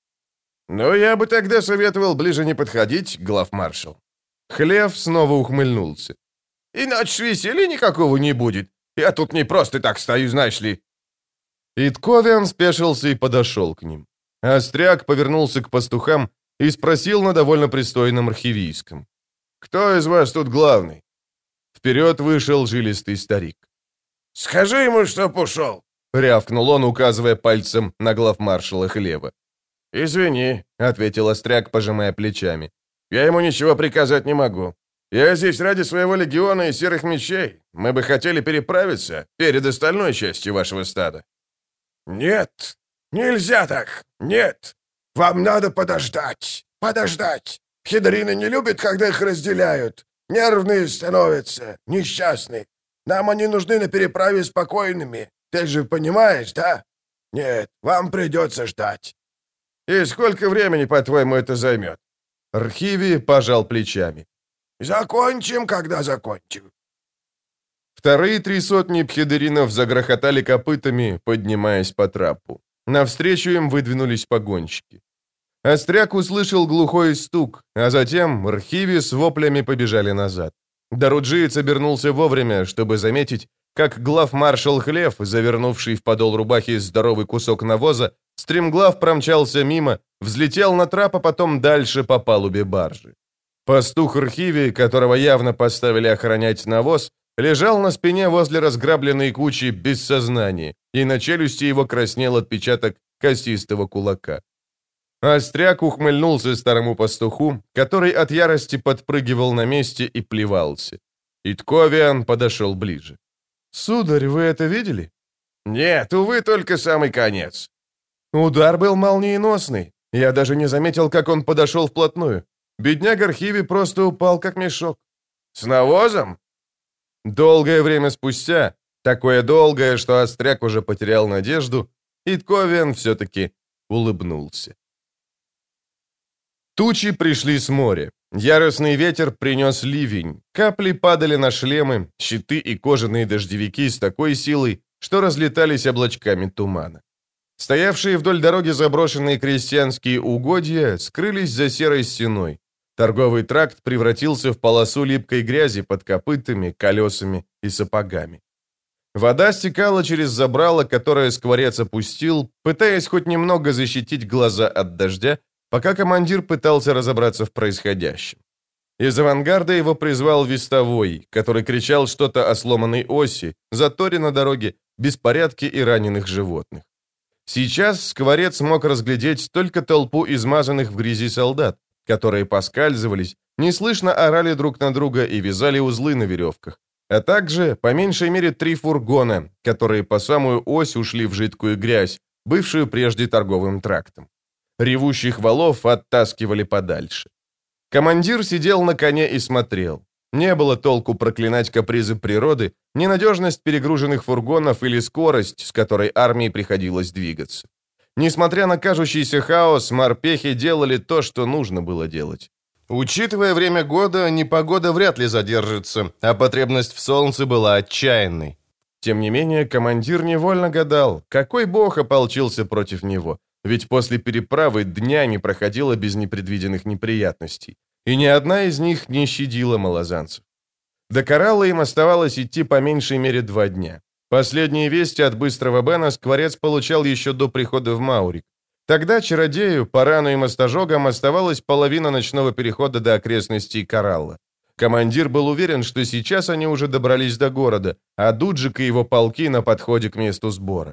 «Ну, я бы тогда советовал ближе не подходить, главмаршал». Хлев снова ухмыльнулся. «Иначе веселья никакого не будет. Я тут не просто так стою, знаешь ли». Итковиан спешился и подошел к ним. Остряк повернулся к пастухам и спросил на довольно пристойном архивийском. «Кто из вас тут главный?» Вперед вышел жилистый старик. «Скажи ему, чтоб ушел», — рявкнул он, указывая пальцем на главмаршала Хлева. «Извини», — ответил Остряк, пожимая плечами. «Я ему ничего приказать не могу. Я здесь ради своего легиона и серых мечей. Мы бы хотели переправиться перед остальной частью вашего стада». «Нет, нельзя так, нет. Вам надо подождать, подождать. Хидрины не любят, когда их разделяют. Нервные становятся, несчастные. Нам они нужны на переправе спокойными. Ты же понимаешь, да? Нет, вам придется ждать». «И сколько времени, по-твоему, это займет?» Архиви пожал плечами. «Закончим, когда закончим». Вторые три сотни пхидеринов загрохотали копытами, поднимаясь по трапу. Навстречу им выдвинулись погонщики. Остряк услышал глухой стук, а затем архиви с воплями побежали назад. Даруджиец обернулся вовремя, чтобы заметить, как главмаршал Хлев, завернувший в подол рубахи здоровый кусок навоза, стремглав промчался мимо, взлетел на трап, а потом дальше по палубе баржи. Пастух архиви, которого явно поставили охранять навоз, лежал на спине возле разграбленной кучи без сознания, и на челюсти его краснел отпечаток костистого кулака. Остряк ухмыльнулся старому пастуху, который от ярости подпрыгивал на месте и плевался. Итковиан подошел ближе. «Сударь, вы это видели?» «Нет, увы, только самый конец». Удар был молниеносный. Я даже не заметил, как он подошел вплотную. Бедняга архиви просто упал, как мешок. «С навозом?» Долгое время спустя, такое долгое, что Остряк уже потерял надежду, Итковиан все-таки улыбнулся. Тучи пришли с моря. Яростный ветер принес ливень. Капли падали на шлемы, щиты и кожаные дождевики с такой силой, что разлетались облачками тумана. Стоявшие вдоль дороги заброшенные крестьянские угодья скрылись за серой стеной. Торговый тракт превратился в полосу липкой грязи под копытами, колесами и сапогами. Вода стекала через забрало, которое Скворец опустил, пытаясь хоть немного защитить глаза от дождя, пока командир пытался разобраться в происходящем. Из авангарда его призвал вестовой, который кричал что-то о сломанной оси, заторе на дороге, беспорядке и раненых животных. Сейчас Скворец мог разглядеть только толпу измазанных в грязи солдат, которые поскальзывались, неслышно орали друг на друга и вязали узлы на веревках, а также, по меньшей мере, три фургона, которые по самую ось ушли в жидкую грязь, бывшую прежде торговым трактом. Ревущих валов оттаскивали подальше. Командир сидел на коне и смотрел. Не было толку проклинать капризы природы, ненадежность перегруженных фургонов или скорость, с которой армии приходилось двигаться. Несмотря на кажущийся хаос, морпехи делали то, что нужно было делать. Учитывая время года, непогода вряд ли задержится, а потребность в солнце была отчаянной. Тем не менее, командир невольно гадал, какой бог ополчился против него, ведь после переправы днями проходило без непредвиденных неприятностей, и ни одна из них не щадила малозанцев. До Коралла им оставалось идти по меньшей мере два дня. Последние вести от Быстрого Бена Скворец получал еще до прихода в Маурик. Тогда чародею, Парану и мостожогам оставалась половина ночного перехода до окрестностей Коралла. Командир был уверен, что сейчас они уже добрались до города, а Дуджик и его полки на подходе к месту сбора.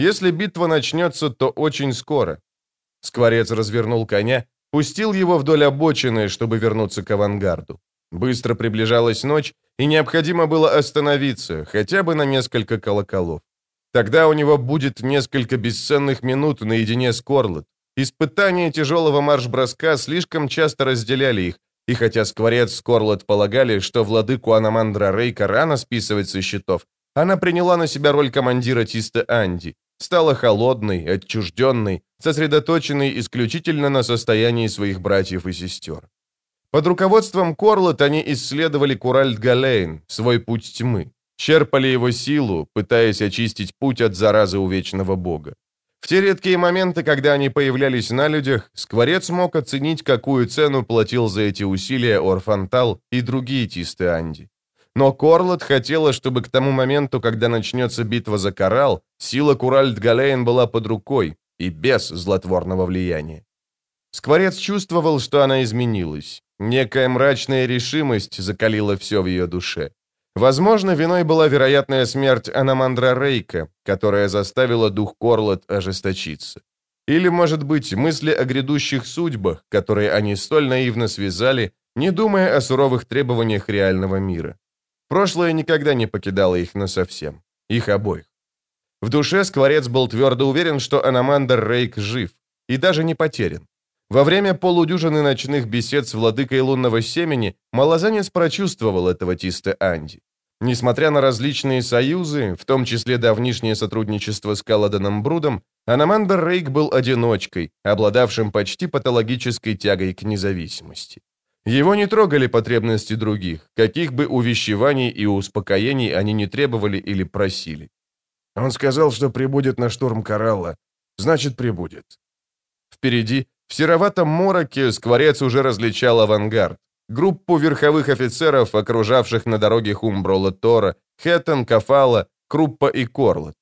Если битва начнется, то очень скоро. Скворец развернул коня, пустил его вдоль обочины, чтобы вернуться к авангарду. Быстро приближалась ночь, и необходимо было остановиться, хотя бы на несколько колоколов. Тогда у него будет несколько бесценных минут наедине с Корлет. Испытания тяжелого марш-броска слишком часто разделяли их, и хотя Скворец с Корлет полагали, что владыку Аномандра Рейка рано списывать со счетов, она приняла на себя роль командира Тисты Анди, стала холодной, отчужденной, сосредоточенной исключительно на состоянии своих братьев и сестер. Под руководством Корлет они исследовали Куральд-Галейн, свой путь тьмы, черпали его силу, пытаясь очистить путь от заразы у Вечного Бога. В те редкие моменты, когда они появлялись на людях, Скворец мог оценить, какую цену платил за эти усилия Орфантал и другие Тисты Анди. Но Корлет хотела, чтобы к тому моменту, когда начнется битва за Коралл, сила Куральд-Галейн была под рукой и без злотворного влияния. Скворец чувствовал, что она изменилась. Некая мрачная решимость закалила все в ее душе. Возможно, виной была вероятная смерть Аномандра Рейка, которая заставила дух Корлет ожесточиться. Или, может быть, мысли о грядущих судьбах, которые они столь наивно связали, не думая о суровых требованиях реального мира. Прошлое никогда не покидало их насовсем. Их обоих. В душе Скворец был твердо уверен, что Аномандр Рейк жив и даже не потерян. Во время полудюжины ночных бесед с владыкой лунного семени малозанец прочувствовал этого Тисты Анди. Несмотря на различные союзы, в том числе давнишнее сотрудничество с Каладаном Брудом, Аномандр Рейк был одиночкой, обладавшим почти патологической тягой к независимости. Его не трогали потребности других, каких бы увещеваний и успокоений они не требовали или просили. Он сказал, что прибудет на штурм Коралла. Значит, прибудет. Впереди, в сероватом мороке, Скворец уже различал авангард. Группу верховых офицеров, окружавших на дороге Хумброла Тора, Хэттон, Кафала, Круппа и Корлет.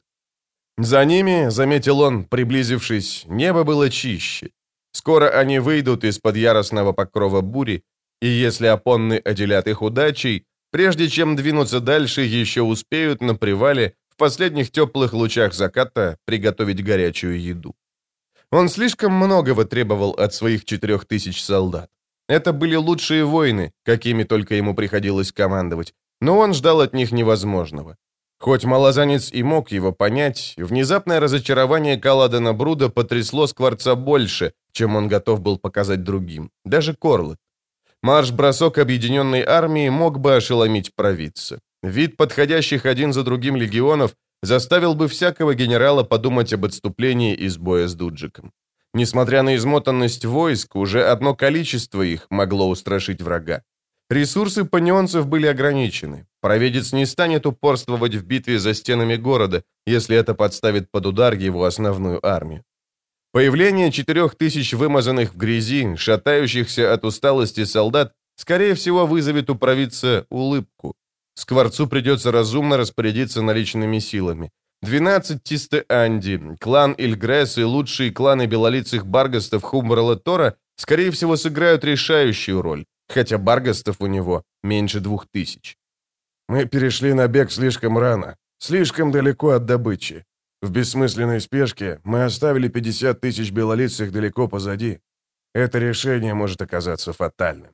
За ними, заметил он, приблизившись, небо было чище. Скоро они выйдут из-под яростного покрова бури, и если опонны отделят их удачей, прежде чем двинуться дальше, еще успеют на привале в последних теплых лучах заката приготовить горячую еду. Он слишком многого требовал от своих четырех тысяч солдат. Это были лучшие воины, какими только ему приходилось командовать, но он ждал от них невозможного. Хоть малозанец и мог его понять, внезапное разочарование Каладана Бруда потрясло Скворца больше, чем он готов был показать другим, даже Корлет. Марш-бросок объединенной армии мог бы ошеломить провидца. Вид подходящих один за другим легионов заставил бы всякого генерала подумать об отступлении из боя с Дуджиком. Несмотря на измотанность войск, уже одно количество их могло устрашить врага. Ресурсы панионцев были ограничены. Провидец не станет упорствовать в битве за стенами города, если это подставит под удар его основную армию. Появление четырех тысяч вымазанных в грязи, шатающихся от усталости солдат, скорее всего, вызовет у провидца улыбку. Скворцу придется разумно распорядиться наличными силами. двенадцать Тисты Анди, клан Ильгресс и лучшие кланы белолицых баргастов Хумброла Тора, скорее всего, сыграют решающую роль, хотя баргастов у него меньше двух тысяч. Мы перешли на бег слишком рано, слишком далеко от добычи. В бессмысленной спешке мы оставили пятьдесят тысяч белолицых далеко позади. Это решение может оказаться фатальным.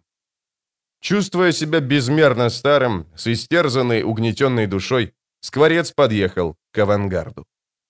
Чувствуя себя безмерно старым, с истерзанной, угнетенной душой, Скворец подъехал к авангарду.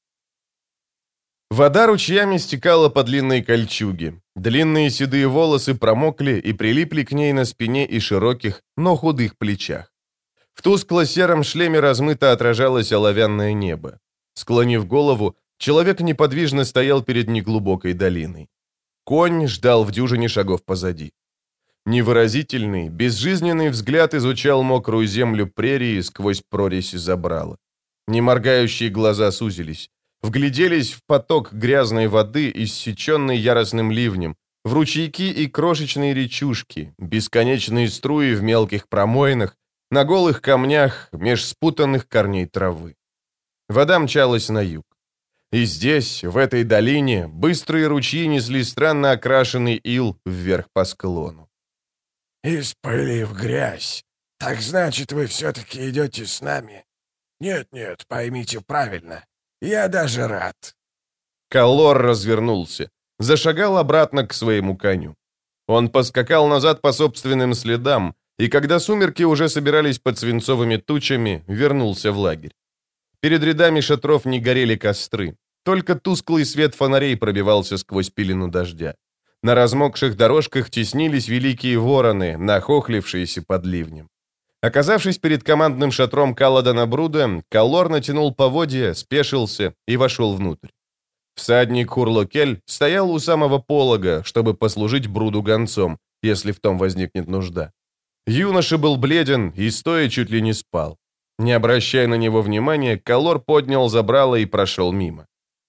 Вода ручьями стекала по длинной кольчуге. Длинные седые волосы промокли и прилипли к ней на спине и широких, но худых плечах. В тускло-сером шлеме размыто отражалось оловянное небо. Склонив голову, человек неподвижно стоял перед неглубокой долиной. Конь ждал в дюжине шагов позади. Невыразительный, безжизненный взгляд изучал мокрую землю прерии сквозь прорезь забрала. Неморгающие глаза сузились, вгляделись в поток грязной воды, иссеченный яростным ливнем, в ручейки и крошечные речушки, бесконечные струи в мелких промоинах, на голых камнях, меж спутанных корней травы. Вода мчалась на юг. И здесь, в этой долине, быстрые ручьи несли странно окрашенный ил вверх по склону. «Из пыли в грязь. Так значит, вы все-таки идете с нами?» «Нет-нет, поймите правильно. Я даже рад». Каллор развернулся, зашагал обратно к своему коню. Он поскакал назад по собственным следам, и когда сумерки уже собирались под свинцовыми тучами, вернулся в лагерь. Перед рядами шатров не горели костры, только тусклый свет фонарей пробивался сквозь пелену дождя. На размокших дорожках теснились великие вороны, нахохлившиеся под ливнем. Оказавшись перед командным шатром Каладана Бруда, Каллор натянул поводья, спешился и вошел внутрь. Всадник Хурлокель стоял у самого полога, чтобы послужить Бруду гонцом, если в том возникнет нужда. Юноша был бледен и стоя чуть ли не спал. Не обращая на него внимания, Каллор поднял забрало и прошел мимо.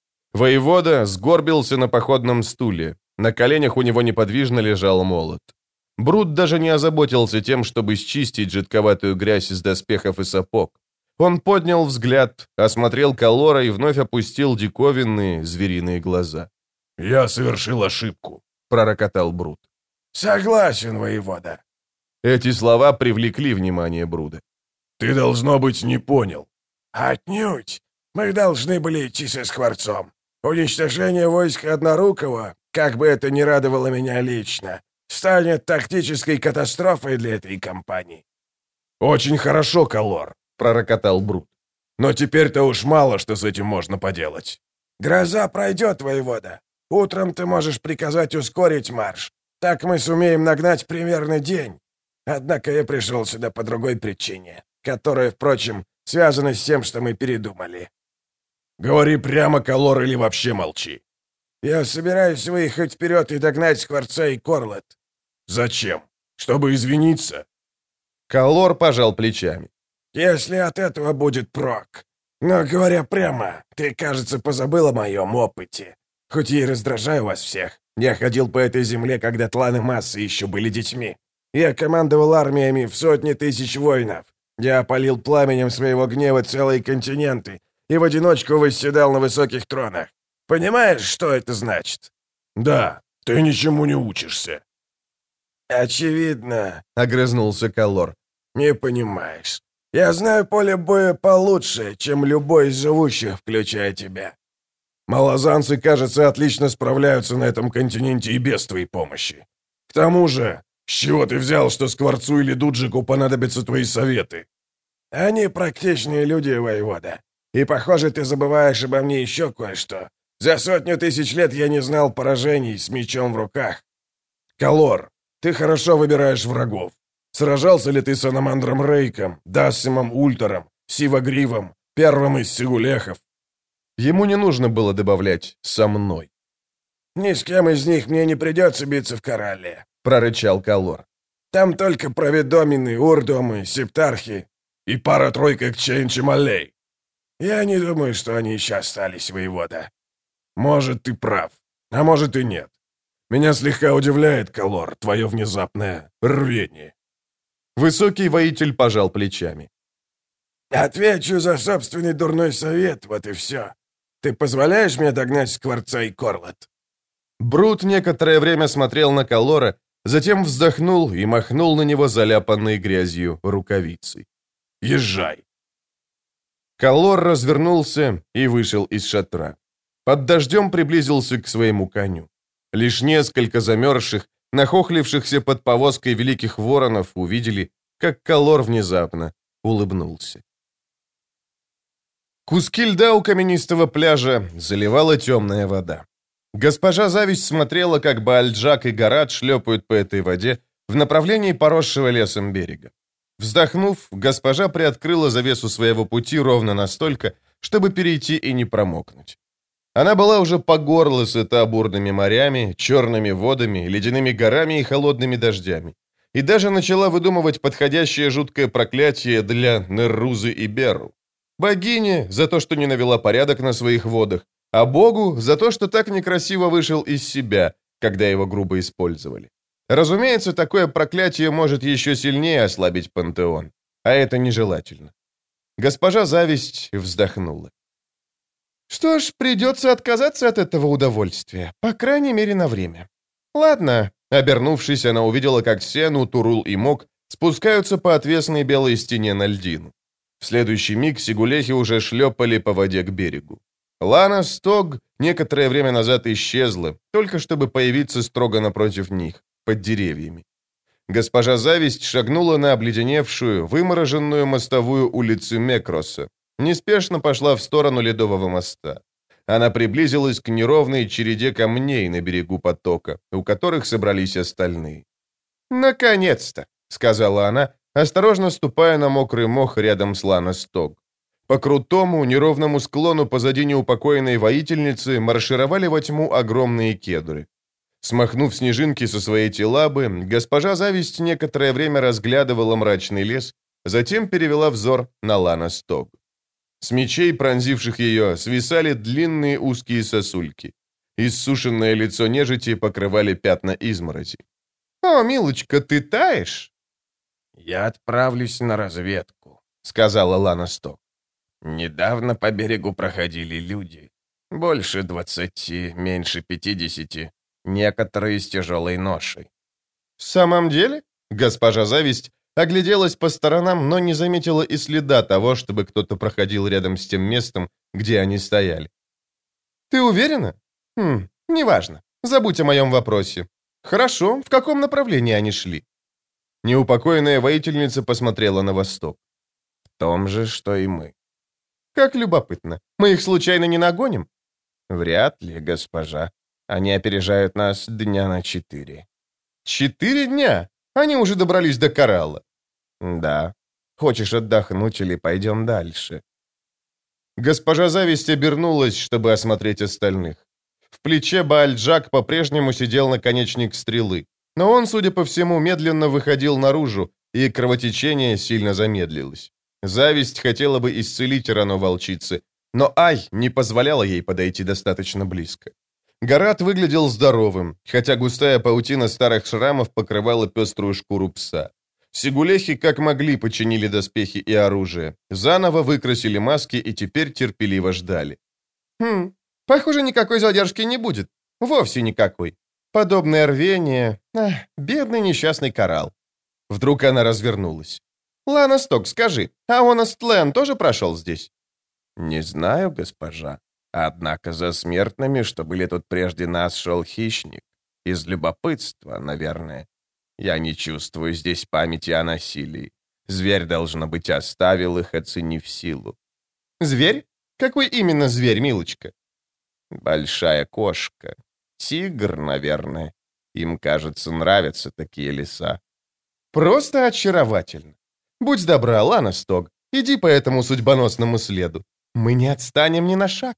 Воевода сгорбился на походном стуле. На коленях у него неподвижно лежал молот. Бруд даже не озаботился тем, чтобы счистить жидковатую грязь из доспехов и сапог. Он поднял взгляд, осмотрел Каллора и вновь опустил диковинные звериные глаза. «Я совершил ошибку», — пророкотал Бруд. «Согласен, воевода». Эти слова привлекли внимание Бруда. «Ты, должно быть, не понял». «Отнюдь. Мы должны были идти со Скворцом. Уничтожение войска Однорукого, как бы это ни радовало меня лично, станет тактической катастрофой для этой кампании». «Очень хорошо, Каллор», — пророкотал Бруд. «Но теперь-то уж мало что с этим можно поделать». «Гроза пройдет, воевода. Утром ты можешь приказать ускорить марш. Так мы сумеем нагнать примерно день. Однако я пришел сюда по другой причине, которая, впрочем, связана с тем, что мы передумали». «Говори прямо, Каллор, или вообще молчи». «Я собираюсь выехать вперед и догнать Скворца и Корлет». «Зачем? Чтобы извиниться?» Каллор пожал плечами. «Если от этого будет прок. Но, говоря прямо, ты, кажется, позабыл о моем опыте. Хоть я и раздражаю вас всех, я ходил по этой земле, когда тланы массы еще были детьми. Я командовал армиями в сотни тысяч воинов. Я опалил пламенем своего гнева целые континенты и в одиночку восседал на высоких тронах. Понимаешь, что это значит?» «Да, ты ничему не учишься». «Очевидно», — огрызнулся Каллор. «Не понимаешь. Я знаю поле боя получше, чем любой из живущих, включая тебя». «Малозанцы, кажется, отлично справляются на этом континенте и без твоей помощи. К тому же, с чего ты взял, что Скворцу или Дуджику понадобятся твои советы?» «Они практичные люди, воевода. И, похоже, ты забываешь обо мне еще кое-что. За сотню тысяч лет я не знал поражений с мечом в руках». «Каллор, ты хорошо выбираешь врагов. Сражался ли ты с Аномандром Рейком, Дассимом Ультером, Сивагривом, первым из Сигулехов?» Ему не нужно было добавлять «со мной». «Ни с кем из них мне не придется биться в Коралле», — прорычал Каллор. «Там только проведомины, урдомы, септархи и пара-тройка кчейн-чемалей». «Я не думаю, что они еще остались, воевода». «Может, ты прав, а может и нет. Меня слегка удивляет, Каллор, твое внезапное рвение». Высокий воитель пожал плечами. «Отвечу за собственный дурной совет, вот и все. Ты позволяешь мне догнать Скворца и Корлет?» Брут некоторое время смотрел на Каллора, затем вздохнул и махнул на него заляпанной грязью рукавицей. «Езжай!» Каллор развернулся и вышел из шатра. Под дождем приблизился к своему коню. Лишь несколько замерзших, нахохлившихся под повозкой великих воронов увидели, как Каллор внезапно улыбнулся. Куски льда у каменистого пляжа заливала темная вода. Госпожа Зависть смотрела, как Баальджак и Гарат шлепают по этой воде в направлении поросшего лесом берега. Вздохнув, госпожа приоткрыла завесу своего пути ровно настолько, чтобы перейти и не промокнуть. Она была уже по горло сыта бурными морями, черными водами, ледяными горами и холодными дождями. И даже начала выдумывать подходящее жуткое проклятие для Неррузы и Беру. Богине за то, что не навела порядок на своих водах, а Богу за то, что так некрасиво вышел из себя, когда его грубо использовали. Разумеется, такое проклятие может еще сильнее ослабить пантеон, а это нежелательно. Госпожа Зависть вздохнула. Что ж, придется отказаться от этого удовольствия, по крайней мере, на время. Ладно. Обернувшись, она увидела, как Сену, Турул и Мок спускаются по отвесной белой стене на льдину. В следующий миг сигулехи уже шлепали по воде к берегу. Лана Стог некоторое время назад исчезла, только чтобы появиться строго напротив них, под деревьями. Госпожа Зависть шагнула на обледеневшую, вымороженную мостовую улицу Мекроса, неспешно пошла в сторону Ледового моста. Она приблизилась к неровной череде камней на берегу потока, у которых собрались остальные. «Наконец-то!» — сказала она, осторожно ступая на мокрый мох рядом с Лана Стог. По крутому, неровному склону позади неупокоенной воительницы маршировали во тьму огромные кедры. Смахнув снежинки со своей телабы, госпожа Зависть некоторое время разглядывала мрачный лес, затем перевела взор на Лана Стог. С мечей, пронзивших ее, свисали длинные узкие сосульки. Иссушенное лицо нежити покрывали пятна изморози. «О, милочка, ты таешь?» «Я отправлюсь на разведку», — сказала Лана Стог. «Недавно по берегу проходили люди. Больше двадцати, меньше пятидесяти. Некоторые с тяжелой ношей». «В самом деле?» Госпожа Зависть огляделась по сторонам, но не заметила и следа того, чтобы кто-то проходил рядом с тем местом, где они стояли. «Ты уверена? Хм, неважно. Забудь о моем вопросе. Хорошо, в каком направлении они шли?» Неупокоенная воительница посмотрела на восток. «В том же, что и мы». «Как любопытно. Мы их случайно не нагоним?» «Вряд ли, госпожа. Они опережают нас дня на четыре». «Четыре дня? Они уже добрались до Коралла». «Да. Хочешь отдохнуть или пойдем дальше?» Госпожа Зависть обернулась, чтобы осмотреть остальных. В плече Бааль-Джак по-прежнему сидел наконечник стрелы, но он, судя по всему, медленно выходил наружу, и кровотечение сильно замедлилось. Зависть хотела бы исцелить рану волчицы, но Ай не позволяла ей подойти достаточно близко. Гарат выглядел здоровым, хотя густая паутина старых шрамов покрывала пеструю шкуру пса. Сигулехи как могли починили доспехи и оружие, заново выкрасили маски и теперь терпеливо ждали. «Хм, похоже, никакой задержки не будет. Вовсе никакой. Подобное рвение... Ах, бедный несчастный коралл». Вдруг она развернулась. «Лана Стог, скажи, а Онаст Лэн тоже прошел здесь?» «Не знаю, госпожа. Однако за смертными, что были тут прежде нас, шел хищник. Из любопытства, наверное. Я не чувствую здесь памяти о насилии. Зверь, должно быть, оставил их, оценив силу». «Зверь? Какой именно зверь, милочка?» «Большая кошка. Тигр, наверное. Им, кажется, нравятся такие леса». «Просто очаровательно. Будь добра, Лана Стог, иди по этому судьбоносному следу. Мы не отстанем ни на шаг».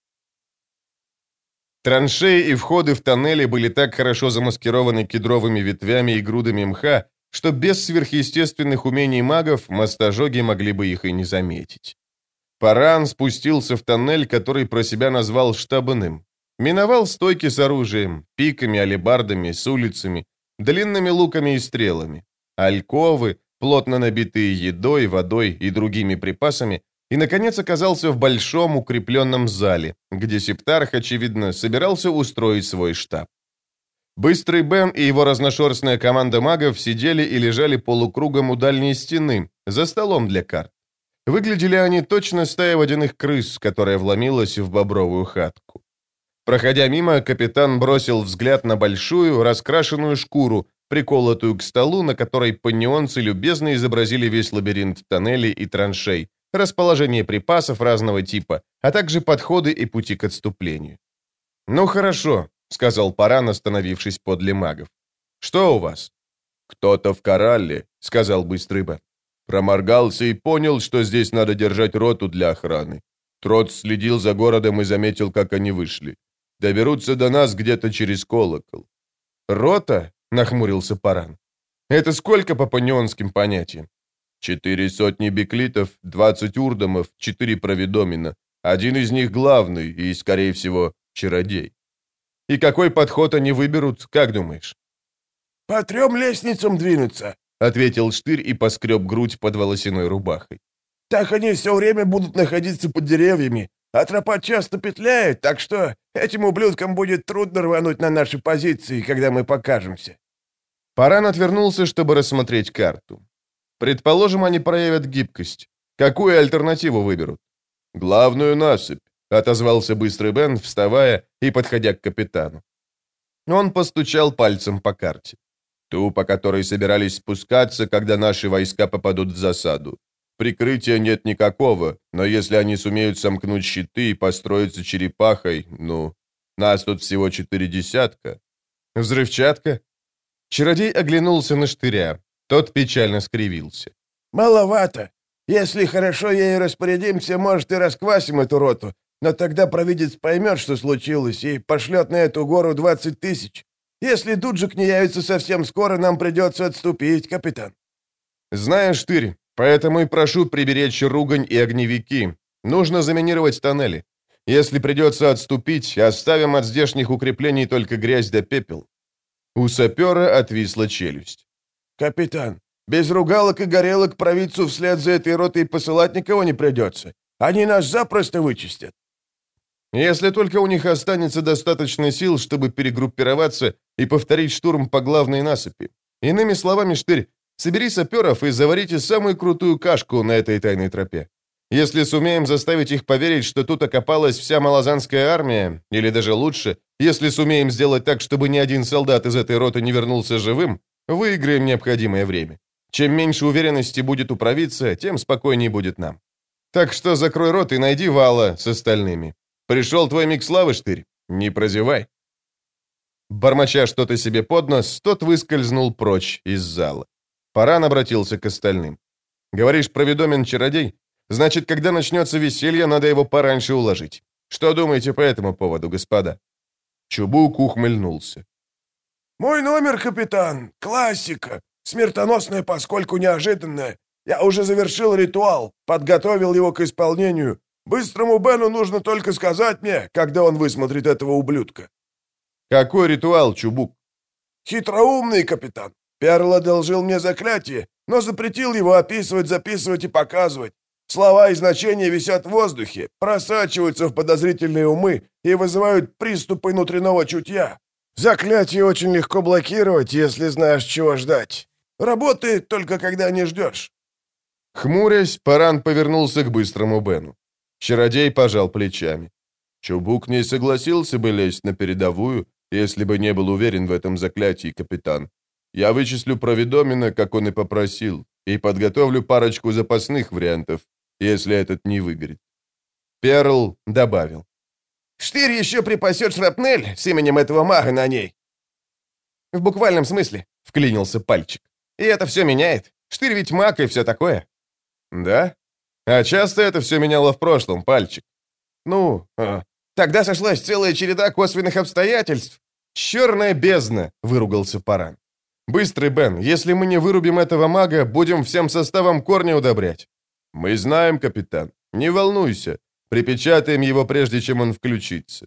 Траншеи и входы в тоннели были так хорошо замаскированы кедровыми ветвями и грудами мха, что без сверхъестественных умений магов мостожоги могли бы их и не заметить. Паран спустился в тоннель, который про себя назвал штабным. Миновал стойки с оружием, пиками, алебардами, с улицами, длинными луками и стрелами, альковы, плотно набитые едой, водой и другими припасами, и, наконец, оказался в большом укрепленном зале, где Септарх, очевидно, собирался устроить свой штаб. Быстрый Бен и его разношерстная команда магов сидели и лежали полукругом у дальней стены, за столом для карт. Выглядели они точно стая водяных крыс, которая вломилась в бобровую хатку. Проходя мимо, капитан бросил взгляд на большую, раскрашенную шкуру, приколотую к столу, на которой паннионцы любезно изобразили весь лабиринт тоннелей и траншей, расположение припасов разного типа, а также подходы и пути к отступлению. «Ну хорошо», — сказал Паран, остановившись подле магов. «Что у вас?» «Кто-то в Коралле», — сказал быстрый Бен. «Проморгался и понял, что здесь надо держать роту для охраны. Трот следил за городом и заметил, как они вышли. Доберутся до нас где-то через колокол». «Рота?» — нахмурился Паран. «Это сколько по паннионским понятиям?» «Четыре сотни беклитов, двадцать урдомов, четыре проведомина. Один из них главный и, скорее всего, чародей». «И какой подход они выберут, как думаешь?» «По трем лестницам двинуться», — ответил Штырь и поскреб грудь под волосяной рубахой. «Так они все время будут находиться под деревьями, а тропа часто петляет, так что этим ублюдкам будет трудно рвануть на наши позиции, когда мы покажемся». Паран отвернулся, чтобы рассмотреть карту. «Предположим, они проявят гибкость. Какую альтернативу выберут?» «Главную насыпь. — отозвался быстрый Бен, вставая и подходя к капитану. Он постучал пальцем по карте. «Ту, по которой собирались спускаться, когда наши войска попадут в засаду. Прикрытия нет никакого, но если они сумеют сомкнуть щиты и построиться черепахой, ну, нас тут всего четыре десятка». «Взрывчатка?» Чародей оглянулся на Штыря. Тот печально скривился. «Маловато. Если хорошо ею распорядимся, может, и расквасим эту роту, но тогда провидец поймет, что случилось, и пошлет на эту гору двадцать тысяч. Если Дуджик не явится совсем скоро, нам придется отступить, капитан». «Знаешь, Штырь, поэтому и прошу приберечь ругань и огневики. Нужно заминировать тоннели. Если придется отступить, оставим от здешних укреплений только грязь да пепел». У сапера отвисла челюсть. «Капитан, без ругалок и горелок провидцу вслед за этой ротой посылать никого не придется. Они нас запросто вычистят». «Если только у них останется достаточно сил, чтобы перегруппироваться и повторить штурм по главной насыпи. Иными словами, Штырь, собери саперов и заварите самую крутую кашку на этой тайной тропе. Если сумеем заставить их поверить, что тут окопалась вся малазанская армия, или даже лучше, если сумеем сделать так, чтобы ни один солдат из этой роты не вернулся живым, выиграем необходимое время. Чем меньше уверенности будет у провидца, тем спокойнее будет нам. Так что закрой рот и найди Вала с остальными. Пришел твой миг славы, Штырь? Не прозевай». Бормоча что-то себе под нос, тот выскользнул прочь из зала. Паран обратился к остальным. «Говоришь, проведомен чародей? Значит, когда начнется веселье, надо его пораньше уложить. Что думаете по этому поводу, господа?» Чубук ухмыльнулся. «Мой номер, капитан. Классика. Смертоносная, поскольку неожиданная. Я уже завершил ритуал, подготовил его к исполнению. Быстрому Бену нужно только сказать мне, когда он высмотрит этого ублюдка». «Какой ритуал, Чубук?» «Хитроумный, капитан. Перл одолжил мне заклятие, но запретил его описывать, записывать и показывать. Слова и значения висят в воздухе, просачиваются в подозрительные умы и вызывают приступы внутреннего чутья. Заклятие очень легко блокировать, если знаешь, чего ждать. Работает только когда не ждешь». Хмурясь, Паран повернулся к быстрому Бену. Чародей пожал плечами. «Чубук не согласился бы лезть на передовую, если бы не был уверен в этом заклятии, капитан. Я вычислю проведомина, как он и попросил, и подготовлю парочку запасных вариантов, если этот не выгорит». Перл добавил. «Штырь еще припасет шрапнель с именем этого мага на ней». «В буквальном смысле», — вклинился Пальчик. «И это все меняет. Штырь ведь маг и все такое». «Да? А часто это все меняло в прошлом, Пальчик?» «Ну, а, тогда сошлась целая череда косвенных обстоятельств». «Черная бездна», — выругался Паран. «Быстрый, Бен, если мы не вырубим этого мага, будем всем составом корни удобрять». «Мы знаем, капитан. Не волнуйся. Припечатаем его, прежде чем он включится».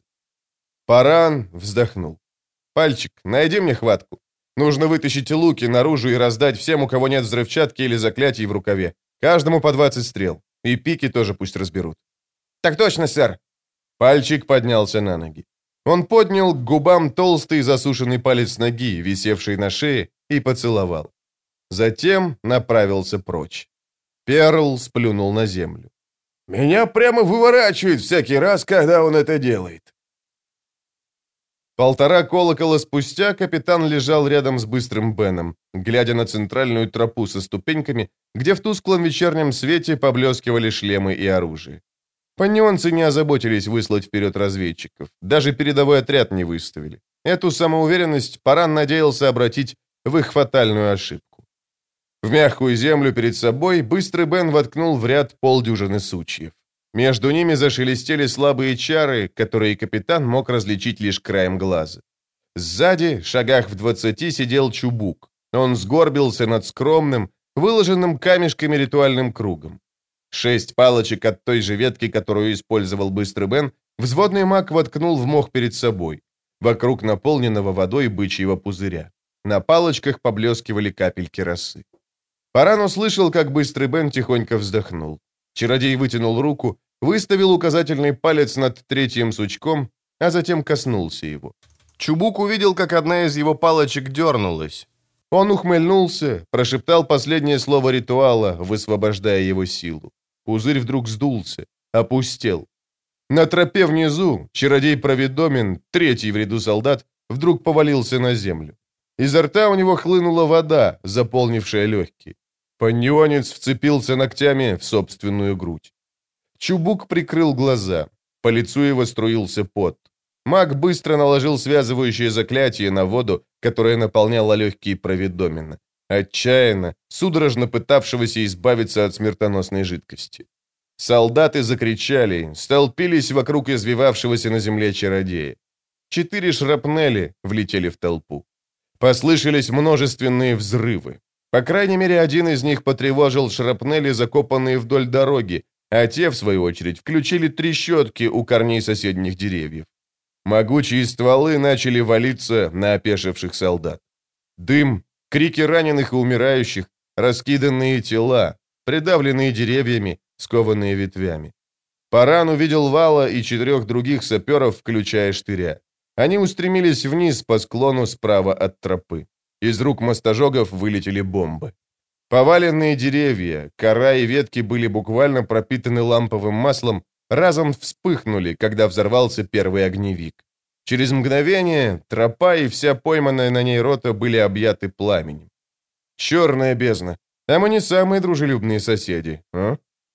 Паран вздохнул. «Пальчик, найди мне хватку. Нужно вытащить луки наружу и раздать всем, у кого нет взрывчатки или заклятий в рукаве. Каждому по двадцать стрел. И пики тоже пусть разберут». «Так точно, сэр». Пальчик поднялся на ноги. Он поднял к губам толстый засушенный палец ноги, висевший на шее, и поцеловал. Затем направился прочь. Перл сплюнул на землю. «Меня прямо выворачивает всякий раз, когда он это делает». Полтора колокола спустя капитан лежал рядом с быстрым Беном, глядя на центральную тропу со ступеньками, где в тусклом вечернем свете поблескивали шлемы и оружие. Панионцы не озаботились выслать вперед разведчиков, даже передовой отряд не выставили. Эту самоуверенность Паран надеялся обратить в их фатальную ошибку. В мягкую землю перед собой быстрый Бен воткнул в ряд полдюжины сучьев. Между ними зашелестели слабые чары, которые капитан мог различить лишь краем глаза. Сзади, шагах в двадцати, сидел Чубук. Он сгорбился над скромным, выложенным камешками ритуальным кругом. Шесть палочек от той же ветки, которую использовал быстрый Бен, взводный маг воткнул в мох перед собой, вокруг наполненного водой бычьего пузыря. На палочках поблескивали капельки росы. Паран услышал, как быстрый Бен тихонько вздохнул. Чародей вытянул руку, выставил указательный палец над третьим сучком, а затем коснулся его. Чубук увидел, как одна из его палочек дернулась. Он ухмыльнулся, прошептал последнее слово ритуала, высвобождая его силу. Пузырь вдруг сдулся, опустел. На тропе внизу чародей Провидомин, третий в ряду солдат, вдруг повалился на землю. Изо рта у него хлынула вода, заполнившая легкие. Паньонец вцепился ногтями в собственную грудь. Чубук прикрыл глаза. По лицу его струился пот. Маг быстро наложил связывающее заклятие на воду, которая наполняла легкие Провидомина, отчаянно, судорожно пытавшегося избавиться от смертоносной жидкости. Солдаты закричали, столпились вокруг извивавшегося на земле чародея. Четыре шрапнели влетели в толпу. Послышались множественные взрывы. По крайней мере, один из них потревожил шрапнели, закопанные вдоль дороги, а те, в свою очередь, включили трещотки у корней соседних деревьев. Могучие стволы начали валиться на опешивших солдат. Дым, крики раненых и умирающих, раскиданные тела, придавленные деревьями, скованные ветвями. Паран увидел Вала и четырех других саперов, включая штыря. Они устремились вниз по склону справа от тропы. Из рук мостожогов вылетели бомбы. Поваленные деревья, кора и ветки были буквально пропитаны ламповым маслом, разом вспыхнули, когда взорвался первый огневик. Через мгновение тропа и вся пойманная на ней рота были объяты пламенем. Черная бездна. А мы не самые дружелюбные соседи, а?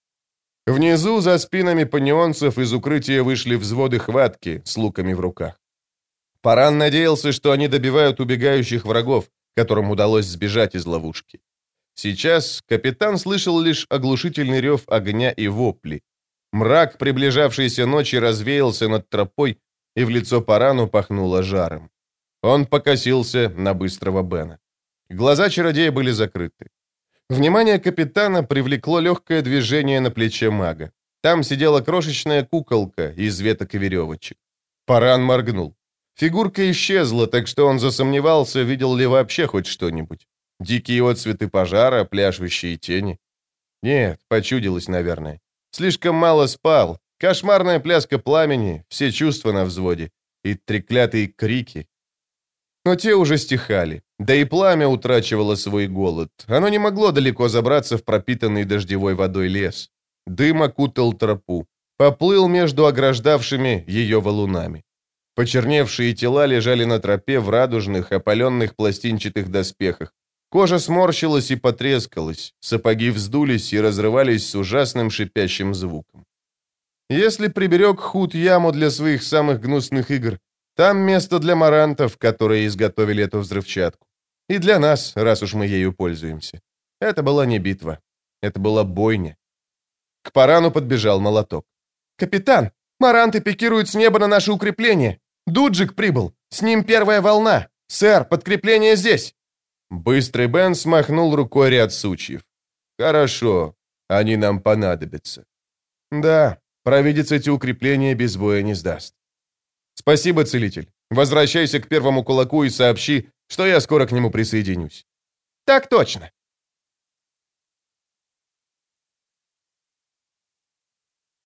Внизу, за спинами панионцев, из укрытия вышли взводы хватки с луками в руках. Паран надеялся, что они добивают убегающих врагов, которым удалось сбежать из ловушки. Сейчас капитан слышал лишь оглушительный рев огня и вопли. Мрак приближавшейся ночи развеялся над тропой, и в лицо Парану пахнуло жаром. Он покосился на быстрого Бена. Глаза чародея были закрыты. Внимание капитана привлекло легкое движение на плече мага. Там сидела крошечная куколка из веток и веревочек. Паран моргнул. Фигурка исчезла, так что он засомневался, видел ли вообще хоть что-нибудь. Дикие отцветы пожара, пляшущие тени. Нет, почудилось, наверное. Слишком мало спал. Кошмарная пляска пламени, все чувства на взводе. И треклятые крики. Но те уже стихали. Да и пламя утрачивало свой голод. Оно не могло далеко забраться в пропитанный дождевой водой лес. Дым окутал тропу. Поплыл между ограждавшими ее валунами. Почерневшие тела лежали на тропе в радужных, опаленных пластинчатых доспехах. Кожа сморщилась и потрескалась, сапоги вздулись и разрывались с ужасным шипящим звуком. Если приберег Худ яму для своих самых гнусных игр, там место для марантов, которые изготовили эту взрывчатку. И для нас, раз уж мы ею пользуемся. Это была не битва. Это была бойня. К Парану подбежал молоток. «Капитан, маранты пикируют с неба на наши укрепления. Дуджик прибыл. С ним первая волна. Сэр, подкрепление здесь!» Быстрый Бен смахнул рукой ряд сучьев. «Хорошо. Они нам понадобятся». «Да, провидец эти укрепления без боя не сдаст». «Спасибо, целитель. Возвращайся к первому кулаку и сообщи, что я скоро к нему присоединюсь». «Так точно.